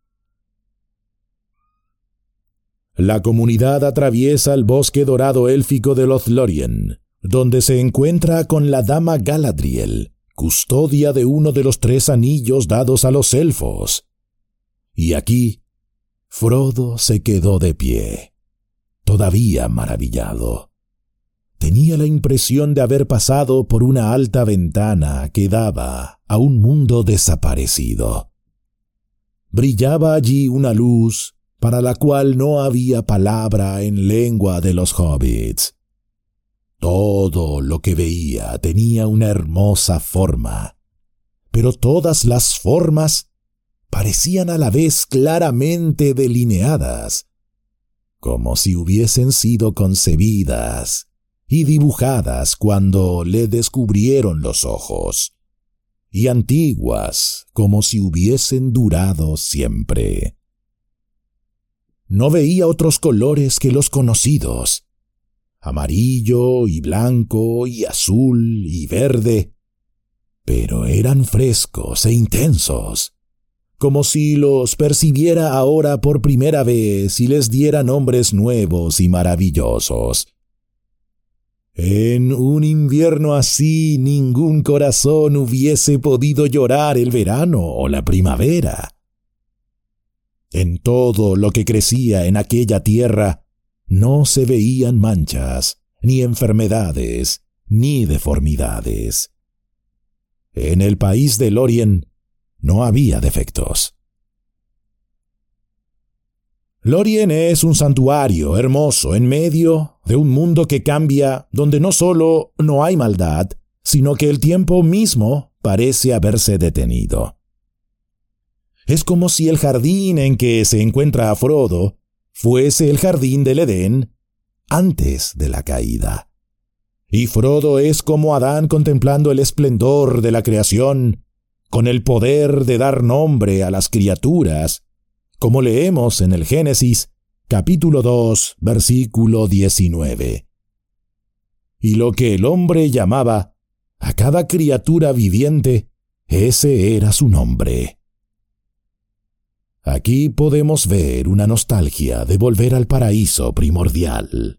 La comunidad atraviesa el bosque dorado élfico de Lothlórien, donde se encuentra con la dama Galadriel, custodia de uno de los 3 anillos dados a los elfos. Y aquí, Frodo se quedó de pie, todavía maravillado. Tenía la impresión de haber pasado por una alta ventana que daba a un mundo desaparecido. Brillaba allí una luz para la cual no había palabra en lengua de los hobbits. Todo lo que veía tenía una hermosa forma, pero todas las formas parecían a la vez claramente delineadas, como si hubiesen sido concebidas y dibujadas cuando le descubrieron los ojos, y antiguas como si hubiesen durado siempre. No veía otros colores que los conocidos, amarillo y blanco y azul y verde, pero eran frescos e intensos, como si los percibiera ahora por primera vez y les diera nombres nuevos y maravillosos. En un invierno así ningún corazón hubiese podido llorar el verano o la primavera. En todo lo que crecía en aquella tierra no se veían manchas, ni enfermedades, ni deformidades. En el país de Lórien no había defectos. Lórien es un santuario hermoso en medio de un mundo que cambia, donde no solo no hay maldad, sino que el tiempo mismo parece haberse detenido. Es como si el jardín en que se encuentra Frodo fuese el jardín del Edén antes de la caída. Y Frodo es como Adán contemplando el esplendor de la creación, con el poder de dar nombre a las criaturas, como leemos en el Génesis, capítulo 2, versículo 19. Y lo que el hombre llamaba a cada criatura viviente, ese era su nombre. Aquí podemos ver una nostalgia de volver al paraíso primordial.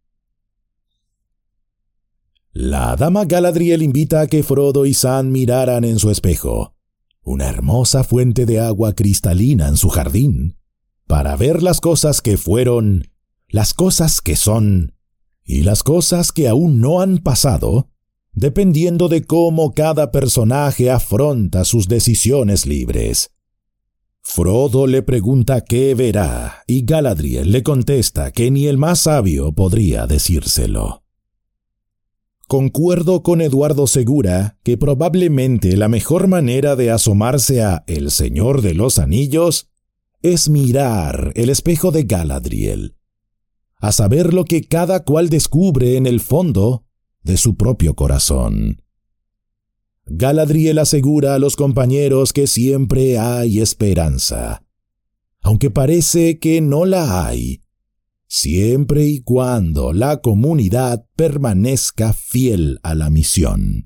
La dama Galadriel invita a que Frodo y Sam miraran en su espejo, una hermosa fuente de agua cristalina en su jardín, para ver las cosas que fueron, las cosas que son, y las cosas que aún no han pasado, dependiendo de cómo cada personaje afronta sus decisiones libres. Frodo le pregunta qué verá, y Galadriel le contesta que ni el más sabio podría decírselo. Concuerdo con Eduardo Segura que probablemente la mejor manera de asomarse a El Señor de los Anillos es mirar el espejo de Galadriel, a saber lo que cada cual descubre en el fondo de su propio corazón. Galadriel asegura a los compañeros que siempre hay esperanza, aunque parece que no la hay, siempre y cuando la comunidad permanezca fiel a la misión.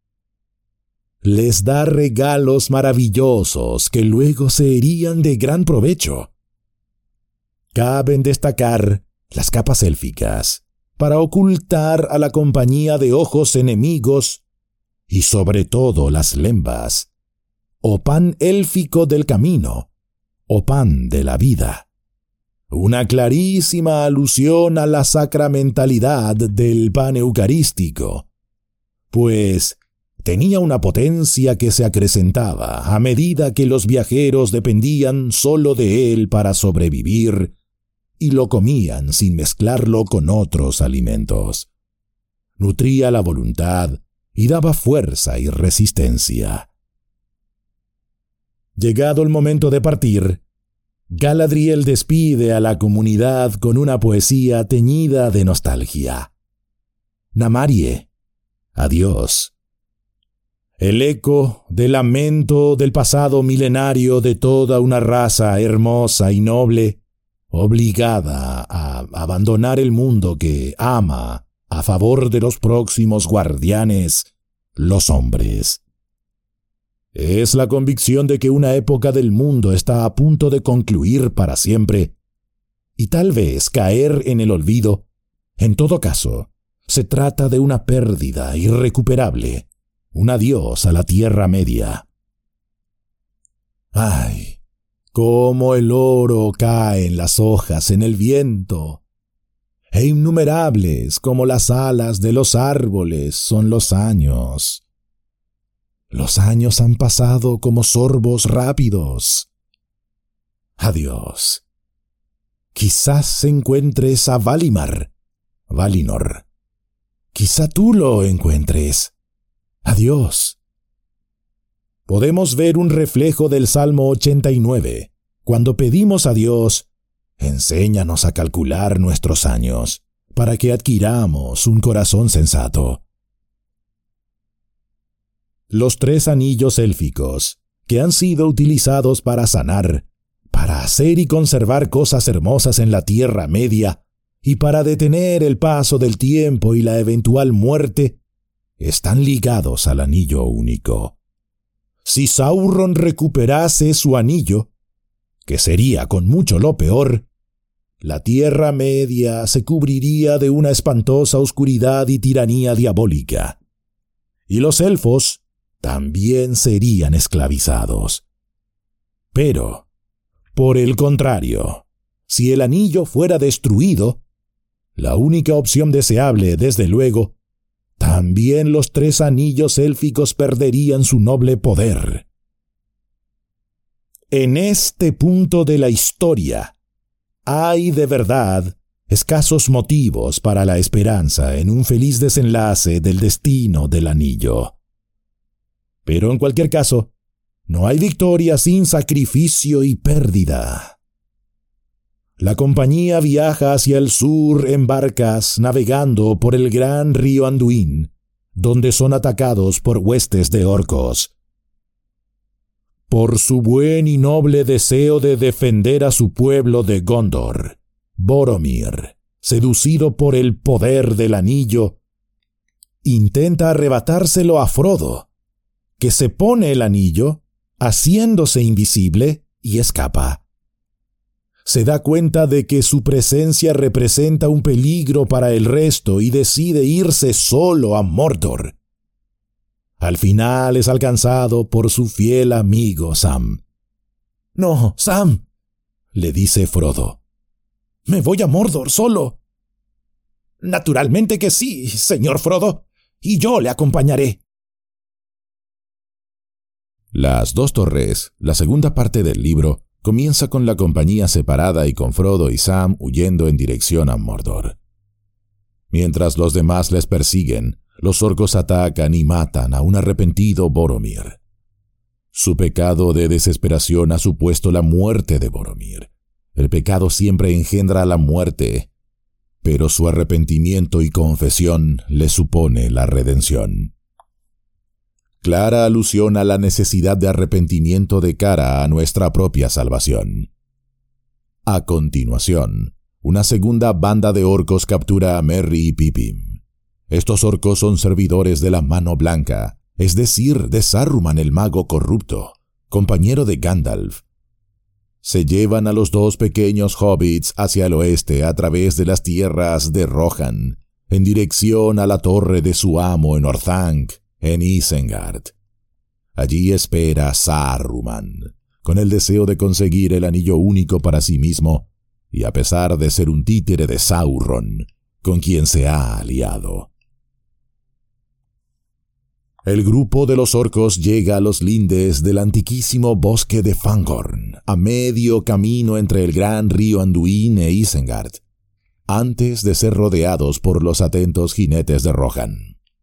Les da regalos maravillosos que luego serían de gran provecho. Caben destacar las capas élficas, para ocultar a la compañía de ojos enemigos, y sobre todo las lembas, o pan élfico del camino, o pan de la vida. Una clarísima alusión a la sacramentalidad del pan eucarístico, pues tenía una potencia que se acrecentaba a medida que los viajeros dependían solo de él para sobrevivir y lo comían sin mezclarlo con otros alimentos. Nutría la voluntad y daba fuerza y resistencia. Llegado el momento de partir, Galadriel despide a la comunidad con una poesía teñida de nostalgia. Namarie, adiós. El eco del lamento del pasado milenario de toda una raza hermosa y noble, obligada a abandonar el mundo que ama a favor de los próximos guardianes, los hombres. Es la convicción de que una época del mundo está a punto de concluir para siempre, y tal vez caer en el olvido. En todo caso, se trata de una pérdida irrecuperable, un adiós a la Tierra Media. ¡Ay! Cómo el oro cae en las hojas en el viento, e innumerables como las alas de los árboles son los años. Los años han pasado como sorbos rápidos. Adiós. Quizás encuentres a Valinor. Quizá tú lo encuentres. Adiós. podemos ver un reflejo del Salmo 89, cuando pedimos a Dios: enséñanos a calcular nuestros años, para que adquiramos un corazón sensato. Los 3 anillos élficos, que han sido utilizados para sanar, para hacer y conservar cosas hermosas en la Tierra Media, y para detener el paso del tiempo y la eventual muerte, están ligados al anillo único. Si Sauron recuperase su anillo, que sería con mucho lo peor, la Tierra Media se cubriría de una espantosa oscuridad y tiranía diabólica, y los elfos también serían esclavizados. Pero, por el contrario, si el anillo fuera destruido, la única opción deseable, desde luego, también los 3 anillos élficos perderían su noble poder. En este punto de la historia, hay de verdad escasos motivos para la esperanza en un feliz desenlace del destino del anillo. Pero en cualquier caso, no hay victoria sin sacrificio y pérdida. La compañía viaja hacia el sur en barcas navegando por el gran río Anduin, donde son atacados por huestes de orcos. Por su buen y noble deseo de defender a su pueblo de Gondor, Boromir, seducido por el poder del anillo, intenta arrebatárselo a Frodo, que se pone el anillo, haciéndose invisible, y escapa. Se da cuenta de que su presencia representa un peligro para el resto y decide irse solo a Mordor. Al final es alcanzado por su fiel amigo Sam. «No, Sam», le dice Frodo, «me voy a Mordor solo». «Naturalmente que sí, señor Frodo, y yo le acompañaré». Las 2 torres, la segunda parte del libro, comienza con la compañía separada y con Frodo y Sam huyendo en dirección a Mordor. Mientras los demás les persiguen, los orcos atacan y matan a un arrepentido Boromir. Su pecado de desesperación ha supuesto la muerte de Boromir. El pecado siempre engendra la muerte, pero su arrepentimiento y confesión le supone la redención. Clara alusión a la necesidad de arrepentimiento de cara a nuestra propia salvación. A continuación, una segunda banda de orcos captura a Merry y Pippin. Estos orcos son servidores de la Mano Blanca, es decir, de Saruman el mago corrupto, compañero de Gandalf. Se llevan a los 2 pequeños hobbits hacia el oeste a través de las tierras de Rohan, en dirección a la torre de su amo en Orthanc, en Isengard. Allí espera Saruman, con el deseo de conseguir el anillo único para sí mismo, y a pesar de ser un títere de Sauron, con quien se ha aliado. El grupo de los orcos llega a los lindes del antiquísimo bosque de Fangorn, a medio camino entre el gran río Anduin e Isengard, antes de ser rodeados por los atentos jinetes de Rohan.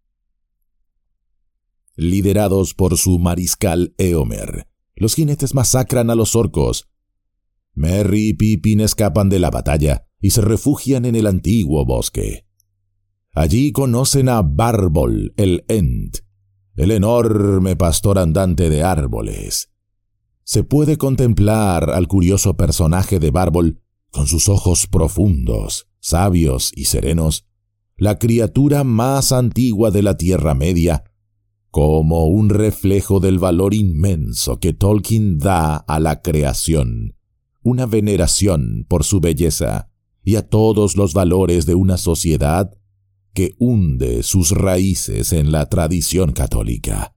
Liderados por su mariscal Éomer, los jinetes masacran a los orcos. Merry y Pippin escapan de la batalla y se refugian en el antiguo bosque. Allí conocen a Bárbol el Ent, el enorme pastor andante de árboles. Se puede contemplar al curioso personaje de Bárbol con sus ojos profundos, sabios y serenos, la criatura más antigua de la Tierra Media, como un reflejo del valor inmenso que Tolkien da a la creación, una veneración por su belleza y a todos los valores de una sociedad que hunde sus raíces en la tradición católica.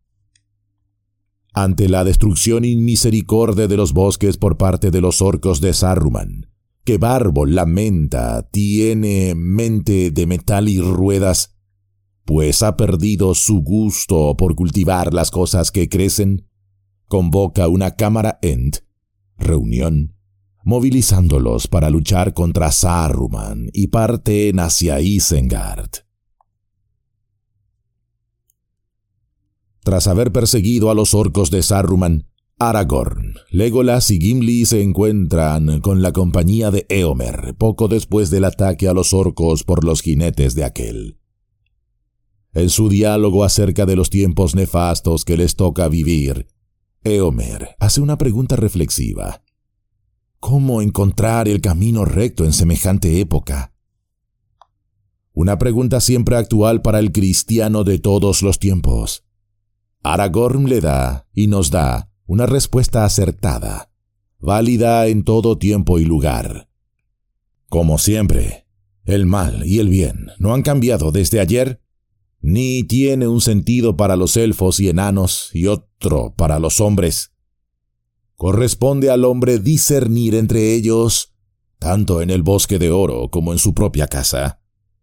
Ante la destrucción inmisericordia de los bosques por parte de los orcos de Saruman, que Bárbol lamenta tiene mente de metal y ruedas, pues ha perdido su gusto por cultivar las cosas que crecen, convoca una cámara Ent, reunión, movilizándolos para luchar contra Saruman y parten hacia Isengard. Tras haber perseguido a los orcos de Saruman, Aragorn, Legolas y Gimli se encuentran con la compañía de Éomer poco después del ataque a los orcos por los jinetes de aquel. En su diálogo acerca de los tiempos nefastos que les toca vivir, Éomer hace una pregunta reflexiva. ¿Cómo encontrar el camino recto en semejante época? Una pregunta siempre actual para el cristiano de todos los tiempos. Aragorn le da y nos da una respuesta acertada, válida en todo tiempo y lugar. Como siempre, el mal y el bien no han cambiado desde ayer, ni tiene un sentido para los elfos y enanos y otro para los hombres. Corresponde al hombre discernir entre ellos, tanto en el bosque de oro como en su propia casa.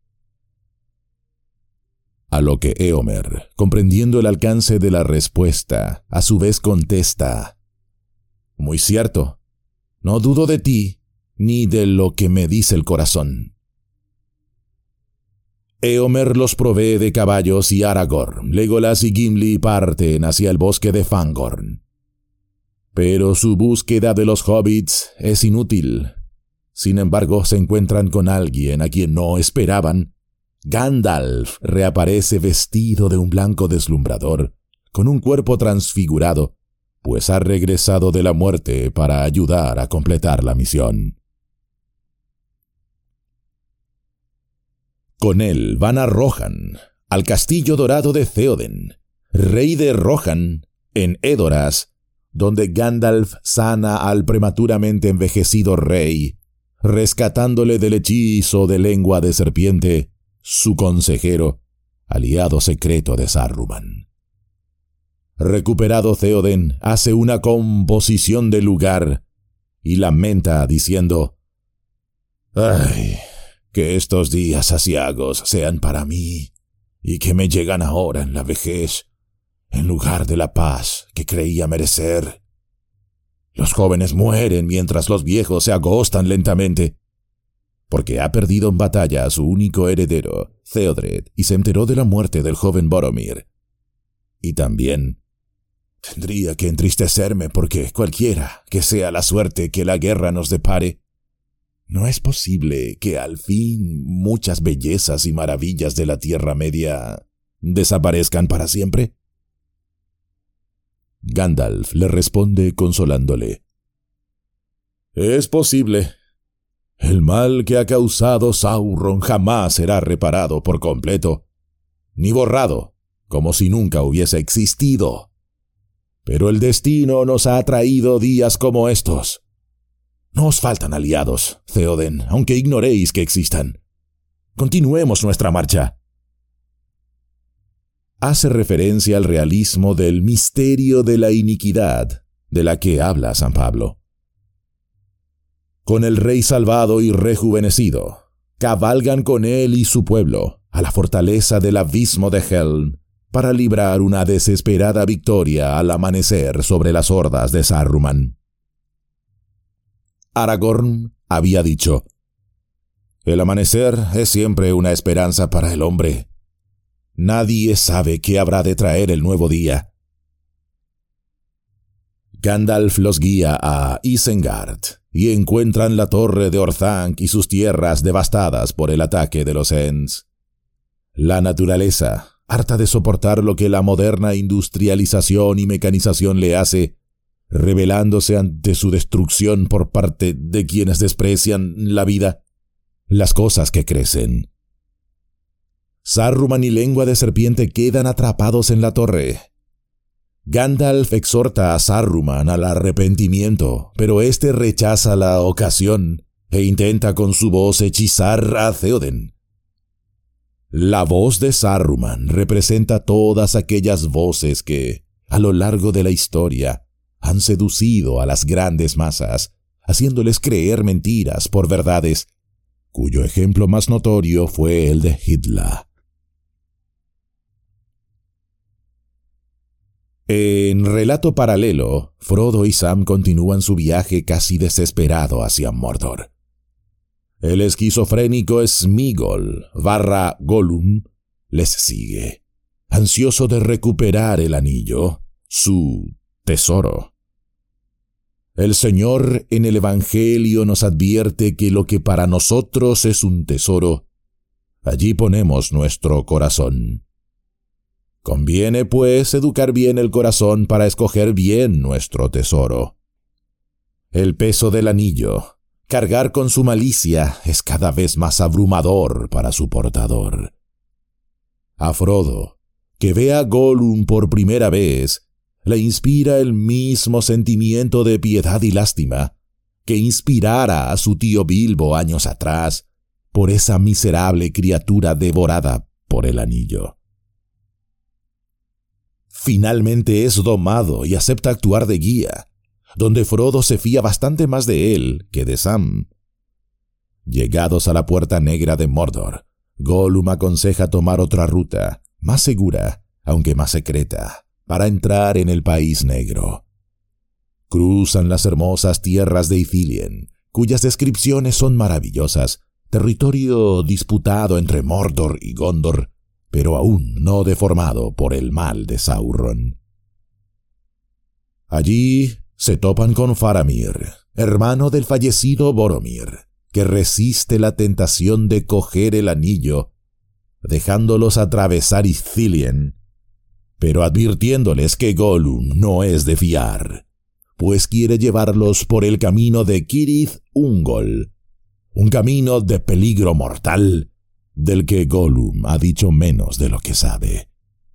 A lo que Éomer, comprendiendo el alcance de la respuesta, a su vez contesta: Muy cierto, no dudo de ti, ni de lo que me dice el corazón. Éomer los provee de caballos y Aragorn, Legolas y Gimli parten hacia el bosque de Fangorn. Pero su búsqueda de los hobbits es inútil. Sin embargo, se encuentran con alguien a quien no esperaban. Gandalf reaparece vestido de un blanco deslumbrador, con un cuerpo transfigurado, pues ha regresado de la muerte para ayudar a completar la misión. Con él van a Rohan, al castillo dorado de Theoden, rey de Rohan, en Edoras, donde Gandalf sana al prematuramente envejecido rey, rescatándole del hechizo de lengua de serpiente, su consejero, aliado secreto de Saruman. Recuperado Theoden, hace una composición del lugar y lamenta diciendo: ¡Ay, que estos días aciagos sean para mí y que me llegan ahora en la vejez, en lugar de la paz que creía merecer! Los jóvenes mueren mientras los viejos se agostan lentamente, porque ha perdido en batalla a su único heredero, Theodred, y se enteró de la muerte del joven Boromir. Y también tendría que entristecerme porque cualquiera que sea la suerte que la guerra nos depare, ¿no es posible que al fin muchas bellezas y maravillas de la Tierra Media desaparezcan para siempre? Gandalf le responde consolándole: Es posible. El mal que ha causado Sauron jamás será reparado por completo, ni borrado, como si nunca hubiese existido. Pero el destino nos ha traído días como estos. No os faltan aliados, Theoden, aunque ignoréis que existan. Continuemos nuestra marcha. Hace referencia al realismo del misterio de la iniquidad de la que habla San Pablo. Con el rey salvado y rejuvenecido, cabalgan con él y su pueblo a la fortaleza del abismo de Helm para librar una desesperada victoria al amanecer sobre las hordas de Saruman. Aragorn había dicho: El amanecer es siempre una esperanza para el hombre. Nadie sabe qué habrá de traer el nuevo día. Gandalf los guía a Isengard y encuentran la torre de Orthanc y sus tierras devastadas por el ataque de los Ents. La naturaleza, harta de soportar lo que la moderna industrialización y mecanización le hace, rebelándose ante su destrucción por parte de quienes desprecian la vida, las cosas que crecen. Saruman y Lengua de Serpiente quedan atrapados en la torre. Gandalf exhorta a Saruman al arrepentimiento, pero éste rechaza la ocasión e intenta con su voz hechizar a Theoden. La voz de Saruman representa todas aquellas voces que, a lo largo de la historia, han seducido a las grandes masas, haciéndoles creer mentiras por verdades, cuyo ejemplo más notorio fue el de Hitler. En relato paralelo, Frodo y Sam continúan su viaje casi desesperado hacia Mordor. El esquizofrénico Sméagol / Gollum les sigue, ansioso de recuperar el anillo, su tesoro. El Señor en el Evangelio nos advierte que lo que para nosotros es un tesoro, allí ponemos nuestro corazón. Conviene, pues, educar bien el corazón para escoger bien nuestro tesoro. El peso del anillo, cargar con su malicia, es cada vez más abrumador para su portador. A Frodo, que ve a Gollum por primera vez, le inspira el mismo sentimiento de piedad y lástima que inspirara a su tío Bilbo años atrás por esa miserable criatura devorada por el anillo. Finalmente es domado y acepta actuar de guía, donde Frodo se fía bastante más de él que de Sam. Llegados a la Puerta Negra de Mordor, Gollum aconseja tomar otra ruta, más segura, aunque más secreta, para entrar en el País Negro. Cruzan las hermosas tierras de Ithilien, cuyas descripciones son maravillosas, territorio disputado entre Mordor y Gondor, pero aún no deformado por el mal de Sauron. Allí se topan con Faramir, hermano del fallecido Boromir, que resiste la tentación de coger el anillo, dejándolos atravesar Ithilien, pero advirtiéndoles que Gollum no es de fiar, pues quiere llevarlos por el camino de Cirith Ungol, un camino de peligro mortal, del que Gollum ha dicho menos de lo que sabe.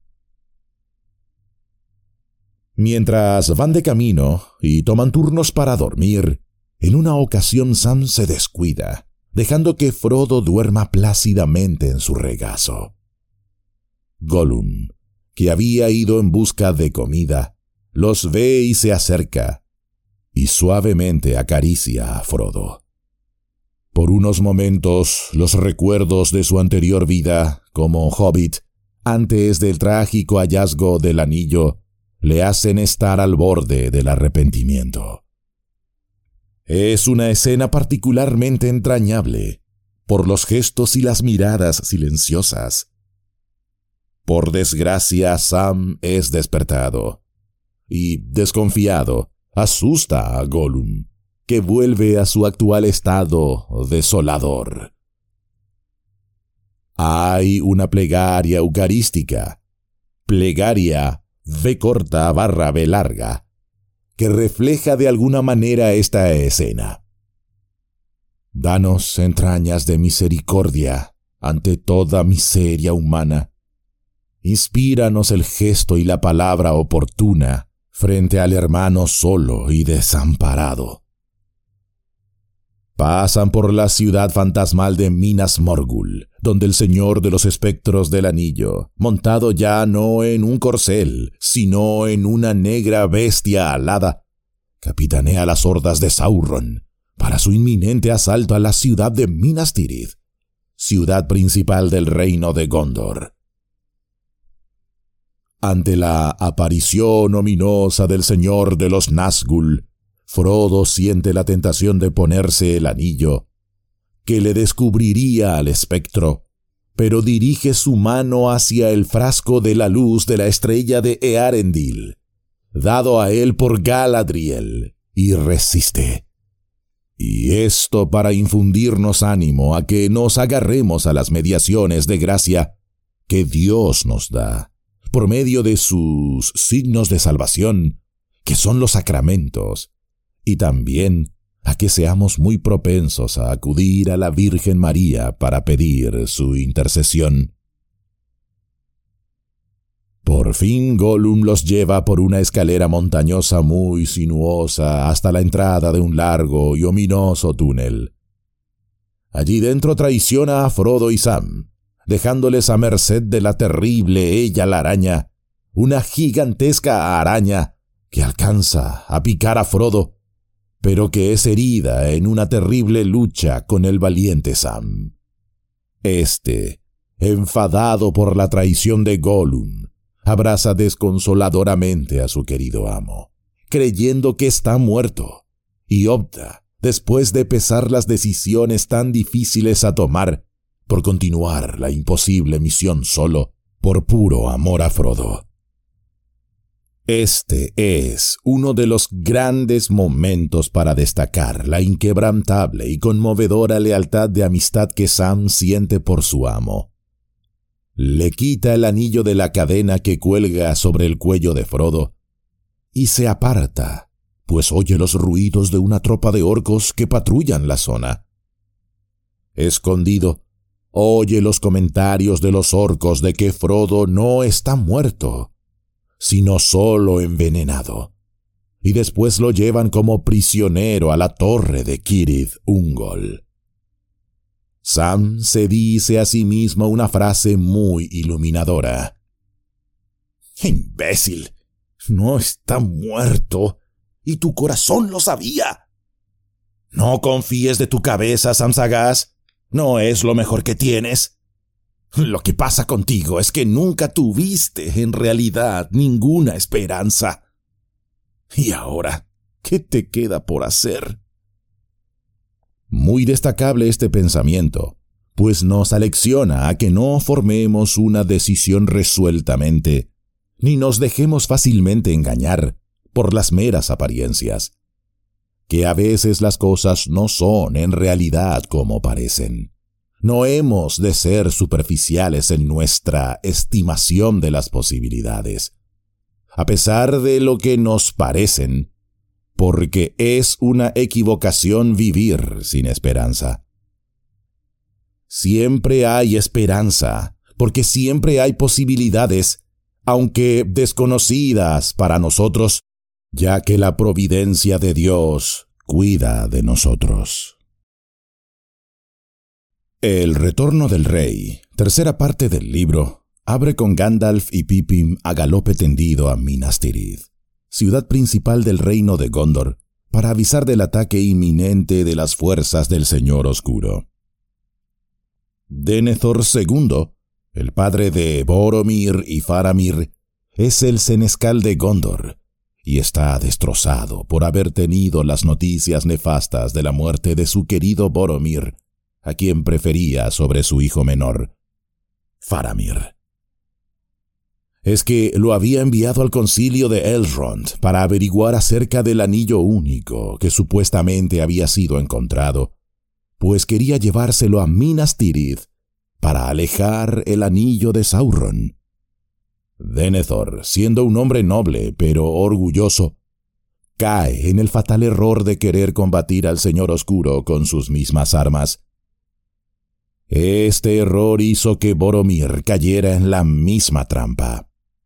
Mientras van de camino y toman turnos para dormir, en una ocasión Sam se descuida, dejando que Frodo duerma plácidamente en su regazo. Gollum, que había ido en busca de comida, los ve y se acerca, y suavemente acaricia a Frodo. Por unos momentos, los recuerdos de su anterior vida como hobbit, antes del trágico hallazgo del anillo, le hacen estar al borde del arrepentimiento. Es una escena particularmente entrañable, por los gestos y las miradas silenciosas. Por desgracia, Sam es despertado, y, desconfiado, asusta a Gollum, que vuelve a su actual estado desolador. Hay una plegaria eucarística, plegaria V⁻B larga, que refleja de alguna manera esta escena. Danos entrañas de misericordia ante toda miseria humana. Inspíranos el gesto y la palabra oportuna frente al hermano solo y desamparado. Pasan por la ciudad fantasmal de Minas Morgul, donde el señor de los espectros del anillo, montado ya no en un corcel, sino en una negra bestia alada, capitanea las hordas de Sauron para su inminente asalto a la ciudad de Minas Tirith, ciudad principal del reino de Gondor. Ante la aparición ominosa del señor de los Nazgûl, Frodo siente la tentación de ponerse el anillo, que le descubriría al espectro, pero dirige su mano hacia el frasco de la luz de la estrella de Earendil, dado a él por Galadriel, y resiste. Y esto para infundirnos ánimo a que nos agarremos a las mediaciones de gracia que Dios nos da, por medio de sus signos de salvación, que son los sacramentos, y también a que seamos muy propensos a acudir a la Virgen María para pedir su intercesión. Por fin Gollum los lleva por una escalera montañosa muy sinuosa hasta la entrada de un largo y ominoso túnel. Allí dentro traiciona a Frodo y Sam, dejándoles a merced de la terrible ella la araña, una gigantesca araña que alcanza a picar a Frodo, pero que es herida en una terrible lucha con el valiente Sam. Este, enfadado por la traición de Gollum, abraza desconsoladoramente a su querido amo, creyendo que está muerto, y opta, después de pesar las decisiones tan difíciles a tomar, por continuar la imposible misión solo, por puro amor a Frodo. Este es uno de los grandes momentos para destacar la inquebrantable y conmovedora lealtad de amistad que Sam siente por su amo. Le quita el anillo de la cadena que cuelga sobre el cuello de Frodo y se aparta, pues oye los ruidos de una tropa de orcos que patrullan la zona. Escondido, oye los comentarios de los orcos de que Frodo no está muerto, sino solo envenenado, y después lo llevan como prisionero a la torre de Cirith Ungol. Sam se dice a sí mismo una frase muy iluminadora. «¡Imbécil! No está muerto, y tu corazón lo sabía. No confíes de tu cabeza, Sam Sagaz, no es lo mejor que tienes. Lo que pasa contigo es que nunca tuviste en realidad ninguna esperanza. Y ahora, ¿qué te queda por hacer?» Muy destacable este pensamiento, pues nos alecciona a que no formemos una decisión resueltamente, ni nos dejemos fácilmente engañar por las meras apariencias, que a veces las cosas no son en realidad como parecen. No hemos de ser superficiales en nuestra estimación de las posibilidades, a pesar de lo que nos parecen, porque es una equivocación vivir sin esperanza. Siempre hay esperanza, porque siempre hay posibilidades, aunque desconocidas para nosotros, ya que la providencia de Dios cuida de nosotros. El retorno del rey, tercera parte del libro, abre con Gandalf y Pippin a galope tendido a Minas Tirith, ciudad principal del reino de Gondor, para avisar del ataque inminente de las fuerzas del Señor Oscuro. Denethor II, el padre de Boromir y Faramir, es el senescal de Gondor, y está destrozado por haber tenido las noticias nefastas de la muerte de su querido Boromir, a quien prefería sobre su hijo menor, Faramir. Es que lo había enviado al concilio de Elrond para averiguar acerca del anillo único que supuestamente había sido encontrado, pues quería llevárselo a Minas Tirith para alejar el anillo de Sauron. Denethor, siendo un hombre noble pero orgulloso, cae en el fatal error de querer combatir al Señor Oscuro con sus mismas armas. Este error hizo que Boromir cayera en la misma trampa.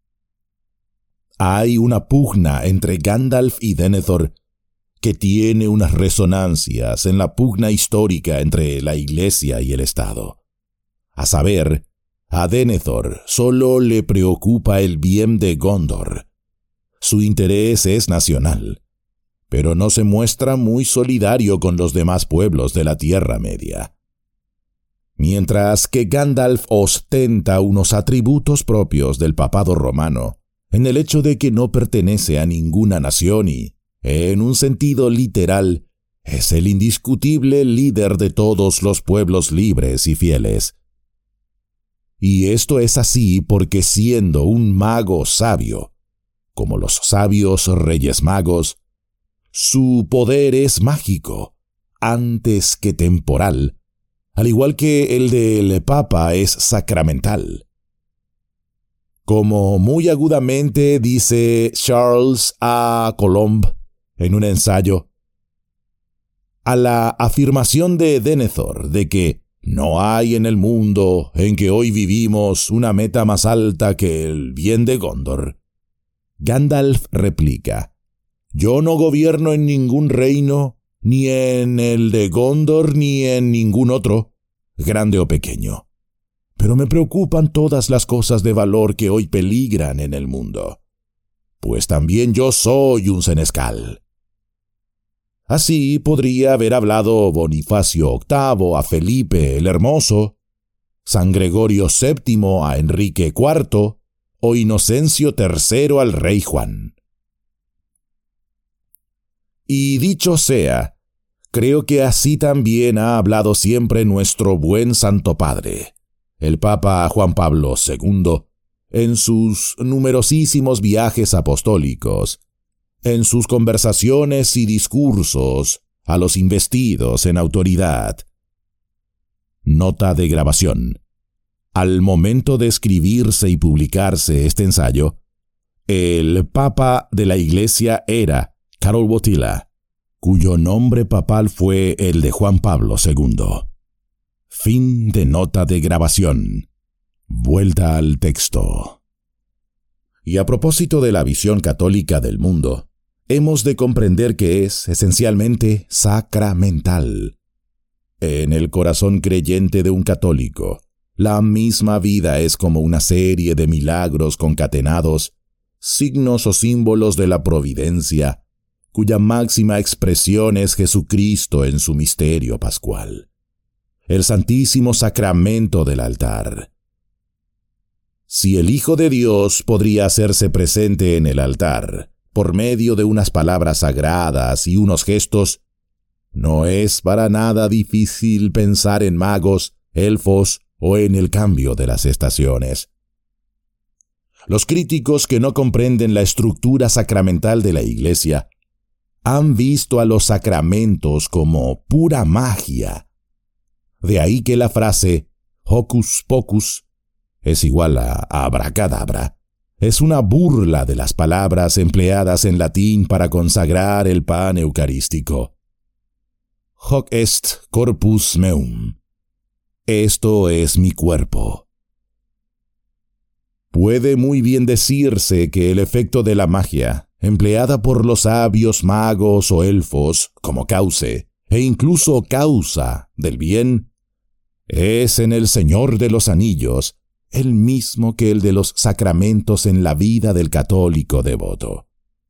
Hay una pugna entre Gandalf y Denethor que tiene unas resonancias en la pugna histórica entre la Iglesia y el Estado. A saber, a Denethor solo le preocupa el bien de Gondor. Su interés es nacional, pero no se muestra muy solidario con los demás pueblos de la Tierra Media. Mientras que Gandalf ostenta unos atributos propios del papado romano, en el hecho de que no pertenece a ninguna nación y, en un sentido literal, es el indiscutible líder de todos los pueblos libres y fieles. Y esto es así porque siendo un mago sabio, como los sabios reyes magos, su poder es mágico, antes que temporal, al igual que el del Papa es sacramental. Como muy agudamente dice Charles A. Colomb en un ensayo, a la afirmación de Denethor de que no hay en el mundo en que hoy vivimos una meta más alta que el bien de Gondor, Gandalf replica: yo no gobierno en ningún reino, ni en el de Gondor ni en ningún otro, grande o pequeño. Pero me preocupan todas las cosas de valor que hoy peligran en el mundo, pues también yo soy un senescal. Así podría haber hablado Bonifacio VIII a Felipe el Hermoso, San Gregorio VII a Enrique IV o Inocencio III al rey Juan. Y dicho sea, creo que así también ha hablado siempre nuestro buen Santo Padre, el Papa Juan Pablo II, en sus numerosísimos viajes apostólicos, en sus conversaciones y discursos a los investidos en autoridad. Nota de grabación. Al momento de escribirse y publicarse este ensayo, el Papa de la Iglesia era Karol Wojtyła, cuyo nombre papal fue el de Juan Pablo II. Fin de nota de grabación. Vuelta al texto. Y a propósito de la visión católica del mundo, hemos de comprender que es esencialmente sacramental. En el corazón creyente de un católico, la misma vida es como una serie de milagros concatenados, signos o símbolos de la providencia, cuya máxima expresión es Jesucristo en su misterio pascual, el santísimo sacramento del altar. Si el Hijo de Dios podría hacerse presente en el altar por medio de unas palabras sagradas y unos gestos, no es para nada difícil pensar en magos, elfos o en el cambio de las estaciones. Los críticos que no comprenden la estructura sacramental de la Iglesia han visto a los sacramentos como pura magia. De ahí que la frase hocus pocus es igual a abracadabra. Es una burla de las palabras empleadas en latín para consagrar el pan eucarístico. Hoc est corpus meum. Esto es mi cuerpo. Puede muy bien decirse que el efecto de la magia, empleada por los sabios magos o elfos como cauce e incluso causa del bien, es en el Señor de los Anillos el mismo que el de los sacramentos en la vida del católico devoto.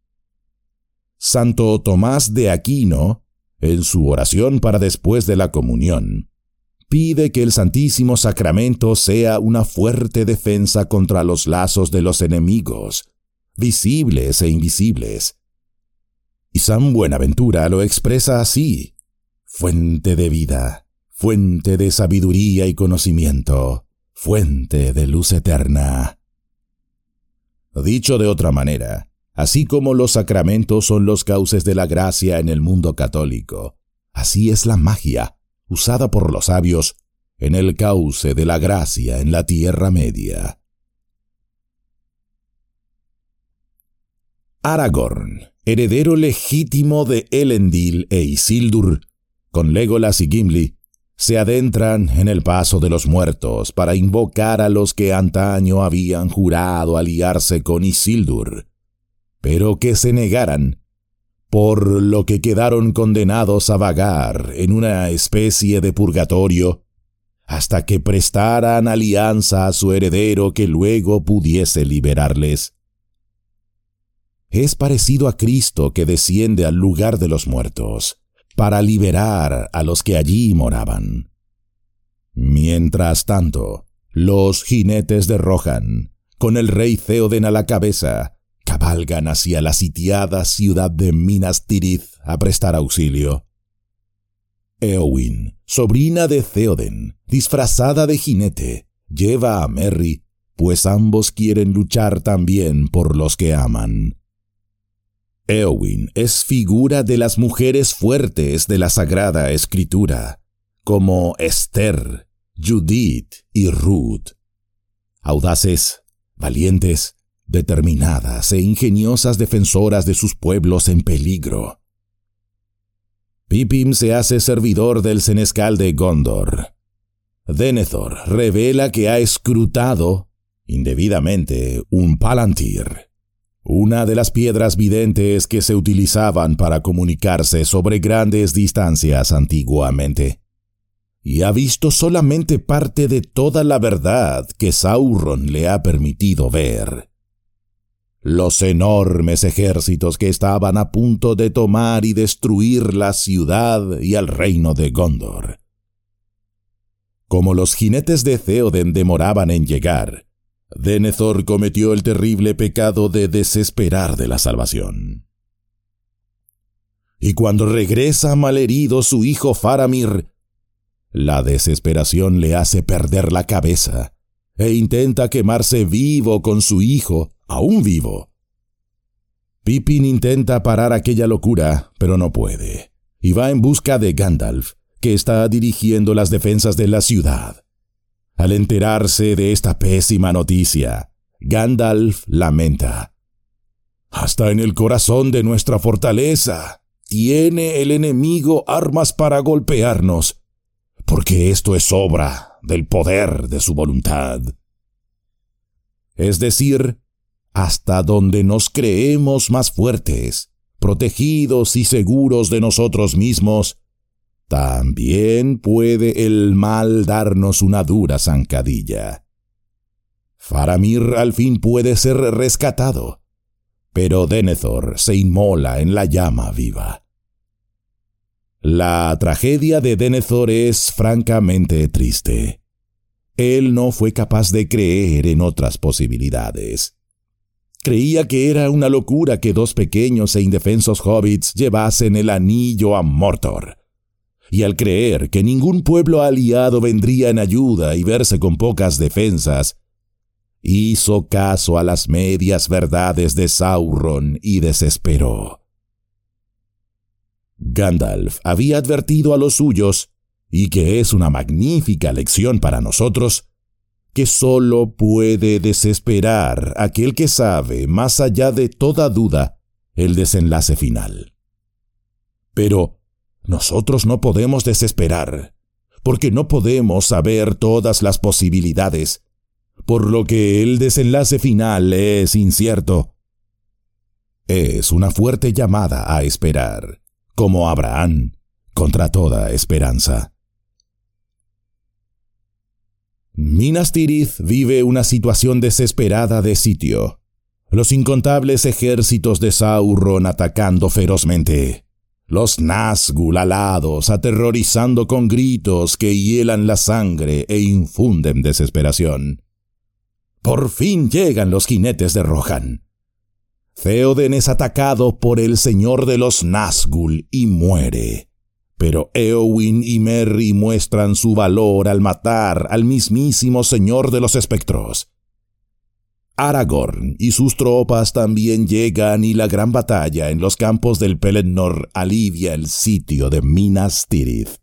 Santo Tomás de Aquino, en su oración para después de la comunión, pide que el Santísimo Sacramento sea una fuerte defensa contra los lazos de los enemigos, visibles e invisibles. Y San Buenaventura lo expresa así: fuente de vida, fuente de sabiduría y conocimiento, fuente de luz eterna. Dicho de otra manera, así como los sacramentos son los cauces de la gracia en el mundo católico, así es la magia, usada por los sabios, en el cauce de la gracia en la Tierra Media. Aragorn, heredero legítimo de Elendil e Isildur, con Legolas y Gimli, se adentran en el paso de los muertos para invocar a los que antaño habían jurado aliarse con Isildur, pero que se negaran, por lo que quedaron condenados a vagar en una especie de purgatorio, hasta que prestaran alianza a su heredero que luego pudiese liberarles. Es parecido a Cristo que desciende al lugar de los muertos, para liberar a los que allí moraban. Mientras tanto, los jinetes de Rohan, con el rey Theoden a la cabeza, cabalgan hacia la sitiada ciudad de Minas Tirith a prestar auxilio. Éowyn, sobrina de Theoden, disfrazada de jinete, lleva a Merry, pues ambos quieren luchar también por los que aman. Éowyn es figura de las mujeres fuertes de la Sagrada Escritura, como Esther, Judith y Ruth. Audaces, valientes, determinadas e ingeniosas defensoras de sus pueblos en peligro. Pippin se hace servidor del senescal de Gondor. Denethor revela que ha escrutado, indebidamente, un palantir, una de las piedras videntes que se utilizaban para comunicarse sobre grandes distancias antiguamente, y ha visto solamente parte de toda la verdad que Sauron le ha permitido ver. Los enormes ejércitos que estaban a punto de tomar y destruir la ciudad y al reino de Gondor. Como los jinetes de Theoden demoraban en llegar, Denethor cometió el terrible pecado de desesperar de la salvación. Y cuando regresa malherido su hijo Faramir, la desesperación le hace perder la cabeza e intenta quemarse vivo con su hijo, aún vivo. Pippin intenta parar aquella locura, pero no puede, y va en busca de Gandalf, que está dirigiendo las defensas de la ciudad. Al enterarse de esta pésima noticia, Gandalf lamenta: «Hasta en el corazón de nuestra fortaleza tiene el enemigo armas para golpearnos, porque esto es obra del poder de su voluntad». Es decir, hasta donde nos creemos más fuertes, protegidos y seguros de nosotros mismos, también puede el mal darnos una dura zancadilla. Faramir al fin puede ser rescatado, pero Denethor se inmola en la llama viva. La tragedia de Denethor es francamente triste. Él no fue capaz de creer en otras posibilidades. Creía que era una locura que 2 pequeños e indefensos hobbits llevasen el anillo a Mordor. Y al creer que ningún pueblo aliado vendría en ayuda y verse con pocas defensas, hizo caso a las medias verdades de Sauron y desesperó. Gandalf había advertido a los suyos, y que es una magnífica lección para nosotros, que solo puede desesperar aquel que sabe, más allá de toda duda, el desenlace final. Pero nosotros no podemos desesperar, porque no podemos saber todas las posibilidades, por lo que el desenlace final es incierto. Es una fuerte llamada a esperar, como Abraham, contra toda esperanza. Minas Tirith vive una situación desesperada de sitio. Los incontables ejércitos de Sauron atacando ferozmente. Los Nazgûl alados aterrorizando con gritos que hielan la sangre e infunden desesperación. Por fin llegan los jinetes de Rohan. Theoden es atacado por el señor de los Nazgûl y muere. Pero Éowyn y Merry muestran su valor al matar al mismísimo señor de los espectros. Aragorn y sus tropas también llegan y la gran batalla en los campos del Pelennor alivia el sitio de Minas Tirith.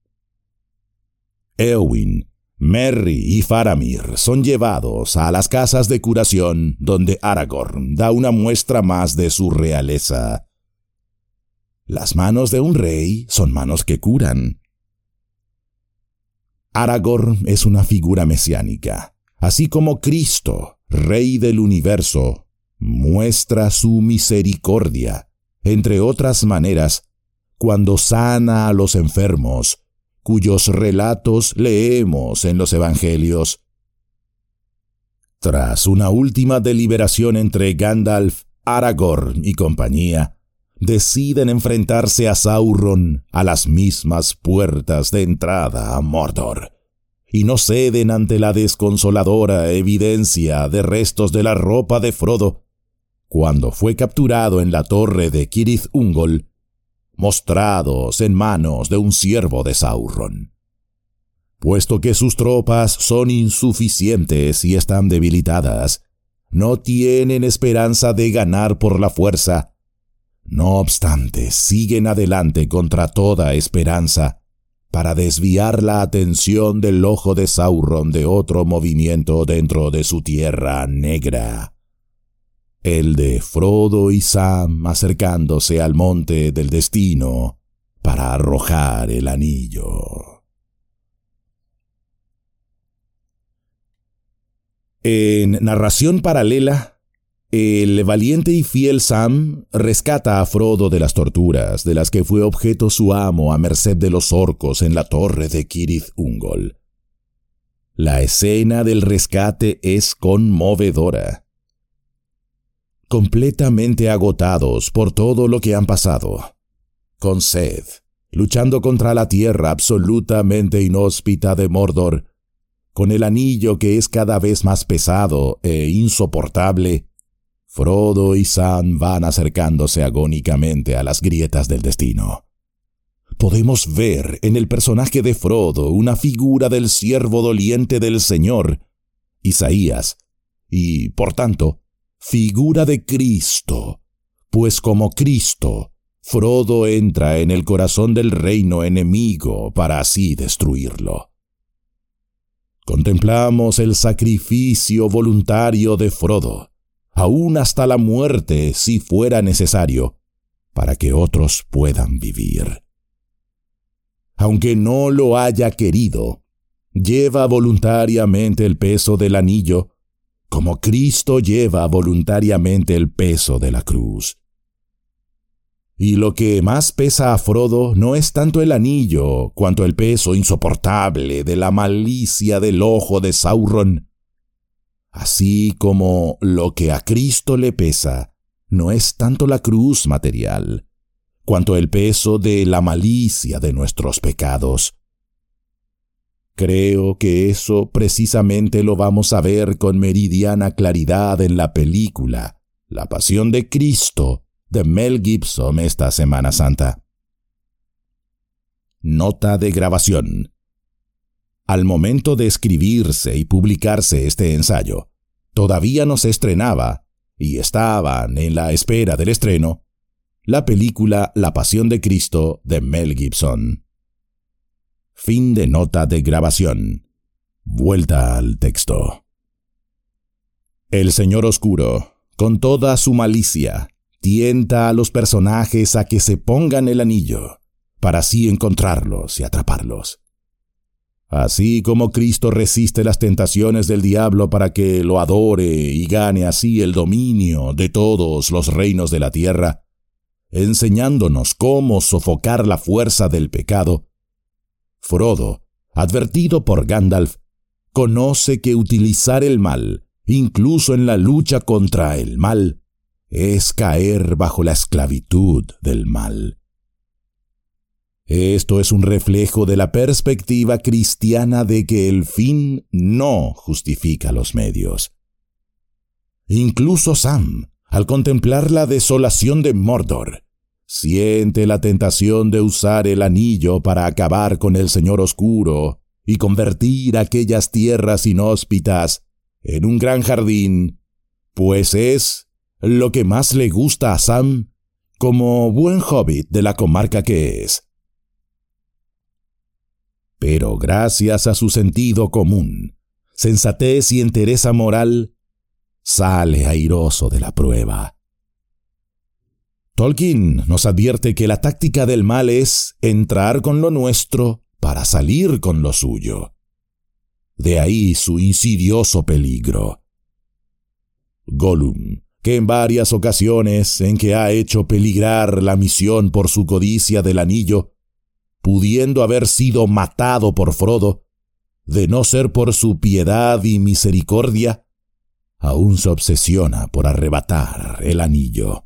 Éowyn, Merry y Faramir son llevados a las casas de curación donde Aragorn da una muestra más de su realeza. Las manos de un rey son manos que curan. Aragorn es una figura mesiánica, así como Cristo, Rey del universo, muestra su misericordia, entre otras maneras, cuando sana a los enfermos, cuyos relatos leemos en los evangelios. Tras una última deliberación entre Gandalf, Aragorn y compañía, deciden enfrentarse a Sauron a las mismas puertas de entrada a Mordor, y no ceden ante la desconsoladora evidencia de restos de la ropa de Frodo, cuando fue capturado en la torre de Cirith Ungol, mostrados en manos de un siervo de Sauron. Puesto que sus tropas son insuficientes y están debilitadas, no tienen esperanza de ganar por la fuerza. No obstante, siguen adelante contra toda esperanza, para desviar la atención del ojo de Sauron de otro movimiento dentro de su tierra negra. El de Frodo y Sam acercándose al monte del destino para arrojar el anillo. En narración paralela, el valiente y fiel Sam rescata a Frodo de las torturas de las que fue objeto su amo a merced de los orcos en la torre de Cirith Ungol. La escena del rescate es conmovedora. Completamente agotados por todo lo que han pasado, con sed, luchando contra la tierra absolutamente inhóspita de Mordor, con el anillo que es cada vez más pesado e insoportable, Frodo y Sam van acercándose agónicamente a las grietas del destino. Podemos ver en el personaje de Frodo una figura del siervo doliente del Señor, Isaías, y, por tanto, figura de Cristo, pues como Cristo, Frodo entra en el corazón del reino enemigo para así destruirlo. Contemplamos el sacrificio voluntario de Frodo, aún hasta la muerte si fuera necesario, para que otros puedan vivir. Aunque no lo haya querido, lleva voluntariamente el peso del anillo, como Cristo lleva voluntariamente el peso de la cruz. Y lo que más pesa a Frodo no es tanto el anillo, cuanto el peso insoportable de la malicia del ojo de Sauron. Así como lo que a Cristo le pesa no es tanto la cruz material, cuanto el peso de la malicia de nuestros pecados. Creo que eso precisamente lo vamos a ver con meridiana claridad en la película La Pasión de Cristo de Mel Gibson esta Semana Santa. Nota de grabación. Al momento de escribirse y publicarse este ensayo, todavía no se estrenaba, y estaban en la espera del estreno, la película La Pasión de Cristo de Mel Gibson. Fin de nota de grabación. Vuelta al texto. El Señor Oscuro, con toda su malicia, tienta a los personajes a que se pongan el anillo, para así encontrarlos y atraparlos. Así como Cristo resiste las tentaciones del diablo para que lo adore y gane así el dominio de todos los reinos de la tierra, enseñándonos cómo sofocar la fuerza del pecado, Frodo, advertido por Gandalf, conoce que utilizar el mal, incluso en la lucha contra el mal, es caer bajo la esclavitud del mal. Esto es un reflejo de la perspectiva cristiana de que el fin no justifica los medios. Incluso Sam, al contemplar la desolación de Mordor, siente la tentación de usar el anillo para acabar con el Señor Oscuro y convertir aquellas tierras inhóspitas en un gran jardín, pues es lo que más le gusta a Sam como buen hobbit de la comarca que es. Pero gracias a su sentido común, sensatez y entereza moral, sale airoso de la prueba. Tolkien nos advierte que la táctica del mal es entrar con lo nuestro para salir con lo suyo. De ahí su insidioso peligro. Gollum, que en varias ocasiones en que ha hecho peligrar la misión por su codicia del anillo, pudiendo haber sido matado por Frodo, de no ser por su piedad y misericordia, aún se obsesiona por arrebatar el anillo.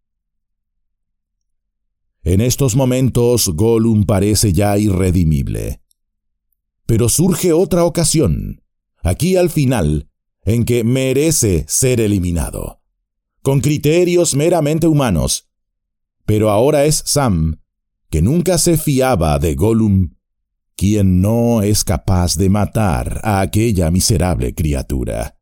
En estos momentos Gollum parece ya irredimible. Pero surge otra ocasión, aquí al final, en que merece ser eliminado, con criterios meramente humanos. Pero ahora es Sam, que nunca se fiaba de Gollum, quien no es capaz de matar a aquella miserable criatura.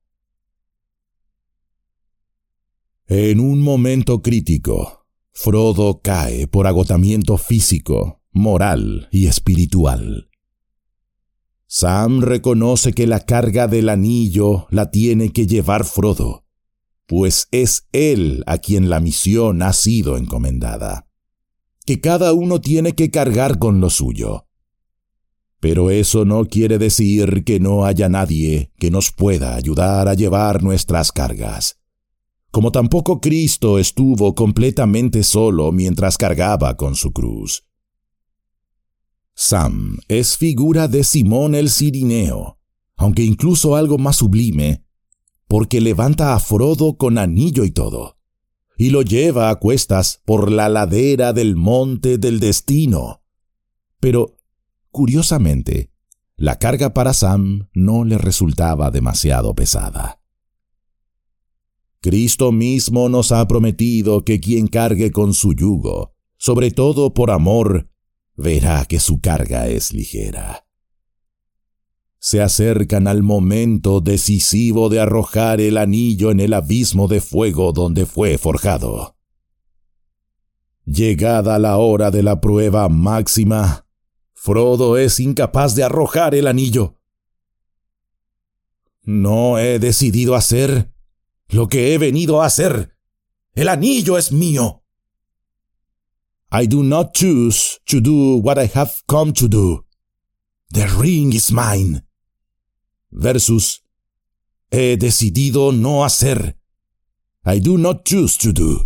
En un momento crítico, Frodo cae por agotamiento físico, moral y espiritual. Sam reconoce que la carga del anillo la tiene que llevar Frodo, pues es él a quien la misión ha sido encomendada, que cada uno tiene que cargar con lo suyo. Pero eso no quiere decir que no haya nadie que nos pueda ayudar a llevar nuestras cargas, como tampoco Cristo estuvo completamente solo mientras cargaba con su cruz. Sam es figura de Simón el Cirineo, aunque incluso algo más sublime, porque levanta a Frodo con anillo y todo, y lo lleva a cuestas por la ladera del monte del destino. Pero, curiosamente, la carga para Sam no le resultaba demasiado pesada. Cristo mismo nos ha prometido que quien cargue con su yugo, sobre todo por amor, verá que su carga es ligera. se acercan al momento decisivo de arrojar el anillo en el abismo de fuego donde fue forjado. Llegada la hora de la prueba máxima, Frodo es incapaz de arrojar el anillo. No he decidido hacer lo que he venido a hacer. El anillo es mío. I do not choose to do what I have come to do. The ring is mine. Versus, he decidido no hacer. I do not choose to do.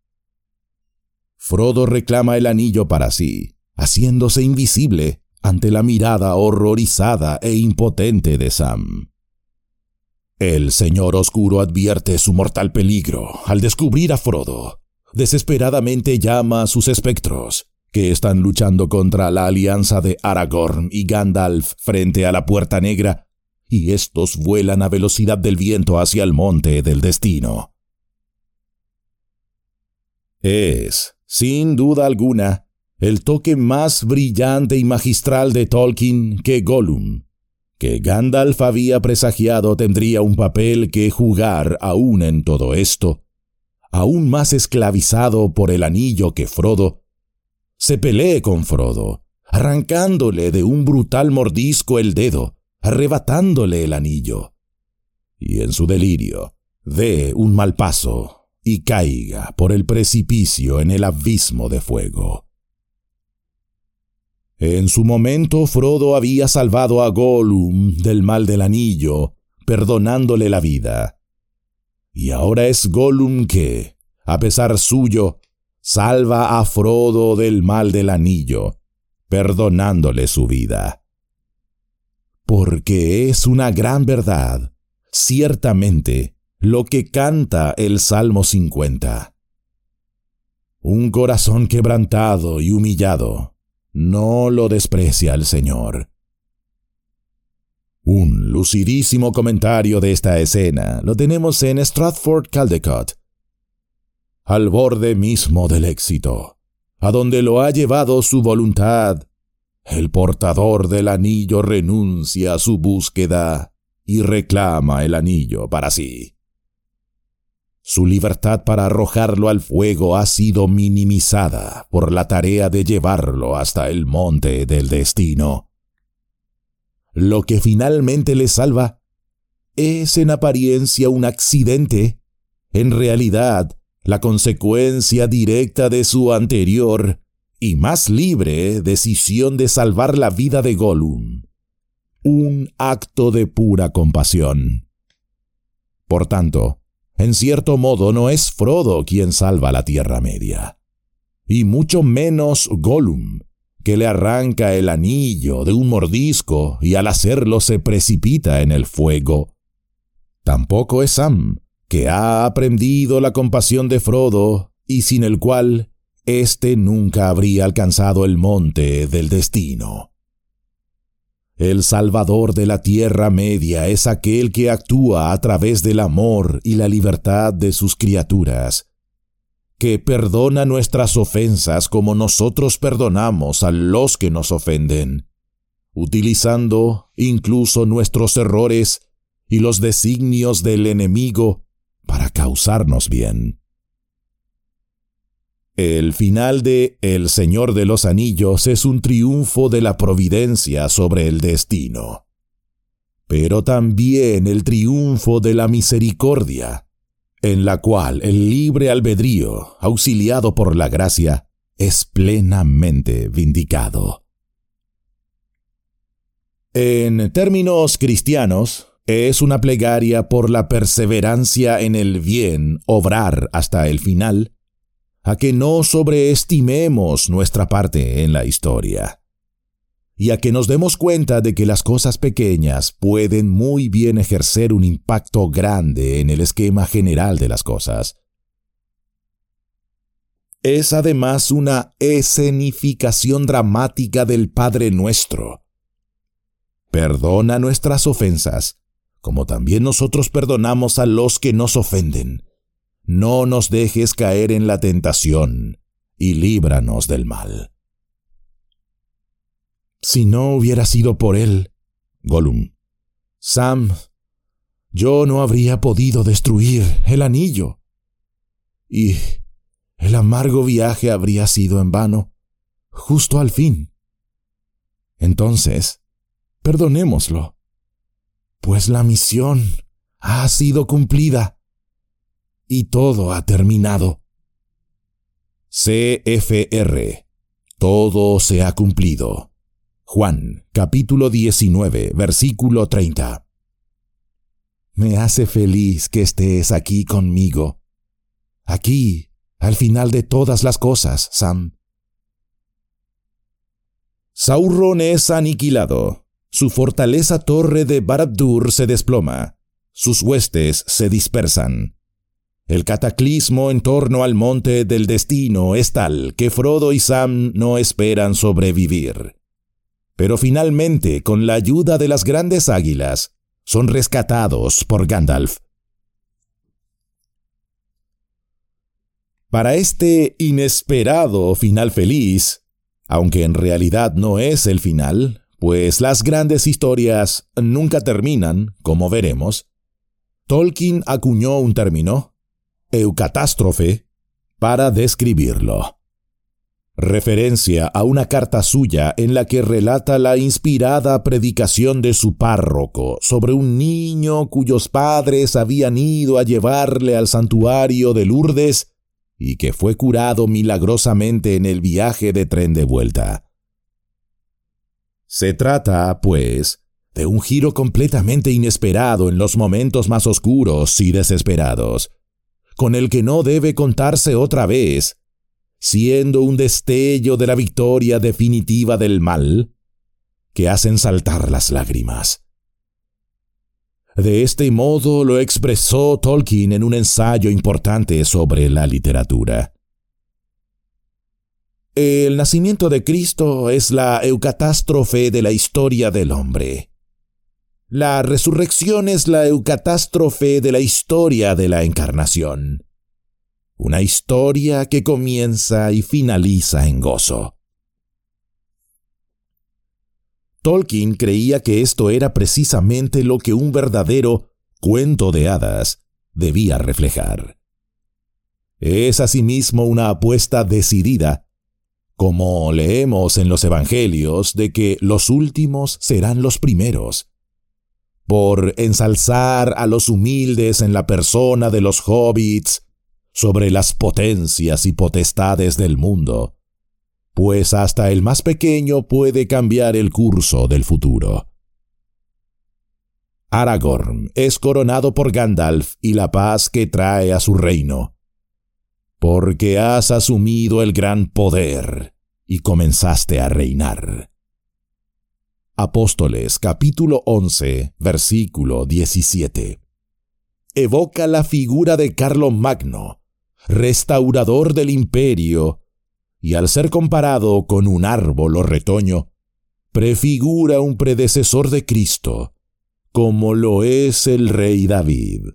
Frodo reclama el anillo para sí, haciéndose invisible ante la mirada horrorizada e impotente de Sam. El Señor Oscuro advierte su mortal peligro al descubrir a Frodo. Desesperadamente llama a sus espectros, que están luchando contra la alianza de Aragorn y Gandalf frente a la Puerta Negra, y estos vuelan a velocidad del viento hacia el Monte del Destino. Es, sin duda alguna, el toque más brillante y magistral de Tolkien que Gollum, que Gandalf había presagiado tendría un papel que jugar aún en todo esto, aún más esclavizado por el anillo que Frodo, se pelee con Frodo, arrancándole de un brutal mordisco el dedo, arrebatándole el anillo, y en su delirio dé un mal paso y caiga por el precipicio en el abismo de fuego. En su momento Frodo había salvado a Gollum del mal del anillo, perdonándole la vida. Y ahora es Gollum que, a pesar suyo, salva a Frodo del mal del anillo, perdonándole su vida. Porque es una gran verdad, ciertamente, lo que canta el Salmo 50. Un corazón quebrantado y humillado no lo desprecia el Señor. Un lucidísimo comentario de esta escena lo tenemos en Stratford Caldecott. Al borde mismo del éxito, a donde lo ha llevado su voluntad, el portador del anillo renuncia a su búsqueda y reclama el anillo para sí. Su libertad para arrojarlo al fuego ha sido minimizada por la tarea de llevarlo hasta el Monte del Destino. Lo que finalmente le salva es en apariencia un accidente, en realidad la consecuencia directa de su anterior y más libre decisión de salvar la vida de Gollum. Un acto de pura compasión. Por tanto, en cierto modo no es Frodo quien salva la Tierra Media, y mucho menos Gollum, que le arranca el anillo de un mordisco y al hacerlo se precipita en el fuego. Tampoco es Sam, que ha aprendido la compasión de Frodo y sin el cual éste nunca habría alcanzado el Monte del Destino. El Salvador de la Tierra Media es aquel que actúa a través del amor y la libertad de sus criaturas, que perdona nuestras ofensas como nosotros perdonamos a los que nos ofenden, utilizando incluso nuestros errores y los designios del enemigo para causarnos bien. El final de El Señor de los Anillos es un triunfo de la providencia sobre el destino, pero también el triunfo de la misericordia, en la cual el libre albedrío, auxiliado por la gracia, es plenamente vindicado. En términos cristianos, es una plegaria por la perseverancia en el bien, obrar hasta el final, a que no sobreestimemos nuestra parte en la historia, y a que nos demos cuenta de que las cosas pequeñas pueden muy bien ejercer un impacto grande en el esquema general de las cosas. Es además una escenificación dramática del Padre Nuestro. Perdona nuestras ofensas, como también nosotros perdonamos a los que nos ofenden. No nos dejes caer en la tentación, y líbranos del mal. Si no hubiera sido por él, Gollum, Sam, yo no habría podido destruir el anillo. Y el amargo viaje habría sido en vano, justo al fin. Entonces, perdonémoslo, pues la misión ha sido cumplida y todo ha terminado. CFR. Todo se ha cumplido. Juan, capítulo 19, versículo 30. Me hace feliz que estés aquí conmigo. Aquí, al final de todas las cosas, Sam. Sauron es aniquilado. Su fortaleza torre de Barad-dûr se desploma. Sus huestes se dispersan. El cataclismo en torno al monte del destino es tal que Frodo y Sam no esperan sobrevivir. Pero finalmente, con la ayuda de las grandes águilas, son rescatados por Gandalf. Para este inesperado final feliz, aunque en realidad no es el final, pues las grandes historias nunca terminan, como veremos, Tolkien acuñó un término, eucatástrofe, para describirlo. Referencia a una carta suya en la que relata la inspirada predicación de su párroco sobre un niño cuyos padres habían ido a llevarle al santuario de Lourdes y que fue curado milagrosamente en el viaje de tren de vuelta. Se trata, pues, de un giro completamente inesperado en los momentos más oscuros y desesperados, con el que no debe contarse otra vez, siendo un destello de la victoria definitiva del mal, que hacen saltar las lágrimas. De este modo lo expresó Tolkien en un ensayo importante sobre la literatura. El nacimiento de Cristo es la eucatástrofe de la historia del hombre. La resurrección es la eucatástrofe de la historia de la encarnación. Una historia que comienza y finaliza en gozo. Tolkien creía que esto era precisamente lo que un verdadero cuento de hadas debía reflejar. Es asimismo una apuesta decidida, como leemos en los Evangelios, de que los últimos serán los primeros, por ensalzar a los humildes en la persona de los hobbits sobre las potencias y potestades del mundo, pues hasta el más pequeño puede cambiar el curso del futuro. Aragorn es coronado por Gandalf y la paz que trae a su reino, porque has asumido el gran poder y comenzaste a reinar. Apóstoles, capítulo 11, versículo 17. Evoca la figura de Carlomagno, restaurador del imperio, y al ser comparado con un árbol o retoño, prefigura un predecesor de Cristo, como lo es el rey David.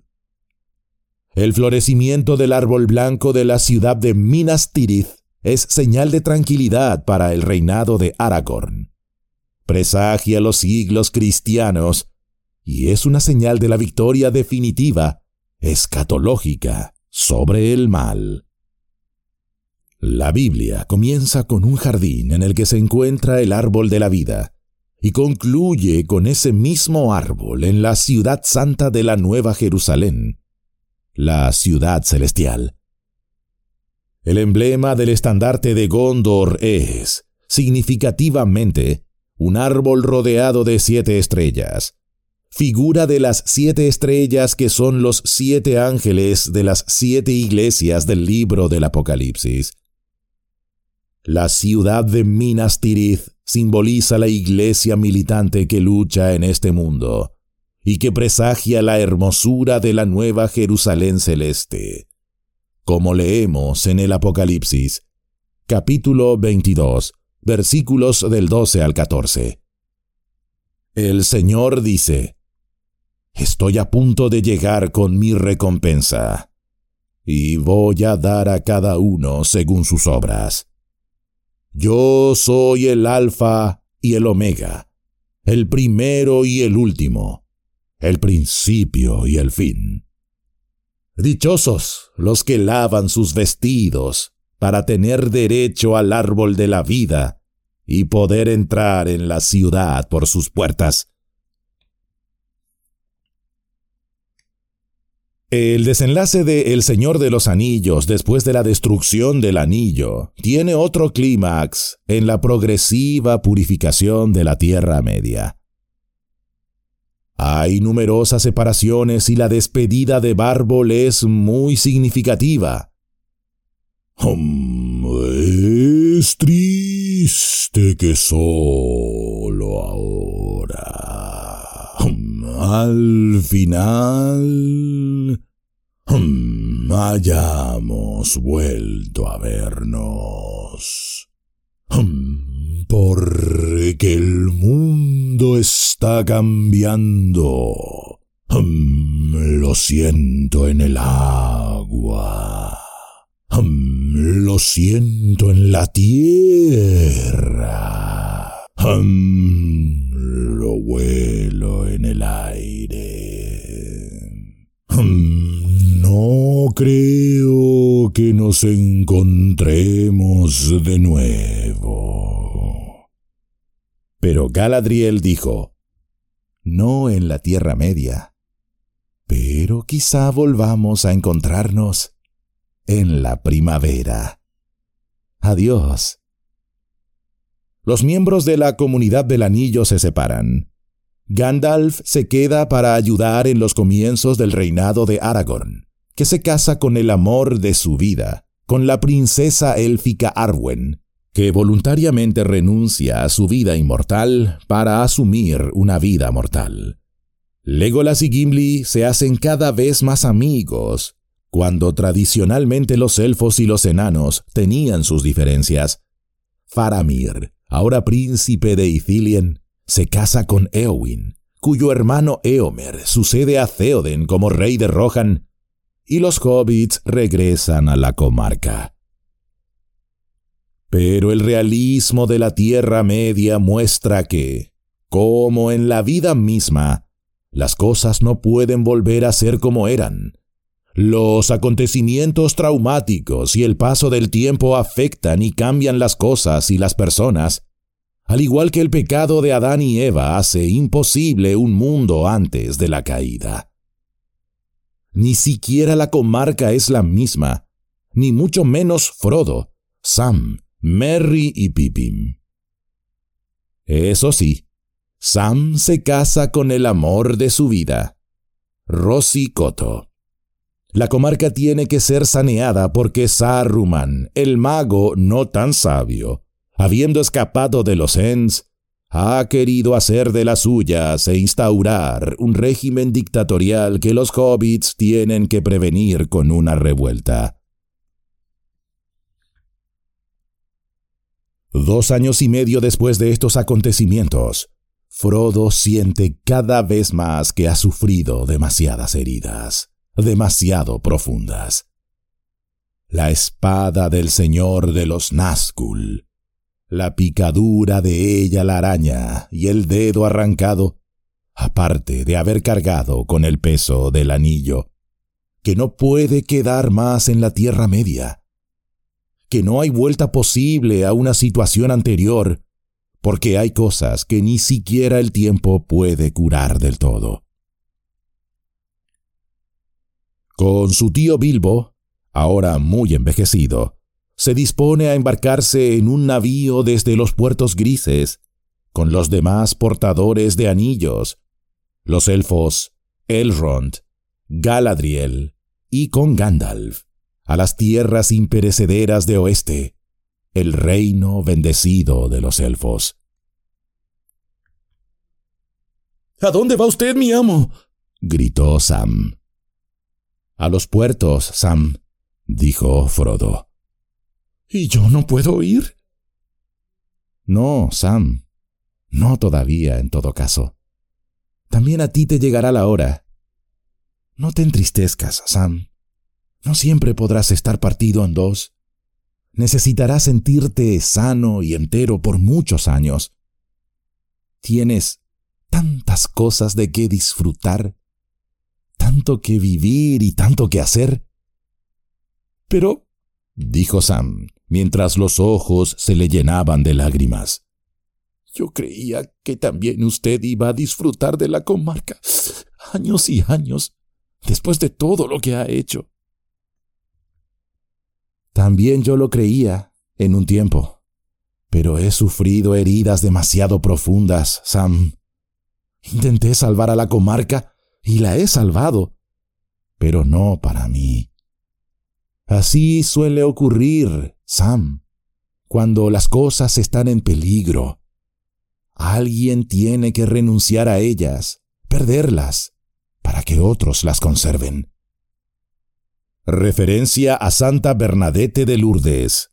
El florecimiento del árbol blanco de la ciudad de Minas Tirith es señal de tranquilidad para el reinado de Aragorn. Presagia los siglos cristianos y es una señal de la victoria definitiva, escatológica, sobre el mal. La Biblia comienza con un jardín en el que se encuentra el árbol de la vida y concluye con ese mismo árbol en la ciudad santa de la Nueva Jerusalén, la ciudad celestial. El emblema del estandarte de Gondor es, significativamente, un árbol rodeado de 7 estrellas, figura de las 7 estrellas que son los 7 ángeles de las 7 iglesias del libro del Apocalipsis. La ciudad de Minas Tirith simboliza la iglesia militante que lucha en este mundo y que presagia la hermosura de la nueva Jerusalén celeste, como leemos en el Apocalipsis, capítulo 22, versículos del 12 al 14. El Señor dice: Estoy a punto de llegar con mi recompensa, y voy a dar a cada uno según sus obras. Yo soy el Alfa y el Omega, el primero y el último, el principio y el fin. Dichosos los que lavan sus vestidos para tener derecho al árbol de la vida y poder entrar en la ciudad por sus puertas. El desenlace de El Señor de los Anillos después de la destrucción del anillo tiene otro clímax en la progresiva purificación de la Tierra Media. Hay numerosas separaciones y la despedida de Bárbol es muy significativa. Es triste que solo ahora, al final, hayamos vuelto a vernos. Porque el mundo está cambiando. Lo siento en el agua. Lo siento en la tierra. Lo huelo en el aire. No creo que nos encontremos de nuevo. Pero Galadriel dijo: no en la Tierra Media, pero quizá volvamos a encontrarnos en la primavera. Adiós. Los miembros de la Comunidad del Anillo se separan. Gandalf se queda para ayudar en los comienzos del reinado de Aragorn, que se casa con el amor de su vida, con la princesa élfica Arwen, que voluntariamente renuncia a su vida inmortal para asumir una vida mortal. Legolas y Gimli se hacen cada vez más amigos, cuando tradicionalmente los elfos y los enanos tenían sus diferencias. Faramir, ahora príncipe de Ithilien, se casa con Éowyn, cuyo hermano Éomer sucede a Théoden como rey de Rohan, y los hobbits regresan a la comarca. Pero el realismo de la Tierra Media muestra que, como en la vida misma, las cosas no pueden volver a ser como eran. Los acontecimientos traumáticos y el paso del tiempo afectan y cambian las cosas y las personas, al igual que el pecado de Adán y Eva hace imposible un mundo antes de la caída. Ni siquiera la comarca es la misma, ni mucho menos Frodo, Sam, Merry y Pippin. Eso sí, Sam se casa con el amor de su vida, Rosicoto. La comarca tiene que ser saneada porque Saruman, el mago no tan sabio, habiendo escapado de los Ents, ha querido hacer de las suyas e instaurar un régimen dictatorial que los hobbits tienen que prevenir con una revuelta. 2 años y medio después de estos acontecimientos, Frodo siente cada vez más que ha sufrido demasiadas heridas, demasiado profundas. La espada del Señor de los Nazgûl, la picadura de ella la araña y el dedo arrancado, aparte de haber cargado con el peso del anillo, que no puede quedar más en la Tierra Media, que no hay vuelta posible a una situación anterior, porque hay cosas que ni siquiera el tiempo puede curar del todo. Con su tío Bilbo, ahora muy envejecido, se dispone a embarcarse en un navío desde los puertos grises, con los demás portadores de anillos, los elfos, Elrond, Galadriel, y con Gandalf, a las tierras imperecederas de oeste, el reino bendecido de los elfos. —¿A dónde va usted, mi amo? —gritó Sam. —A los puertos, Sam —dijo Frodo. —¿Y yo no puedo ir? —No, Sam. No todavía, en todo caso. También a ti te llegará la hora. No te entristezcas, Sam. No siempre podrás estar partido en dos. Necesitarás sentirte sano y entero por muchos años. Tienes tantas cosas de qué disfrutar, tanto que vivir y tanto que hacer. Pero, dijo Sam, mientras los ojos se le llenaban de lágrimas, yo creía que también usted iba a disfrutar de la comarca años y años, después de todo lo que ha hecho. También yo lo creía en un tiempo, pero he sufrido heridas demasiado profundas, Sam. Intenté salvar a la comarca y la he salvado, pero no para mí. Así suele ocurrir, Sam, cuando las cosas están en peligro. Alguien tiene que renunciar a ellas, perderlas, para que otros las conserven. Referencia a Santa Bernadette de Lourdes.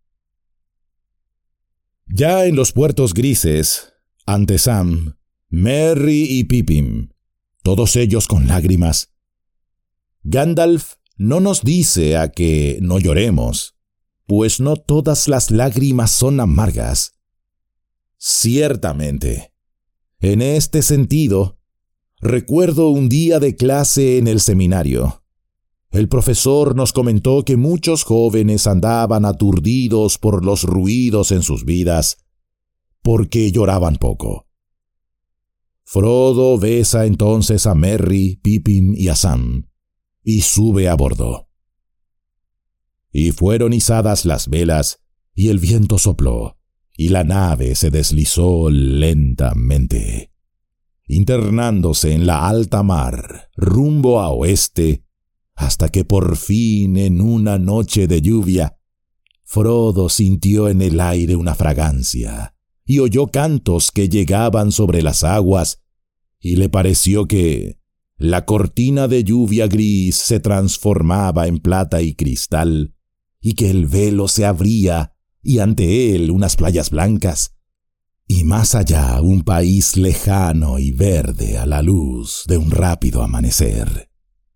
Ya en los puertos grises, ante Sam, Merry y Pippin, todos ellos con lágrimas, Gandalf no nos dice a que no lloremos, pues no todas las lágrimas son amargas. Ciertamente, en este sentido, recuerdo un día de clase en el seminario. El profesor nos comentó que muchos jóvenes andaban aturdidos por los ruidos en sus vidas, porque lloraban poco. Frodo besa entonces a Merry, Pippin y a Sam, y sube a bordo. Y fueron izadas las velas, y el viento sopló, y la nave se deslizó lentamente, internándose en la alta mar, rumbo a oeste, hasta que por fin, en una noche de lluvia, Frodo sintió en el aire una fragancia, y oyó cantos que llegaban sobre las aguas, y le pareció que la cortina de lluvia gris se transformaba en plata y cristal, y que el velo se abría, y ante él unas playas blancas, y más allá un país lejano y verde a la luz de un rápido amanecer.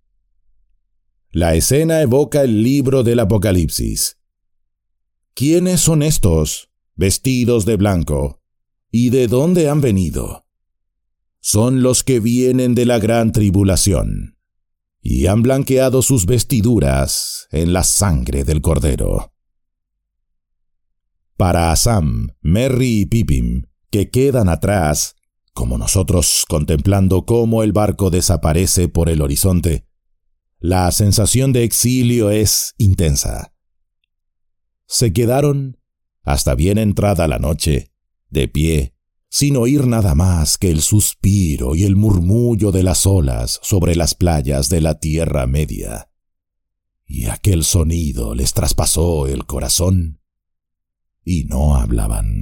La escena evoca el libro del Apocalipsis. ¿Quiénes son estos, vestidos de blanco, y de dónde han venido? Son los que vienen de la gran tribulación, y han blanqueado sus vestiduras en la sangre del Cordero. Para Sam, Merry y Pippin, que quedan atrás, como nosotros contemplando cómo el barco desaparece por el horizonte, la sensación de exilio es intensa. Se quedaron, hasta bien entrada la noche, de pie, sin oír nada más que el suspiro y el murmullo de las olas sobre las playas de la Tierra Media. Y aquel sonido les traspasó el corazón, y no hablaban.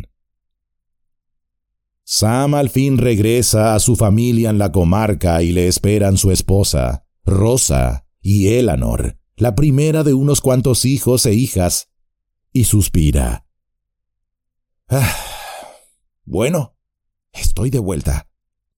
Sam al fin regresa a su familia en la comarca y le esperan su esposa, Rosa, y Elanor, la primera de unos cuantos hijos e hijas, y suspira. Bueno, estoy de vuelta.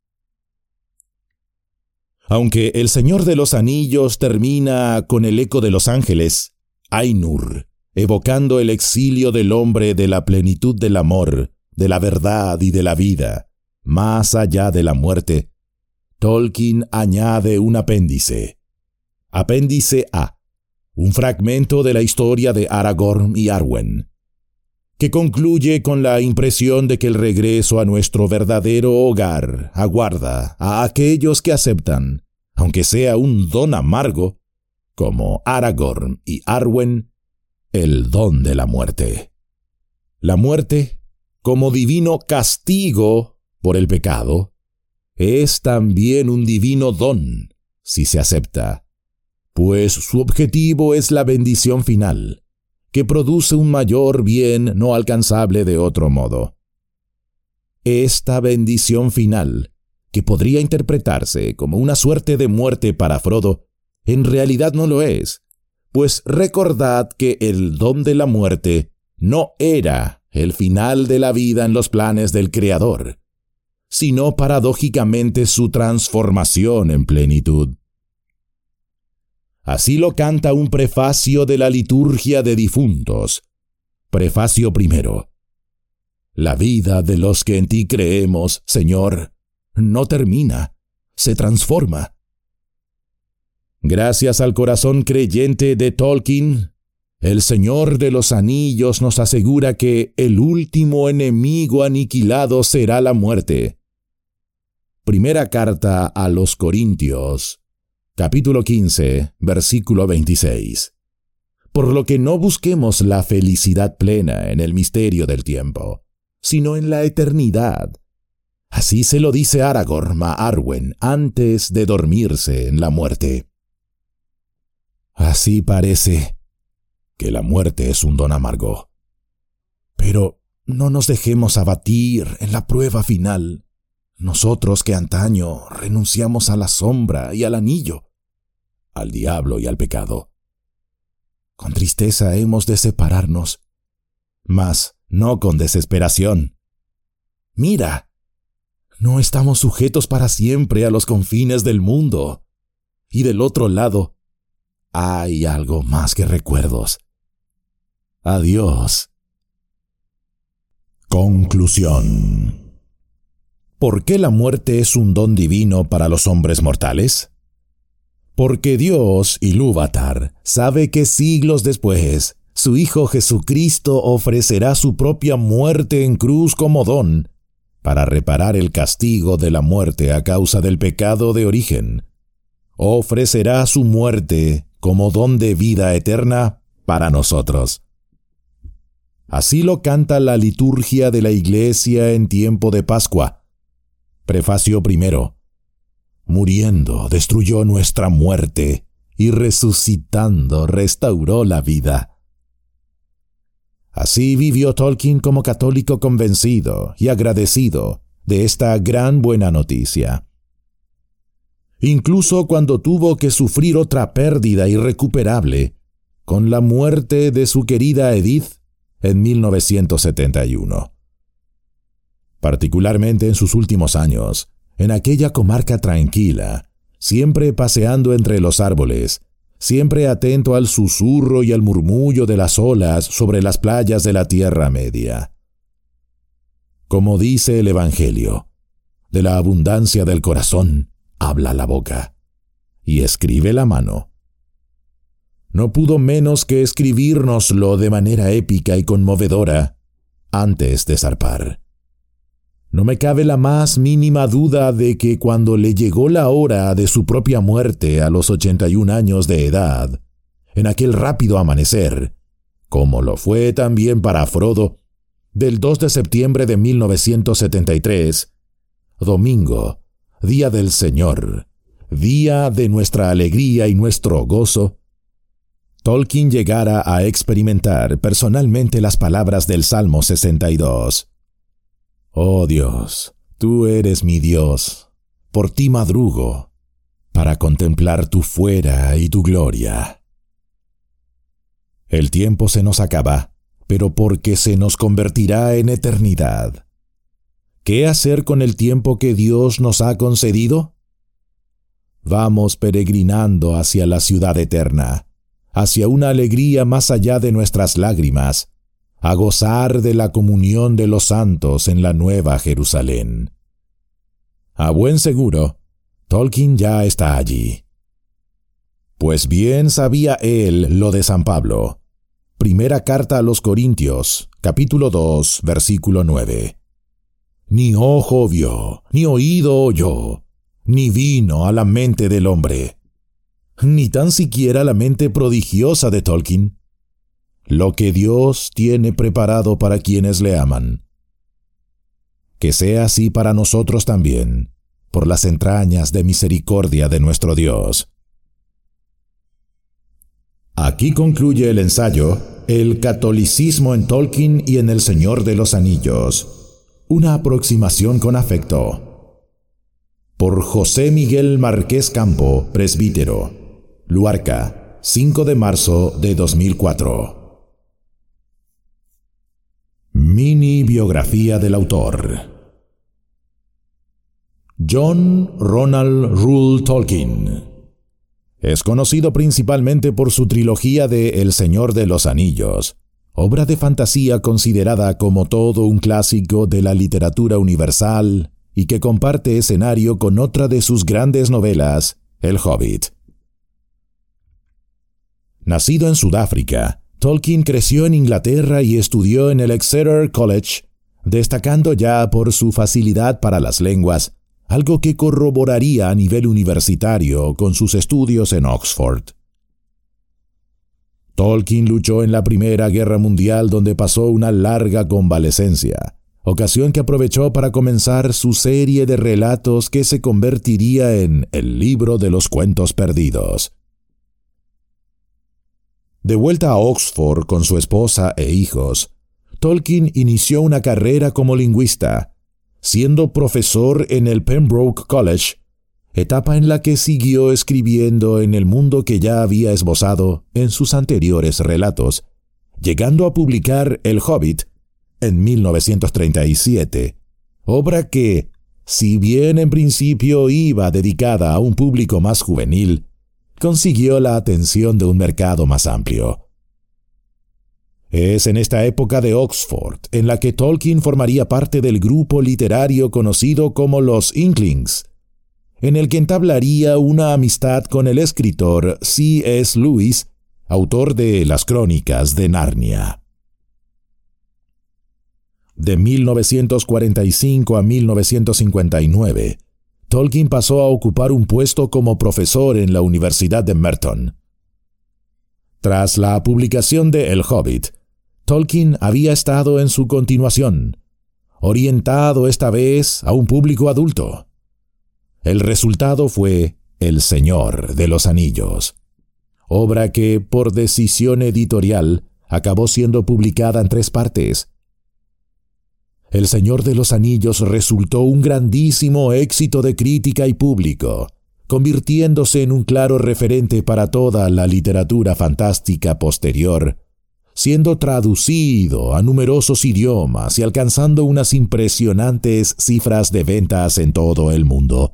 Aunque El Señor de los Anillos termina con el eco de los ángeles, Ainur, evocando el exilio del hombre de la plenitud del amor, de la verdad y de la vida, más allá de la muerte, Tolkien añade un apéndice. Apéndice A, un fragmento de la historia de Aragorn y Arwen, que concluye con la impresión de que el regreso a nuestro verdadero hogar aguarda a aquellos que aceptan, aunque sea un don amargo, como Aragorn y Arwen, el don de la muerte. La muerte, como divino castigo por el pecado, es también un divino don, si se acepta, pues su objetivo es la bendición final, que produce un mayor bien no alcanzable de otro modo. Esta bendición final, que podría interpretarse como una suerte de muerte para Frodo, en realidad no lo es, pues recordad que el don de la muerte no era el final de la vida en los planes del Creador, sino paradójicamente su transformación en plenitud. Así lo canta un prefacio de la liturgia de difuntos. Prefacio primero. La vida de los que en ti creemos, Señor, no termina, se transforma. Gracias al corazón creyente de Tolkien, el Señor de los Anillos nos asegura que el último enemigo aniquilado será la muerte. Primera carta a los Corintios, capítulo 15, versículo 26. Por lo que no busquemos la felicidad plena en el misterio del tiempo, sino en la eternidad. Así se lo dice Aragorn a Arwen antes de dormirse en la muerte. Así parece que la muerte es un don amargo. Pero no nos dejemos abatir en la prueba final, nosotros que antaño renunciamos a la sombra y al anillo, al diablo y al pecado. Con tristeza hemos de separarnos, mas no con desesperación. Mira, no estamos sujetos para siempre a los confines del mundo, y del otro lado hay algo más que recuerdos. Adiós. Conclusión. ¿Por qué la muerte es un don divino para los hombres mortales? Porque Dios, Ilúvatar, sabe que siglos después, su Hijo Jesucristo ofrecerá su propia muerte en cruz como don, para reparar el castigo de la muerte a causa del pecado de origen. Ofrecerá su muerte como don de vida eterna para nosotros. Así lo canta la liturgia de la Iglesia en tiempo de Pascua. Prefacio primero. Muriendo destruyó nuestra muerte y resucitando restauró la vida. Así vivió Tolkien como católico convencido y agradecido de esta gran buena noticia. Incluso cuando tuvo que sufrir otra pérdida irrecuperable, con la muerte de su querida Edith en 1971. Particularmente en sus últimos años, en aquella comarca tranquila, siempre paseando entre los árboles, siempre atento al susurro y al murmullo de las olas sobre las playas de la Tierra Media. Como dice el Evangelio, de la abundancia del corazón habla la boca, y escribe la mano. No pudo menos que escribírnoslo de manera épica y conmovedora antes de zarpar. No me cabe la más mínima duda de que cuando le llegó la hora de su propia muerte a los 81 años de edad, en aquel rápido amanecer, como lo fue también para Frodo, del 2 de septiembre de 1973, domingo, día del Señor, día de nuestra alegría y nuestro gozo, Tolkien llegara a experimentar personalmente las palabras del Salmo 62. Oh Dios, tú eres mi Dios, por ti madrugo, para contemplar tu fuera y tu gloria. El tiempo se nos acaba, pero porque se nos convertirá en eternidad. ¿Qué hacer con el tiempo que Dios nos ha concedido? Vamos peregrinando hacia la ciudad eterna, hacia una alegría más allá de nuestras lágrimas, a gozar de la comunión de los santos en la Nueva Jerusalén. A buen seguro, Tolkien ya está allí. Pues bien sabía él lo de San Pablo. Primera carta a los Corintios, capítulo 2, versículo 9. Ni ojo vio, ni oído oyó, ni vino a la mente del hombre, ni tan siquiera la mente prodigiosa de Tolkien, lo que Dios tiene preparado para quienes le aman. Que sea así para nosotros también, por las entrañas de misericordia de nuestro Dios. Aquí concluye el ensayo El catolicismo en Tolkien y en El Señor de los Anillos. Una aproximación con afecto. Por José Miguel Márquez Campo, presbítero. Luarca, 5 de marzo de 2004. Mini biografía del autor. John Ronald Reuel Tolkien es conocido principalmente por su trilogía de El Señor de los Anillos, obra de fantasía considerada como todo un clásico de la literatura universal y que comparte escenario con otra de sus grandes novelas, El Hobbit. Nacido en Sudáfrica, Tolkien creció en Inglaterra y estudió en el Exeter College, destacando ya por su facilidad para las lenguas, algo que corroboraría a nivel universitario con sus estudios en Oxford. Tolkien luchó en la Primera Guerra Mundial, donde pasó una larga convalecencia, ocasión que aprovechó para comenzar su serie de relatos que se convertiría en El libro de los cuentos perdidos. De vuelta a Oxford con su esposa e hijos, Tolkien inició una carrera como lingüista, siendo profesor en el Pembroke College, etapa en la que siguió escribiendo en el mundo que ya había esbozado en sus anteriores relatos, llegando a publicar El Hobbit en 1937, obra que, si bien en principio iba dedicada a un público más juvenil, consiguió la atención de un mercado más amplio. Es en esta época de Oxford en la que Tolkien formaría parte del grupo literario conocido como los Inklings, en el que entablaría una amistad con el escritor C.S. Lewis, autor de Las Crónicas de Narnia. De 1945 a 1959, Tolkien pasó a ocupar un puesto como profesor en la Universidad de Merton. Tras la publicación de El Hobbit, Tolkien había estado en su continuación, orientado esta vez a un público adulto. El resultado fue El Señor de los Anillos, obra que, por decisión editorial, acabó siendo publicada en 3 partes. El Señor de los Anillos resultó un grandísimo éxito de crítica y público, convirtiéndose en un claro referente para toda la literatura fantástica posterior, siendo traducido a numerosos idiomas y alcanzando unas impresionantes cifras de ventas en todo el mundo.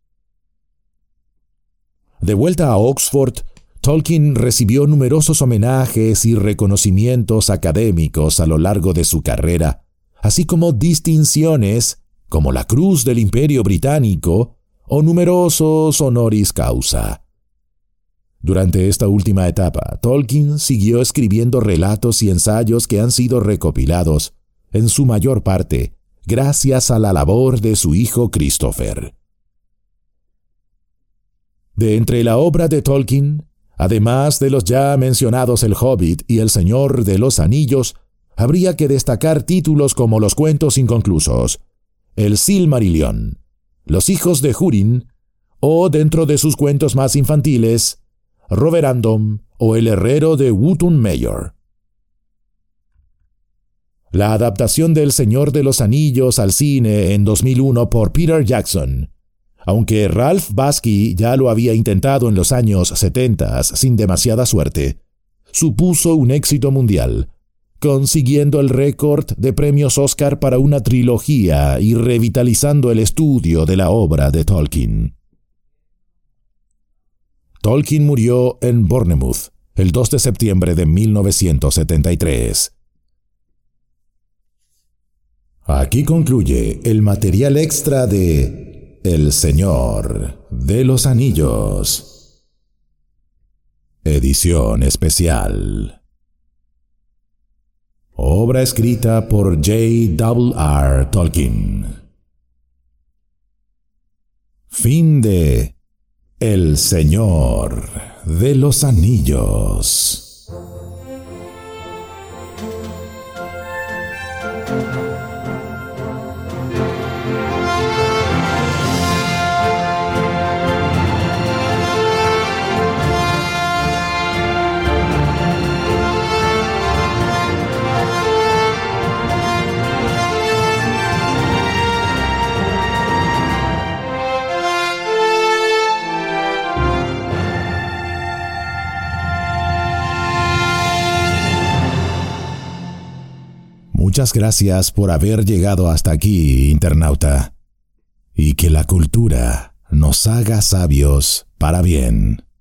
De vuelta a Oxford, Tolkien recibió numerosos homenajes y reconocimientos académicos a lo largo de su carrera, así como distinciones como la Cruz del Imperio Británico o numerosos honoris causa. Durante esta última etapa, Tolkien siguió escribiendo relatos y ensayos que han sido recopilados, en su mayor parte, gracias a la labor de su hijo Christopher. De entre la obra de Tolkien, además de los ya mencionados El Hobbit y El Señor de los Anillos, habría que destacar títulos como Los Cuentos Inconclusos, El Silmarillion, Los Hijos de Húrin, o dentro de sus cuentos más infantiles, Roverandom o El Herrero de Wootton Mayor. La adaptación de El Señor de los Anillos al cine en 2001 por Peter Jackson, aunque Ralph Bakshi ya lo había intentado en los años 70 sin demasiada suerte, supuso un éxito mundial, consiguiendo el récord de premios Oscar para una trilogía y revitalizando el estudio de la obra de Tolkien. Tolkien murió en Bournemouth el 2 de septiembre de 1973. Aquí concluye el material extra de El Señor de los Anillos. Edición especial. Obra escrita por J.R.R. Tolkien. Fin de El Señor de los Anillos. Muchas gracias por haber llegado hasta aquí, internauta, y que la cultura nos haga sabios para bien.